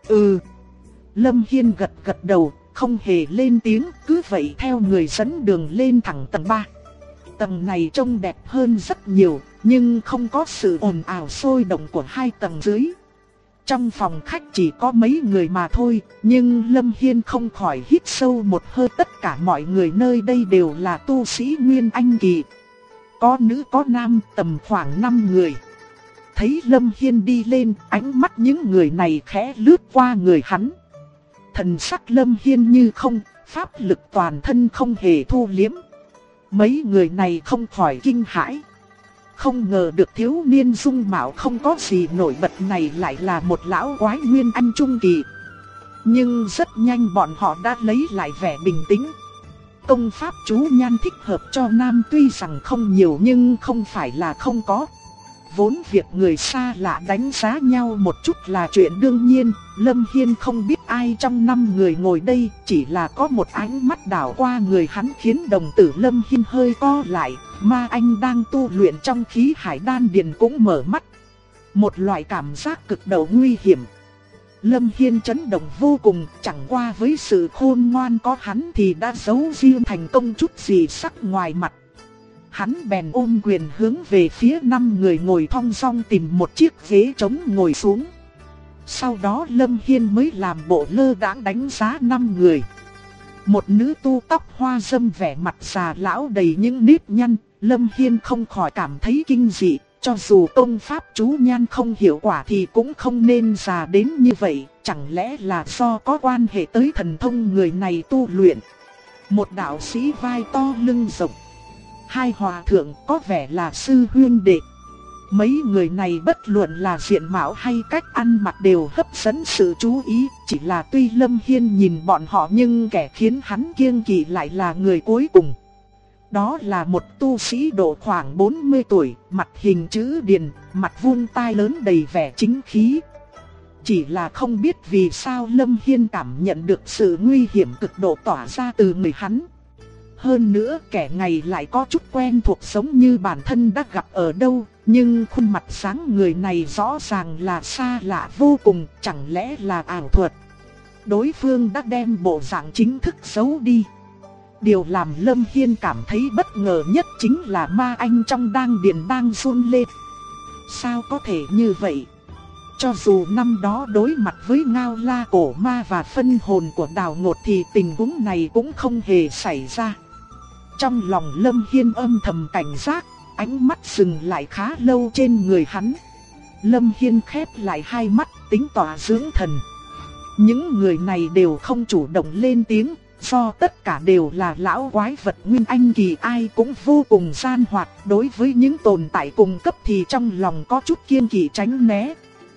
Lâm Hiên gật gật đầu, không hề lên tiếng, cứ vậy theo người dẫn đường lên thẳng tầng 3. Tầng này trông đẹp hơn rất nhiều, nhưng không có sự ồn ào sôi động của hai tầng dưới. Trong phòng khách chỉ có mấy người mà thôi, nhưng Lâm Hiên không khỏi hít sâu một hơi. Tất cả mọi người nơi đây đều là tu sĩ Nguyên Anh kỳ. Có nữ có nam, tầm khoảng 5 người. Thấy Lâm Hiên đi lên, ánh mắt những người này khẽ lướt qua người hắn. Thần sắc Lâm Hiên như không, pháp lực toàn thân không hề thu liếm. Mấy người này không khỏi kinh hãi. Không ngờ được thiếu niên dung mạo không có gì nổi bật này lại là một lão quái Nguyên Anh trung kỳ. Nhưng rất nhanh bọn họ đã lấy lại vẻ bình tĩnh. Công pháp chú nhan thích hợp cho nam tuy rằng không nhiều nhưng không phải là không có. Vốn việc người xa lạ đánh giá nhau một chút là chuyện đương nhiên. Lâm Hiên không biết ai trong 5 người ngồi đây, chỉ là có một ánh mắt đảo qua người hắn khiến đồng tử Lâm Hiên hơi co lại. Ma anh đang tu luyện trong khí hải đan điền cũng mở mắt. Một loại cảm giác cực độ nguy hiểm. Lâm Hiên chấn động vô cùng, chẳng qua với sự khôn ngoan có hắn thì đã giấu riêng thành công chút gì sắc ngoài mặt. Hắn bèn ôm quyền hướng về phía 5 người ngồi thong dong tìm một chiếc ghế trống ngồi xuống. Sau đó Lâm Hiên mới làm bộ lơ đãng đánh giá 5 người. Một nữ tu tóc hoa râm vẻ mặt già lão đầy những nếp nhăn, Lâm Hiên không khỏi cảm thấy kinh dị. Cho dù công pháp chú nhan không hiệu quả thì cũng không nên già đến như vậy, chẳng lẽ là do có quan hệ tới thần thông người này tu luyện. Một đạo sĩ vai to lưng rộng, hai hòa thượng có vẻ là sư huynh đệ. Mấy người này bất luận là diện mạo hay cách ăn mặc đều hấp dẫn sự chú ý, chỉ là tuy Lâm Hiên nhìn bọn họ nhưng kẻ khiến hắn kiêng kỵ lại là người cuối cùng. Đó là một tu sĩ độ khoảng 40 tuổi, mặt hình chữ điền, mặt vuông tai lớn đầy vẻ chính khí. Chỉ là không biết vì sao Lâm Hiên cảm nhận được sự nguy hiểm cực độ tỏa ra từ người hắn. Hơn nữa kẻ này lại có chút quen thuộc giống như bản thân đã gặp ở đâu, nhưng khuôn mặt dáng người này rõ ràng là xa lạ vô cùng, chẳng lẽ là ảo thuật. Đối phương đã đem bộ dạng chính thức giấu đi. Điều làm Lâm Hiên cảm thấy bất ngờ nhất chính là ma anh trong đan điền đang run lên. Sao có thể như vậy? Cho dù năm đó đối mặt với Ngao La cổ ma và phân hồn của Đào Ngột thì tình huống này cũng không hề xảy ra. Trong lòng Lâm Hiên âm thầm cảnh giác, ánh mắt dừng lại khá lâu trên người hắn. Lâm Hiên khép lại hai mắt, tính tỏa dưỡng thần. Những người này đều không chủ động lên tiếng, do tất cả đều là lão quái vật Nguyên Anh kỳ, ai cũng vô cùng gian hoạt. Đối với những tồn tại cùng cấp thì trong lòng có chút kiêng kỵ tránh né.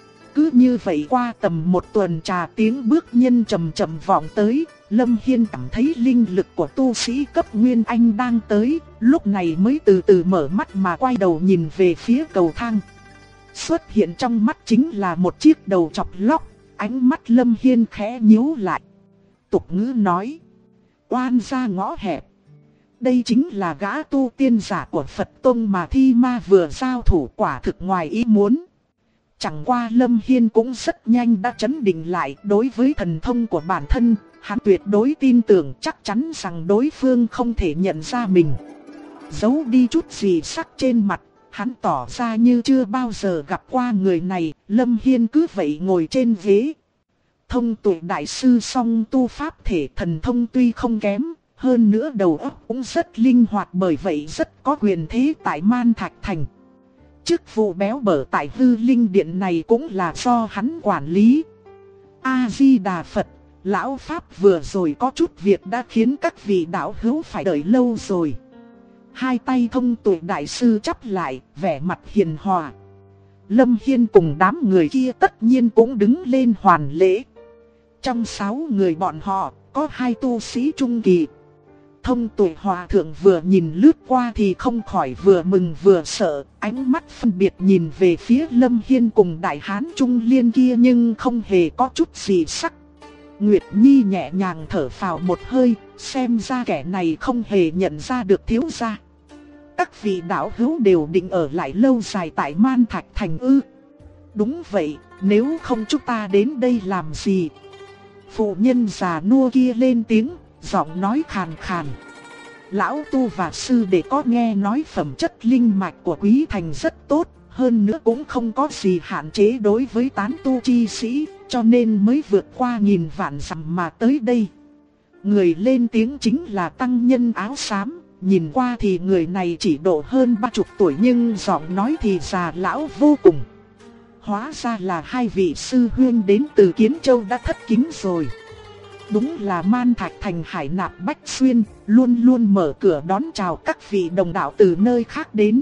Cứ như vậy qua tầm một tuần trà, tiếng bước nhân chậm chậm vọng tới. Lâm Hiên cảm thấy linh lực của tu sĩ cấp Nguyên Anh đang tới, lúc này mới từ từ mở mắt mà quay đầu nhìn về phía cầu thang. Xuất hiện trong mắt chính là một chiếc đầu chọc lóc, ánh mắt Lâm Hiên khẽ nhíu lại. Tục ngữ nói, oan ra ngõ hẹp. Đây chính là gã tu tiên giả của Phật Tông mà Thi Ma vừa giao thủ, quả thực ngoài ý muốn. Chẳng qua Lâm Hiên cũng rất nhanh đã trấn định lại, đối với thần thông của bản thân, hắn tuyệt đối tin tưởng chắc chắn rằng đối phương không thể nhận ra mình. Giấu đi chút gì sắc trên mặt, hắn tỏ ra như chưa bao giờ gặp qua người này. Lâm Hiên cứ vậy ngồi trên ghế. Thông tuệ đại sư song tu pháp thể thần thông tuy không kém, hơn nữa đầu óc cũng rất linh hoạt, bởi vậy rất có quyền thế tại Man Thạch Thành. Chức vụ béo bở tại Hư Linh Điện này cũng là do hắn quản lý. A-di-đà Phật, lão Pháp vừa rồi có chút việc đã khiến các vị đạo hữu phải đợi lâu rồi. Hai tay thông tuệ đại sư chắp lại, vẻ mặt hiền hòa. Lâm Hiên cùng đám người kia tất nhiên cũng đứng lên hoàn lễ. Trong 6 người bọn họ, có 2 tu sĩ trung kỳ. Thông tuệ hòa thượng vừa nhìn lướt qua thì không khỏi vừa mừng vừa sợ, ánh mắt phân biệt nhìn về phía Lâm Hiên cùng đại hán trung liên kia nhưng không hề có chút gì sắc. Nguyệt Nhi nhẹ nhàng thở phào một hơi, xem ra kẻ này không hề nhận ra được thiếu gia. Các vị đạo hữu đều định ở lại lâu dài tại Man Thạch Thành ư? Đúng vậy, nếu không chúng ta đến đây làm gì? Phụ nhân già nua kia lên tiếng, giọng nói khàn khàn. Lão tu và sư đệ có nghe nói phẩm chất linh mạch của Quý Thành rất tốt, hơn nữa cũng không có gì hạn chế đối với tán tu chi sĩ, cho nên mới vượt qua nghìn vạn dặm mà tới đây. Người lên tiếng chính là tăng nhân áo xám, nhìn qua thì người này chỉ độ hơn 30 tuổi nhưng giọng nói thì già lão vô cùng. Hóa ra là 2 vị sư huynh đến từ Kiến Châu đã thất kính rồi. Đúng là Man Thạch Thành hải nạp bách xuyên, luôn luôn mở cửa đón chào các vị đồng đạo từ nơi khác đến.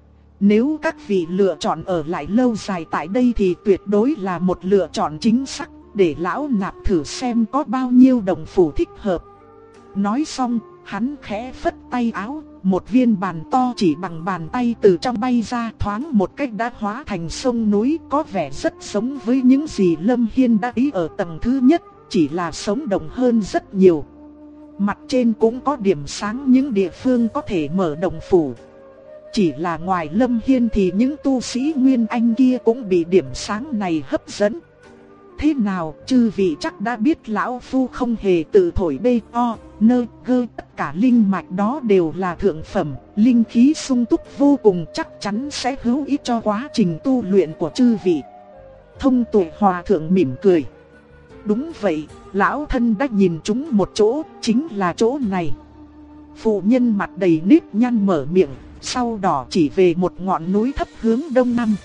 Nếu các vị lựa chọn ở lại lâu dài tại đây thì tuyệt đối là một lựa chọn chính xác, để lão nạp thử xem có bao nhiêu đồng phủ thích hợp. Nói xong, hắn khẽ phất tay áo, một viên bàn to chỉ bằng bàn tay từ trong bay ra, thoáng một cách đã hóa thành sông núi, có vẻ rất giống với những gì Lâm Hiên đã ý ở tầng thứ nhất, chỉ là sống động hơn rất nhiều. Mặt trên cũng có điểm sáng những địa phương có thể mở đồng phủ. Chỉ là ngoài Lâm Hiên thì những tu sĩ Nguyên Anh kia cũng bị điểm sáng này hấp dẫn. Thế nào, chư vị chắc đã biết lão phu không hề tự thổi bê o, nơ, gơ, tất cả linh mạch đó đều là thượng phẩm, linh khí sung túc vô cùng, chắc chắn sẽ hữu ích cho quá trình tu luyện của chư vị. Thông tuệ hòa thượng mỉm cười. Đúng vậy, lão thân đã nhìn chúng một chỗ, chính là chỗ này. Phụ nhân mặt đầy nếp nhăn mở miệng, sau đó chỉ về một ngọn núi thấp hướng đông nam.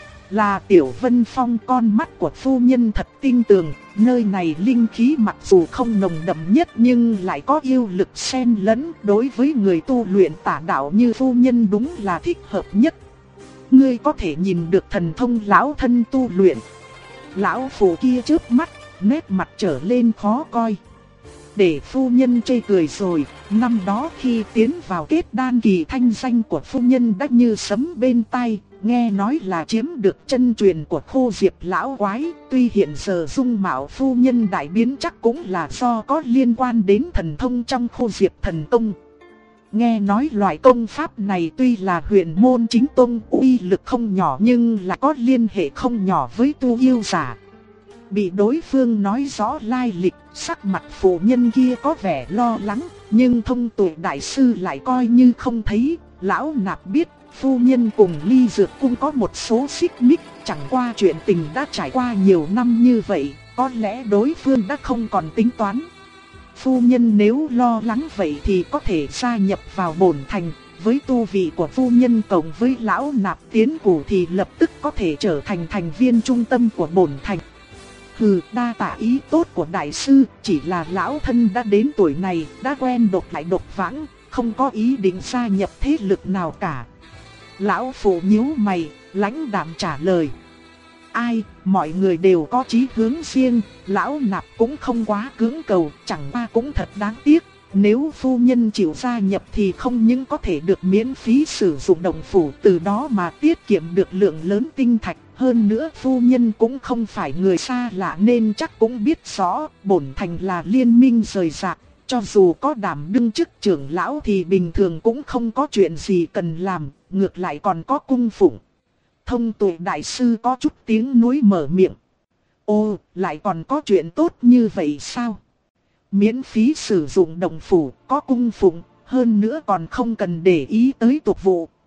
Là Tiểu Vân Phong, con mắt của phu nhân thật tinh tường, nơi này linh khí mặc dù không nồng đậm nhất nhưng lại có yêu lực xen lẫn, đối với người tu luyện tả đạo như phu nhân đúng là thích hợp nhất. Ngươi có thể nhìn được thần thông lão thân tu luyện. Lão phụ kia chớp mắt, nét mặt trở lên khó coi. Để phu nhân chê cười rồi, năm đó khi tiến vào kết đan kỳ thanh danh của phu nhân đã như sấm bên tai, nghe nói là chiếm được chân truyền của Khô Diệp lão quái, tuy hiện giờ dung mạo phu nhân đại biến chắc cũng là do có liên quan đến thần thông trong Khô Diệp thần công. Nghe nói loại công pháp này tuy là huyền môn chính tông, uy lực không nhỏ nhưng là có liên hệ không nhỏ với tu yêu giả. Bị đối phương nói rõ lai lịch, sắc mặt phụ nhân kia có vẻ lo lắng, nhưng thông tuệ đại sư lại coi như không thấy. Lão nạp biết, phu nhân cùng Ly Dược Cung có một số xích mích, chẳng qua chuyện tình đã trải qua nhiều năm như vậy, có lẽ đối phương đã không còn tính toán. Phu nhân nếu lo lắng vậy thì có thể gia nhập vào Bổn Thành, với tu vị của phu nhân cộng với lão nạp tiến cử thì lập tức có thể trở thành thành viên trung tâm của Bổn Thành. Hừ, đa tạ ý tốt của đại sư, chỉ là lão thân đã đến tuổi này, đã quen độc lại độc vãng, không có ý định gia nhập thế lực nào cả. Lão phụ nhíu mày, lãnh đạm trả lời. Ai, mọi người đều có chí hướng riêng, lão nạp cũng không quá cưỡng cầu, chẳng qua cũng thật đáng tiếc. Nếu phu nhân chịu gia nhập thì không những có thể được miễn phí sử dụng đồng phủ, từ đó mà tiết kiệm được lượng lớn tinh thạch. Hơn nữa phu nhân cũng không phải người xa lạ nên chắc cũng biết rõ Bổn Thành là liên minh rời rạc. Cho dù có đảm đương chức trưởng lão thì bình thường cũng không có chuyện gì cần làm, ngược lại còn có cung phụng. Thông tuệ đại sư có chút tiếng nuối mở miệng. Ô, lại còn có chuyện tốt như vậy sao? Miễn phí sử dụng đồng phủ, có cung phụng, hơn nữa còn không cần để ý tới tục vụ.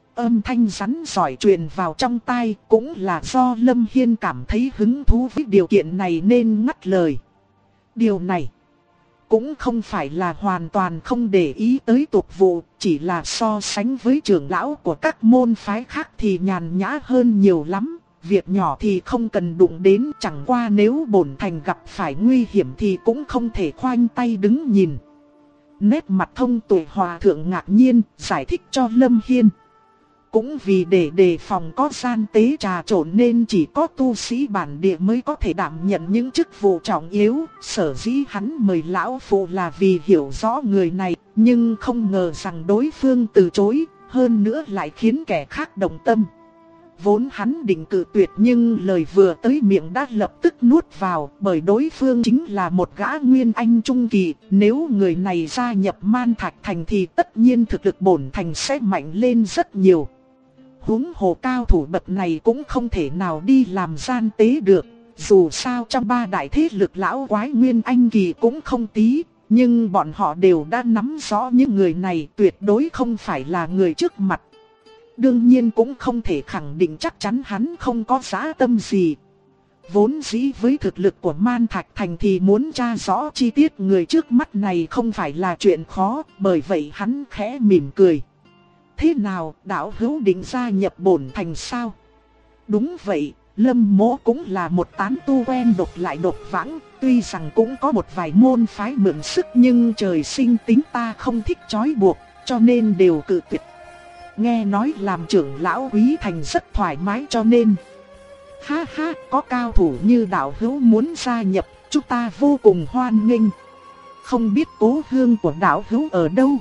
Âm thanh rắn rỏi truyền vào trong tai, cũng là do Lâm Hiên cảm thấy hứng thú với điều kiện này nên ngắt lời. Điều này cũng không phải là hoàn toàn không để ý tới tục vụ, chỉ là so sánh với trưởng lão của các môn phái khác thì nhàn nhã hơn nhiều lắm. Việc nhỏ thì không cần đụng đến, chẳng qua nếu bổn thành gặp phải nguy hiểm thì cũng không thể khoanh tay đứng nhìn. Nét mặt thông tuệ hòa thượng ngạc nhiên, giải thích cho Lâm Hiên. Cũng vì để đề phòng có gian tế trà trộn nên chỉ có tu sĩ bản địa mới có thể đảm nhận những chức vụ trọng yếu. Sở dĩ hắn mời lão phụ là vì hiểu rõ người này, nhưng không ngờ rằng đối phương từ chối, hơn nữa lại khiến kẻ khác động tâm. Vốn hắn định cự tuyệt nhưng lời vừa tới miệng đã lập tức nuốt vào, bởi đối phương chính là một gã nguyên anh trung kỳ. Nếu người này gia nhập Man Thạch Thành thì tất nhiên thực lực bổn thành sẽ mạnh lên rất nhiều. Huống hồ cao thủ bậc này cũng không thể nào đi làm gian tế được. Dù sao trong ba đại thế lực lão quái nguyên anh kỳ cũng không tí, nhưng bọn họ đều đã nắm rõ những người này tuyệt đối không phải là người trước mặt. Đương nhiên cũng không thể khẳng định chắc chắn hắn không có dã tâm gì. Vốn dĩ với thực lực của Man Thạch Thành thì muốn tra rõ chi tiết người trước mắt này không phải là chuyện khó, bởi vậy hắn khẽ mỉm cười. Thế nào, đạo hữu định gia nhập bổn thành sao? Đúng vậy, Lâm Mỗ cũng là một tán tu quen độc lại độc vãng, tuy rằng cũng có một vài môn phái mượn sức nhưng trời sinh tính ta không thích trói buộc, cho nên đều cự tuyệt. Nghe nói làm trưởng lão Quý Thành rất thoải mái cho nên. Ha ha, có cao thủ như đạo hữu muốn gia nhập, chúng ta vô cùng hoan nghênh. Không biết cố hương của đạo hữu ở đâu?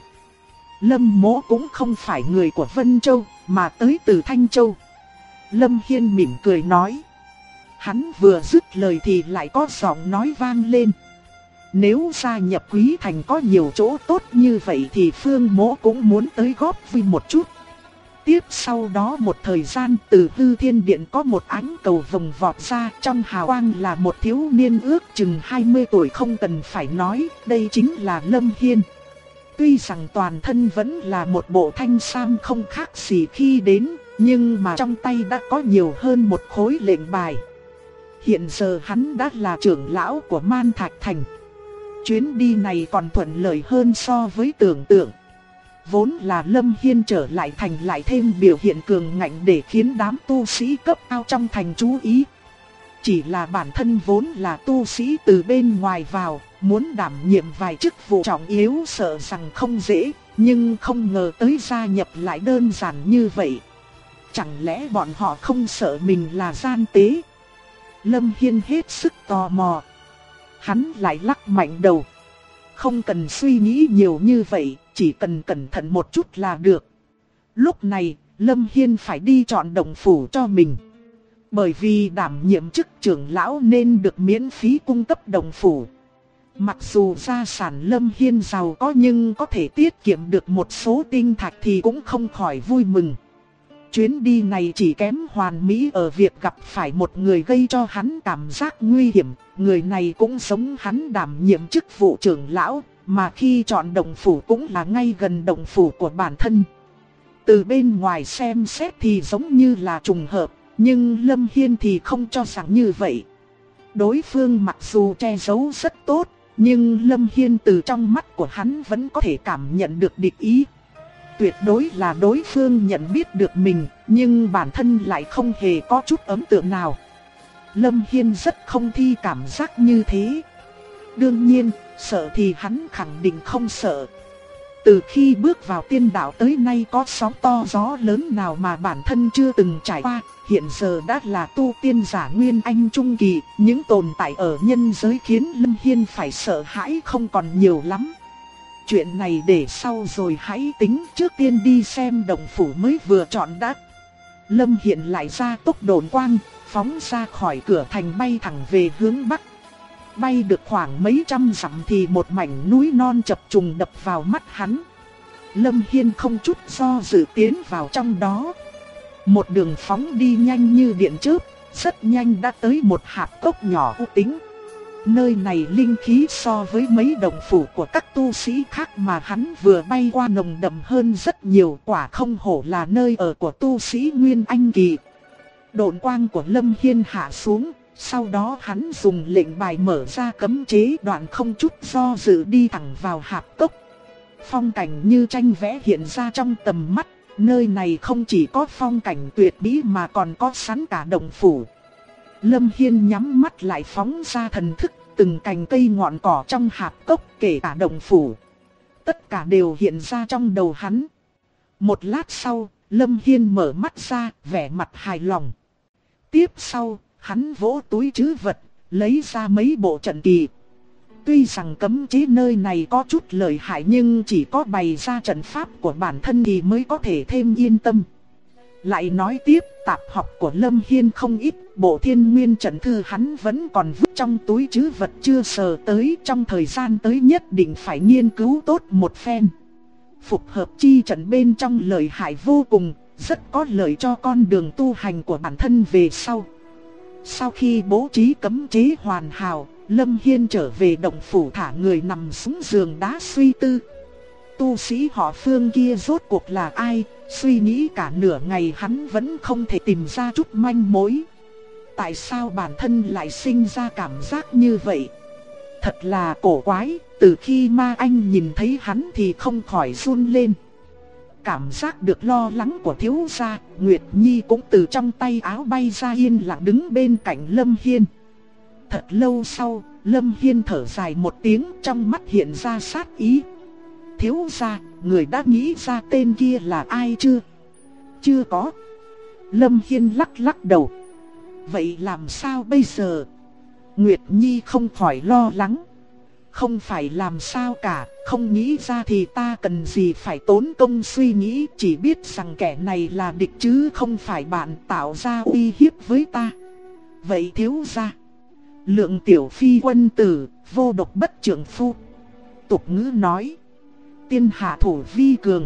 Lâm Mỗ cũng không phải người của Vân Châu, mà tới từ Thanh Châu. Lâm Hiên mỉm cười nói. Hắn vừa dứt lời thì lại có giọng nói vang lên. Nếu gia nhập Quý Thành có nhiều chỗ tốt như vậy thì Phương Mỗ cũng muốn tới góp vui một chút. Tiếp sau đó một thời gian từ Hư Thiên Điện có một ánh cầu vồng vọt ra, trong hào quang là một thiếu niên ước chừng 20 tuổi, không cần phải nói, đây chính là Lâm Hiên. Tuy rằng toàn thân vẫn là một bộ thanh sam không khác gì khi đến, nhưng mà trong tay đã có nhiều hơn một khối lệnh bài. Hiện giờ hắn đã là trưởng lão của Man Thạch Thành. Chuyến đi này còn thuận lợi hơn so với tưởng tượng. Vốn là Lâm Hiên trở lại thành lại thêm biểu hiện cường ngạnh để khiến đám tu sĩ cấp cao trong thành chú ý. Chỉ là bản thân vốn là tu sĩ từ bên ngoài vào, muốn đảm nhiệm vài chức vụ trọng yếu sợ rằng không dễ, nhưng không ngờ tới gia nhập lại đơn giản như vậy. Chẳng lẽ bọn họ không sợ mình là gian tế? Lâm Hiên hết sức tò mò. Hắn lại lắc mạnh đầu. Không cần suy nghĩ nhiều như vậy, chỉ cần cẩn thận một chút là được. Lúc này, Lâm Hiên phải đi chọn động phủ cho mình. Bởi vì đảm nhiệm chức trưởng lão nên được miễn phí cung cấp động phủ. Mặc dù gia sản Lâm Hiên giàu có nhưng có thể tiết kiệm được một số tinh thạch thì cũng không khỏi vui mừng. Chuyến đi này chỉ kém hoàn mỹ ở việc gặp phải một người gây cho hắn cảm giác nguy hiểm. Người này cũng giống hắn đảm nhiệm chức vụ trưởng lão, mà khi chọn động phủ cũng là ngay gần động phủ của bản thân. Từ bên ngoài xem xét thì giống như là trùng hợp, nhưng Lâm Hiên thì không cho rằng như vậy. Đối phương mặc dù che giấu rất tốt, nhưng Lâm Hiên từ trong mắt của hắn vẫn có thể cảm nhận được địch ý. Tuyệt đối là đối phương nhận biết được mình, nhưng bản thân lại không hề có chút ấn tượng nào. Lâm Hiên rất không thi cảm giác như thế. Đương nhiên, sợ thì hắn khẳng định không sợ. Từ khi bước vào tiên đạo tới nay có sóng to gió lớn nào mà bản thân chưa từng trải qua. Hiện giờ đã là tu tiên giả nguyên anh trung kỳ, những tồn tại ở nhân giới khiến Lâm Hiên phải sợ hãi không còn nhiều lắm. Chuyện này để sau rồi hãy tính, trước tiên đi xem động phủ mới vừa chọn đã. Lâm Hiên lại ra tốc độ quang, phóng ra khỏi cửa thành bay thẳng về hướng bắc. Bay được khoảng mấy trăm dặm thì một mảnh núi non chập trùng đập vào mắt hắn. Lâm Hiên không chút do dự tiến vào trong đó. Một đường phóng đi nhanh như điện chớp, rất nhanh đã tới một hạp cốc nhỏ u tĩnh. Nơi này linh khí so với mấy động phủ của các tu sĩ khác mà hắn vừa bay qua nồng đậm hơn rất nhiều, quả không hổ là nơi ở của tu sĩ Nguyên Anh kỳ. Độn quang của Lâm Hiên hạ xuống, sau đó hắn dùng lệnh bài mở ra cấm chế đoạn, không chút do dự đi thẳng vào hạp cốc. Phong cảnh như tranh vẽ hiện ra trong tầm mắt, nơi này không chỉ có phong cảnh tuyệt mỹ mà còn có sẵn cả động phủ. Lâm Hiên nhắm mắt lại phóng ra thần thức, từng cành cây ngọn cỏ trong hạp cốc kể cả động phủ. Tất cả đều hiện ra trong đầu hắn. Một lát sau, Lâm Hiên mở mắt ra, vẻ mặt hài lòng. Tiếp sau, hắn vỗ túi trữ vật, lấy ra mấy bộ trận kỳ. Tuy rằng cấm chế nơi này có chút lợi hại nhưng chỉ có bày ra trận pháp của bản thân thì mới có thể thêm yên tâm. Lại nói tiếp, tạp học của Lâm Hiên không ít, bộ Thiên Nguyên trận thư hắn vẫn còn vứt trong túi trữ vật chưa sờ tới, trong thời gian tới nhất định phải nghiên cứu tốt một phen. Phục hợp chi trận bên trong lợi hại vô cùng, rất có lợi cho con đường tu hành của bản thân về sau. Sau khi bố trí cấm chế hoàn hảo, Lâm Hiên trở về động phủ thả người nằm xuống giường đá suy tư. Tu sĩ họ Phương kia rốt cuộc là ai? Suy nghĩ cả nửa ngày hắn vẫn không thể tìm ra chút manh mối. Tại sao bản thân lại sinh ra cảm giác như vậy? Thật là cổ quái, từ khi Ma Anh nhìn thấy hắn thì không khỏi run lên. Cảm giác được lo lắng của thiếu gia, Nguyệt Nhi cũng từ trong tay áo bay ra yên lặng đứng bên cạnh Lâm Hiên. Thật lâu sau, Lâm Hiên thở dài một tiếng, trong mắt hiện ra sát ý. Thiếu gia, người đã nghĩ ra tên kia là ai chưa? Chưa có. Lâm Hiên lắc đầu. Vậy làm sao bây giờ? Nguyệt Nhi không khỏi lo lắng. Không phải làm sao cả, không nghĩ ra thì ta cần gì phải tốn công suy nghĩ, chỉ biết rằng kẻ này là địch chứ không phải bạn tạo ra uy hiếp với ta. Vậy thiếu gia, Lượng tiểu phi quân tử, vô độc bất trưởng phu. Tục ngữ nói, tiên hạ thủ vi cường.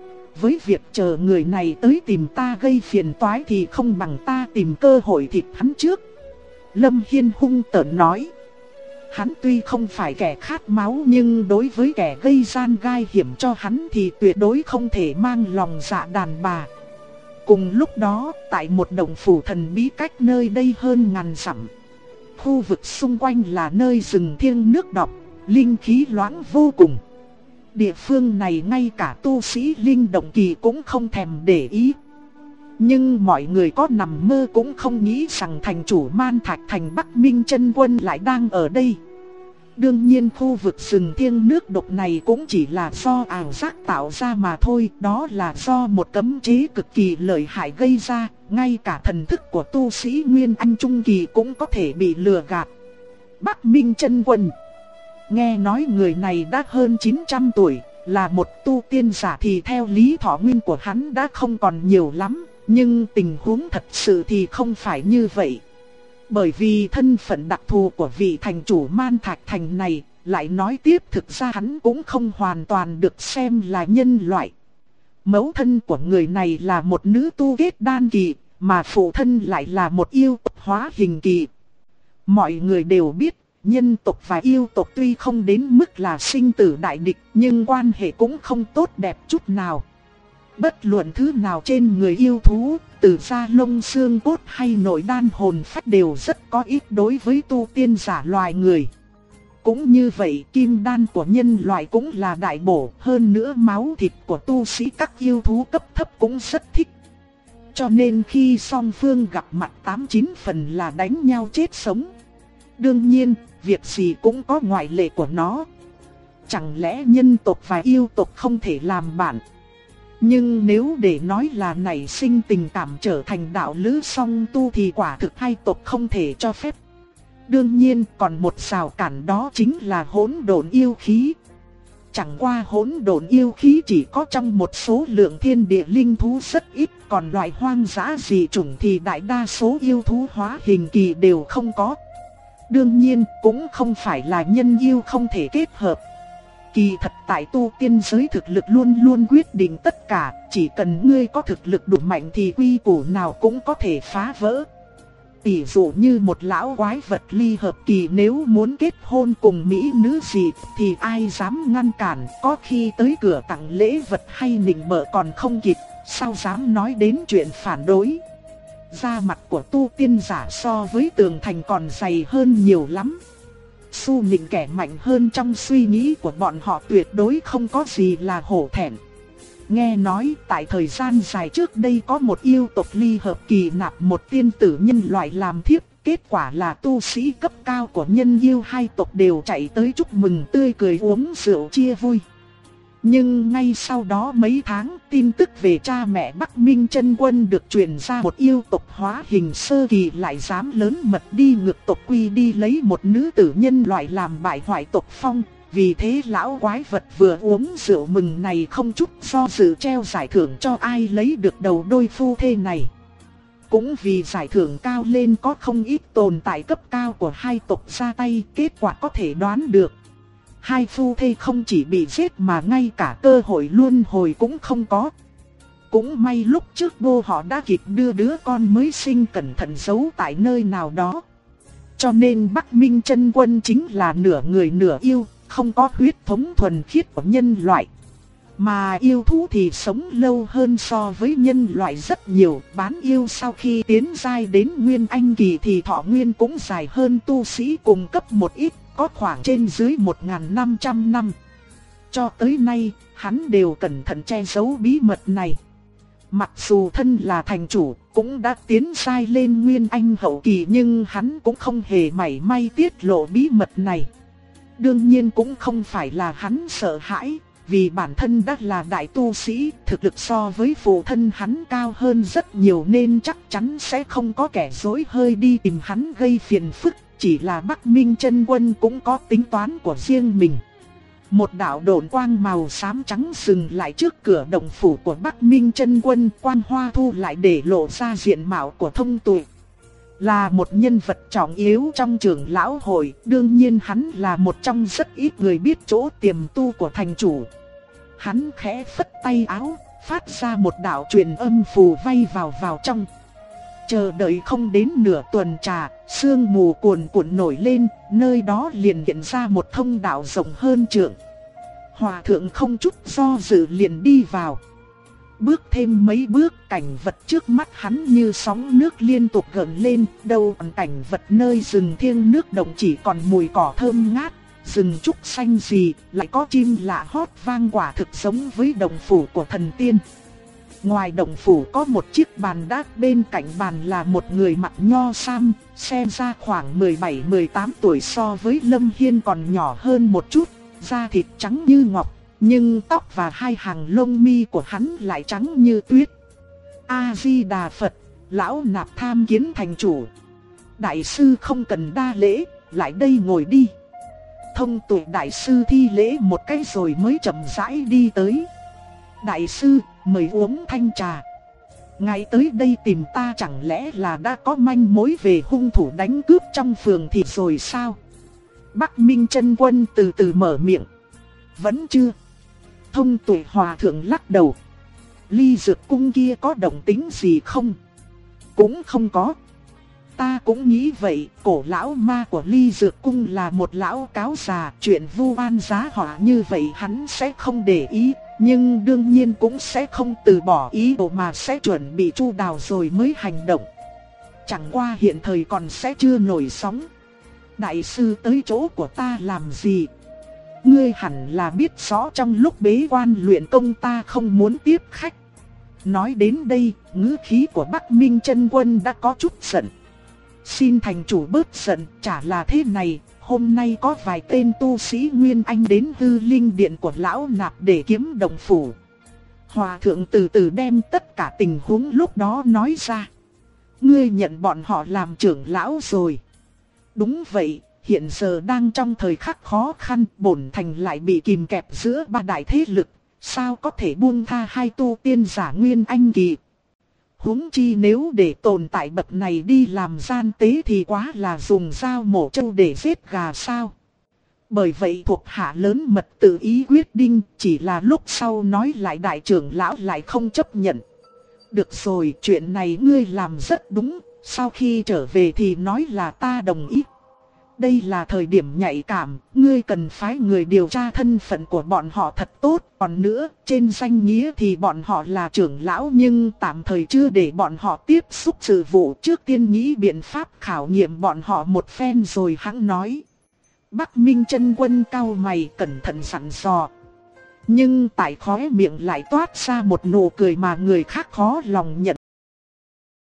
Với việc chờ người này tới tìm ta gây phiền toái thì không bằng ta tìm cơ hội thịt hắn trước. Lâm Hiên hung tợn nói. Hắn tuy không phải kẻ khát máu nhưng đối với kẻ gây gian gai hiểm cho hắn thì tuyệt đối không thể mang lòng dạ đàn bà. Cùng lúc đó, tại một động phủ thần bí cách nơi đây hơn ngàn dặm. Khu vực xung quanh là nơi rừng thiêng nước độc, linh khí loãng vô cùng. Địa phương này ngay cả tu sĩ linh động kỳ cũng không thèm để ý. Nhưng mọi người có nằm mơ cũng không nghĩ rằng thành chủ Man Thạch Thành Bắc Minh Chân Quân lại đang ở đây. Đương nhiên khu vực rừng thiêng nước độc này cũng chỉ là do ảo giác tạo ra mà thôi. Đó là do một cấm chế cực kỳ lợi hại gây ra. Ngay cả thần thức của tu sĩ Nguyên Anh Trung Kỳ cũng có thể bị lừa gạt. Bắc Minh Chân Quân, nghe nói người này đã hơn 900 tuổi, là một tu tiên giả thì theo lý thọ nguyên của hắn đã không còn nhiều lắm. Nhưng tình huống thật sự thì không phải như vậy. Bởi vì thân phận đặc thù của vị thành chủ Man Thạch Thành này, lại nói tiếp thực ra hắn cũng không hoàn toàn được xem là nhân loại. Mẫu thân của người này là một nữ tu kết đan kỳ, mà phụ thân lại là một yêu tộc hóa hình kỳ. Mọi người đều biết, nhân tộc và yêu tộc tuy không đến mức là sinh tử đại địch, nhưng quan hệ cũng không tốt đẹp chút nào. Bất luận thứ nào trên người yêu thú, từ da lông xương cốt hay nội đan hồn phách đều rất có ích đối với tu tiên giả loài người. Cũng như vậy, kim đan của nhân loại cũng là đại bổ, hơn nữa máu thịt của tu sĩ các yêu thú cấp thấp cũng rất thích. Cho nên khi song phương gặp mặt 89 phần là đánh nhau chết sống. Đương nhiên, việc gì cũng có ngoại lệ của nó. Chẳng lẽ nhân tộc và yêu tộc không thể làm bạn? Nhưng nếu để nói là nảy sinh tình cảm trở thành đạo lữ song tu thì quả thực hai tộc không thể cho phép. Đương nhiên còn một rào cản, đó chính là hỗn độn yêu khí. Chẳng qua hỗn độn yêu khí chỉ có trong một số lượng thiên địa linh thú rất ít, còn loại hoang dã dị chủng thì đại đa số yêu thú hóa hình kỳ đều không có. Đương nhiên cũng không phải là nhân yêu không thể kết hợp. Kỳ thật tại tu tiên giới thực lực luôn luôn quyết định tất cả, chỉ cần ngươi có thực lực đủ mạnh thì quy củ nào cũng có thể phá vỡ. Tỷ dụ như một lão quái vật ly hợp kỳ nếu muốn kết hôn cùng mỹ nữ gì thì ai dám ngăn cản, có khi tới cửa tặng lễ vật hay nịnh bợ còn không kịp, sao dám nói đến chuyện phản đối. Da mặt của tu tiên giả so với tường thành còn dày hơn nhiều lắm. Xu nịnh kẻ mạnh hơn trong suy nghĩ của bọn họ tuyệt đối không có gì là hổ thẹn. Nghe nói tại thời gian dài trước đây có một yêu tộc ly hợp kỳ nạp một tiên tử nhân loại làm thiếp. Kết quả là tu sĩ cấp cao của nhân yêu hai tộc đều chạy tới chúc mừng tươi cười uống rượu chia vui. Nhưng ngay sau đó mấy tháng, tin tức về cha mẹ Bắc Minh Chân Quân được truyền ra, một yêu tộc hóa hình sơ kỳ lại dám lớn mật đi ngược tộc quy đi lấy một nữ tử nhân loại làm bại hoại tộc phong. Vì thế lão quái vật vừa uống rượu mừng này không chút do dự treo giải thưởng cho ai lấy được đầu đôi phu thê này. Cũng vì giải thưởng cao lên có không ít tồn tại cấp cao của hai tộc ra tay, kết quả có thể đoán được. Hai phu thê không chỉ bị giết mà ngay cả cơ hội luân hồi cũng không có. Cũng may lúc trước cô họ đã kịp đưa đứa con mới sinh cẩn thận giấu tại nơi nào đó. Cho nên Bắc Minh Chân Quân chính là nửa người nửa yêu, không có huyết thống thuần khiết của nhân loại. Mà yêu thú thì sống lâu hơn so với nhân loại rất nhiều. Bán yêu sau khi tiến giai đến Nguyên Anh kỳ thì thọ nguyên cũng dài hơn tu sĩ cùng cấp một ít, có khoảng trên dưới 1.500 năm. Cho tới nay, hắn đều cẩn thận che giấu bí mật này. Mặc dù thân là thành chủ, cũng đã tiến giai lên Nguyên Anh hậu kỳ, nhưng hắn cũng không hề mảy may tiết lộ bí mật này. Đương nhiên cũng không phải là hắn sợ hãi, vì bản thân đã là đại tu sĩ, thực lực so với phụ thân hắn cao hơn rất nhiều nên chắc chắn sẽ không có kẻ dối hơi đi tìm hắn gây phiền phức. Chỉ là Bắc Minh Chân Quân cũng có tính toán của riêng mình. Một đạo độn quang màu xám trắng dừng lại trước cửa động phủ của Bắc Minh Chân Quân, Quan Hoa thu lại để lộ ra diện mạo của Thông Tuệ. Là một nhân vật trọng yếu trong trưởng lão hội, đương nhiên hắn là một trong rất ít người biết chỗ tiềm tu của thành chủ. Hắn khẽ phất tay áo, phát ra một đạo truyền âm phù vây vào trong. Chờ đợi không đến nửa tuần trà, sương mù cuồn cuộn nổi lên, nơi đó liền hiện ra một thông đạo rộng hơn trượng. Hòa thượng không chút do dự liền đi vào. Bước thêm mấy bước, cảnh vật trước mắt hắn như sóng nước liên tục gợn lên, đâu còn cảnh vật nơi rừng thiêng nước động chỉ còn mùi cỏ thơm ngát, rừng trúc xanh gì, lại có chim lạ hót vang, quả thực giống với động phủ của thần tiên. Ngoài động phủ có một chiếc bàn đá, bên cạnh bàn là một người mặc nho sam, xem ra khoảng 17-18 tuổi, so với Lâm Hiên còn nhỏ hơn một chút, da thịt trắng như ngọc, nhưng tóc và hai hàng lông mi của hắn lại trắng như tuyết. A-di-đà Phật, lão nạp tham kiến thành chủ. Đại sư không cần đa lễ, lại đây ngồi đi. Thông Tuệ đại sư thi lễ một cái rồi mới chậm rãi đi tới. Đại sư, mời uống thanh trà. Ngài tới đây tìm ta chẳng lẽ là đã có manh mối về hung thủ đánh cướp trong phường thì rồi sao? Bắc Minh Chân Quân từ từ mở miệng. Vẫn chưa. Thông Tuệ hòa thượng lắc đầu. Ly Dược Cung kia có động tĩnh gì không? Cũng không có. Ta cũng nghĩ vậy, cổ lão ma của Ly Dược Cung là một lão cáo già, chuyện vu oan giá họa như vậy hắn sẽ không để ý, nhưng đương nhiên cũng sẽ không từ bỏ ý đồ mà sẽ chuẩn bị chu đáo rồi mới hành động. Chẳng qua hiện thời còn sẽ chưa nổi sóng. Đại sư tới chỗ của ta làm gì? Ngươi hẳn là biết rõ trong lúc bế quan luyện công ta không muốn tiếp khách. Nói đến đây, ngữ khí của Bắc Minh Chân Quân đã có chút giận. Xin thành chủ bớt giận, chả là thế này, hôm nay có vài tên tu sĩ Nguyên Anh đến Hư Linh Điện của lão nạp để kiếm động phủ. Hòa thượng từ từ đem tất cả tình huống lúc đó nói ra. Ngươi nhận bọn họ làm trưởng lão rồi. Đúng vậy, hiện giờ đang trong thời khắc khó khăn, bổn thành lại bị kìm kẹp giữa ba đại thế lực, sao có thể buông tha hai tu tiên giả Nguyên Anh kỳ. Huống chi nếu để tồn tại bậc này đi làm gian tế thì quá là dùng dao mổ trâu để giết gà sao. Bởi vậy thuộc hạ lớn mật tự ý quyết định, chỉ là lúc sau nói lại đại trưởng lão lại không chấp nhận. Được rồi, chuyện này ngươi làm rất đúng, Sau khi trở về thì nói là ta đồng ý. Đây là thời điểm nhạy cảm, ngươi cần phái người điều tra thân phận của bọn họ thật tốt. Còn nữa, trên danh nghĩa thì bọn họ là trưởng lão nhưng tạm thời chưa để bọn họ tiếp xúc sự vụ, trước tiên nghĩ biện pháp khảo nghiệm bọn họ một phen rồi hẵng nói. Bắc Minh Chân Quân cau mày cẩn thận dặn dò. Nhưng tại khóe miệng lại toát ra một nụ cười mà người khác khó lòng nhận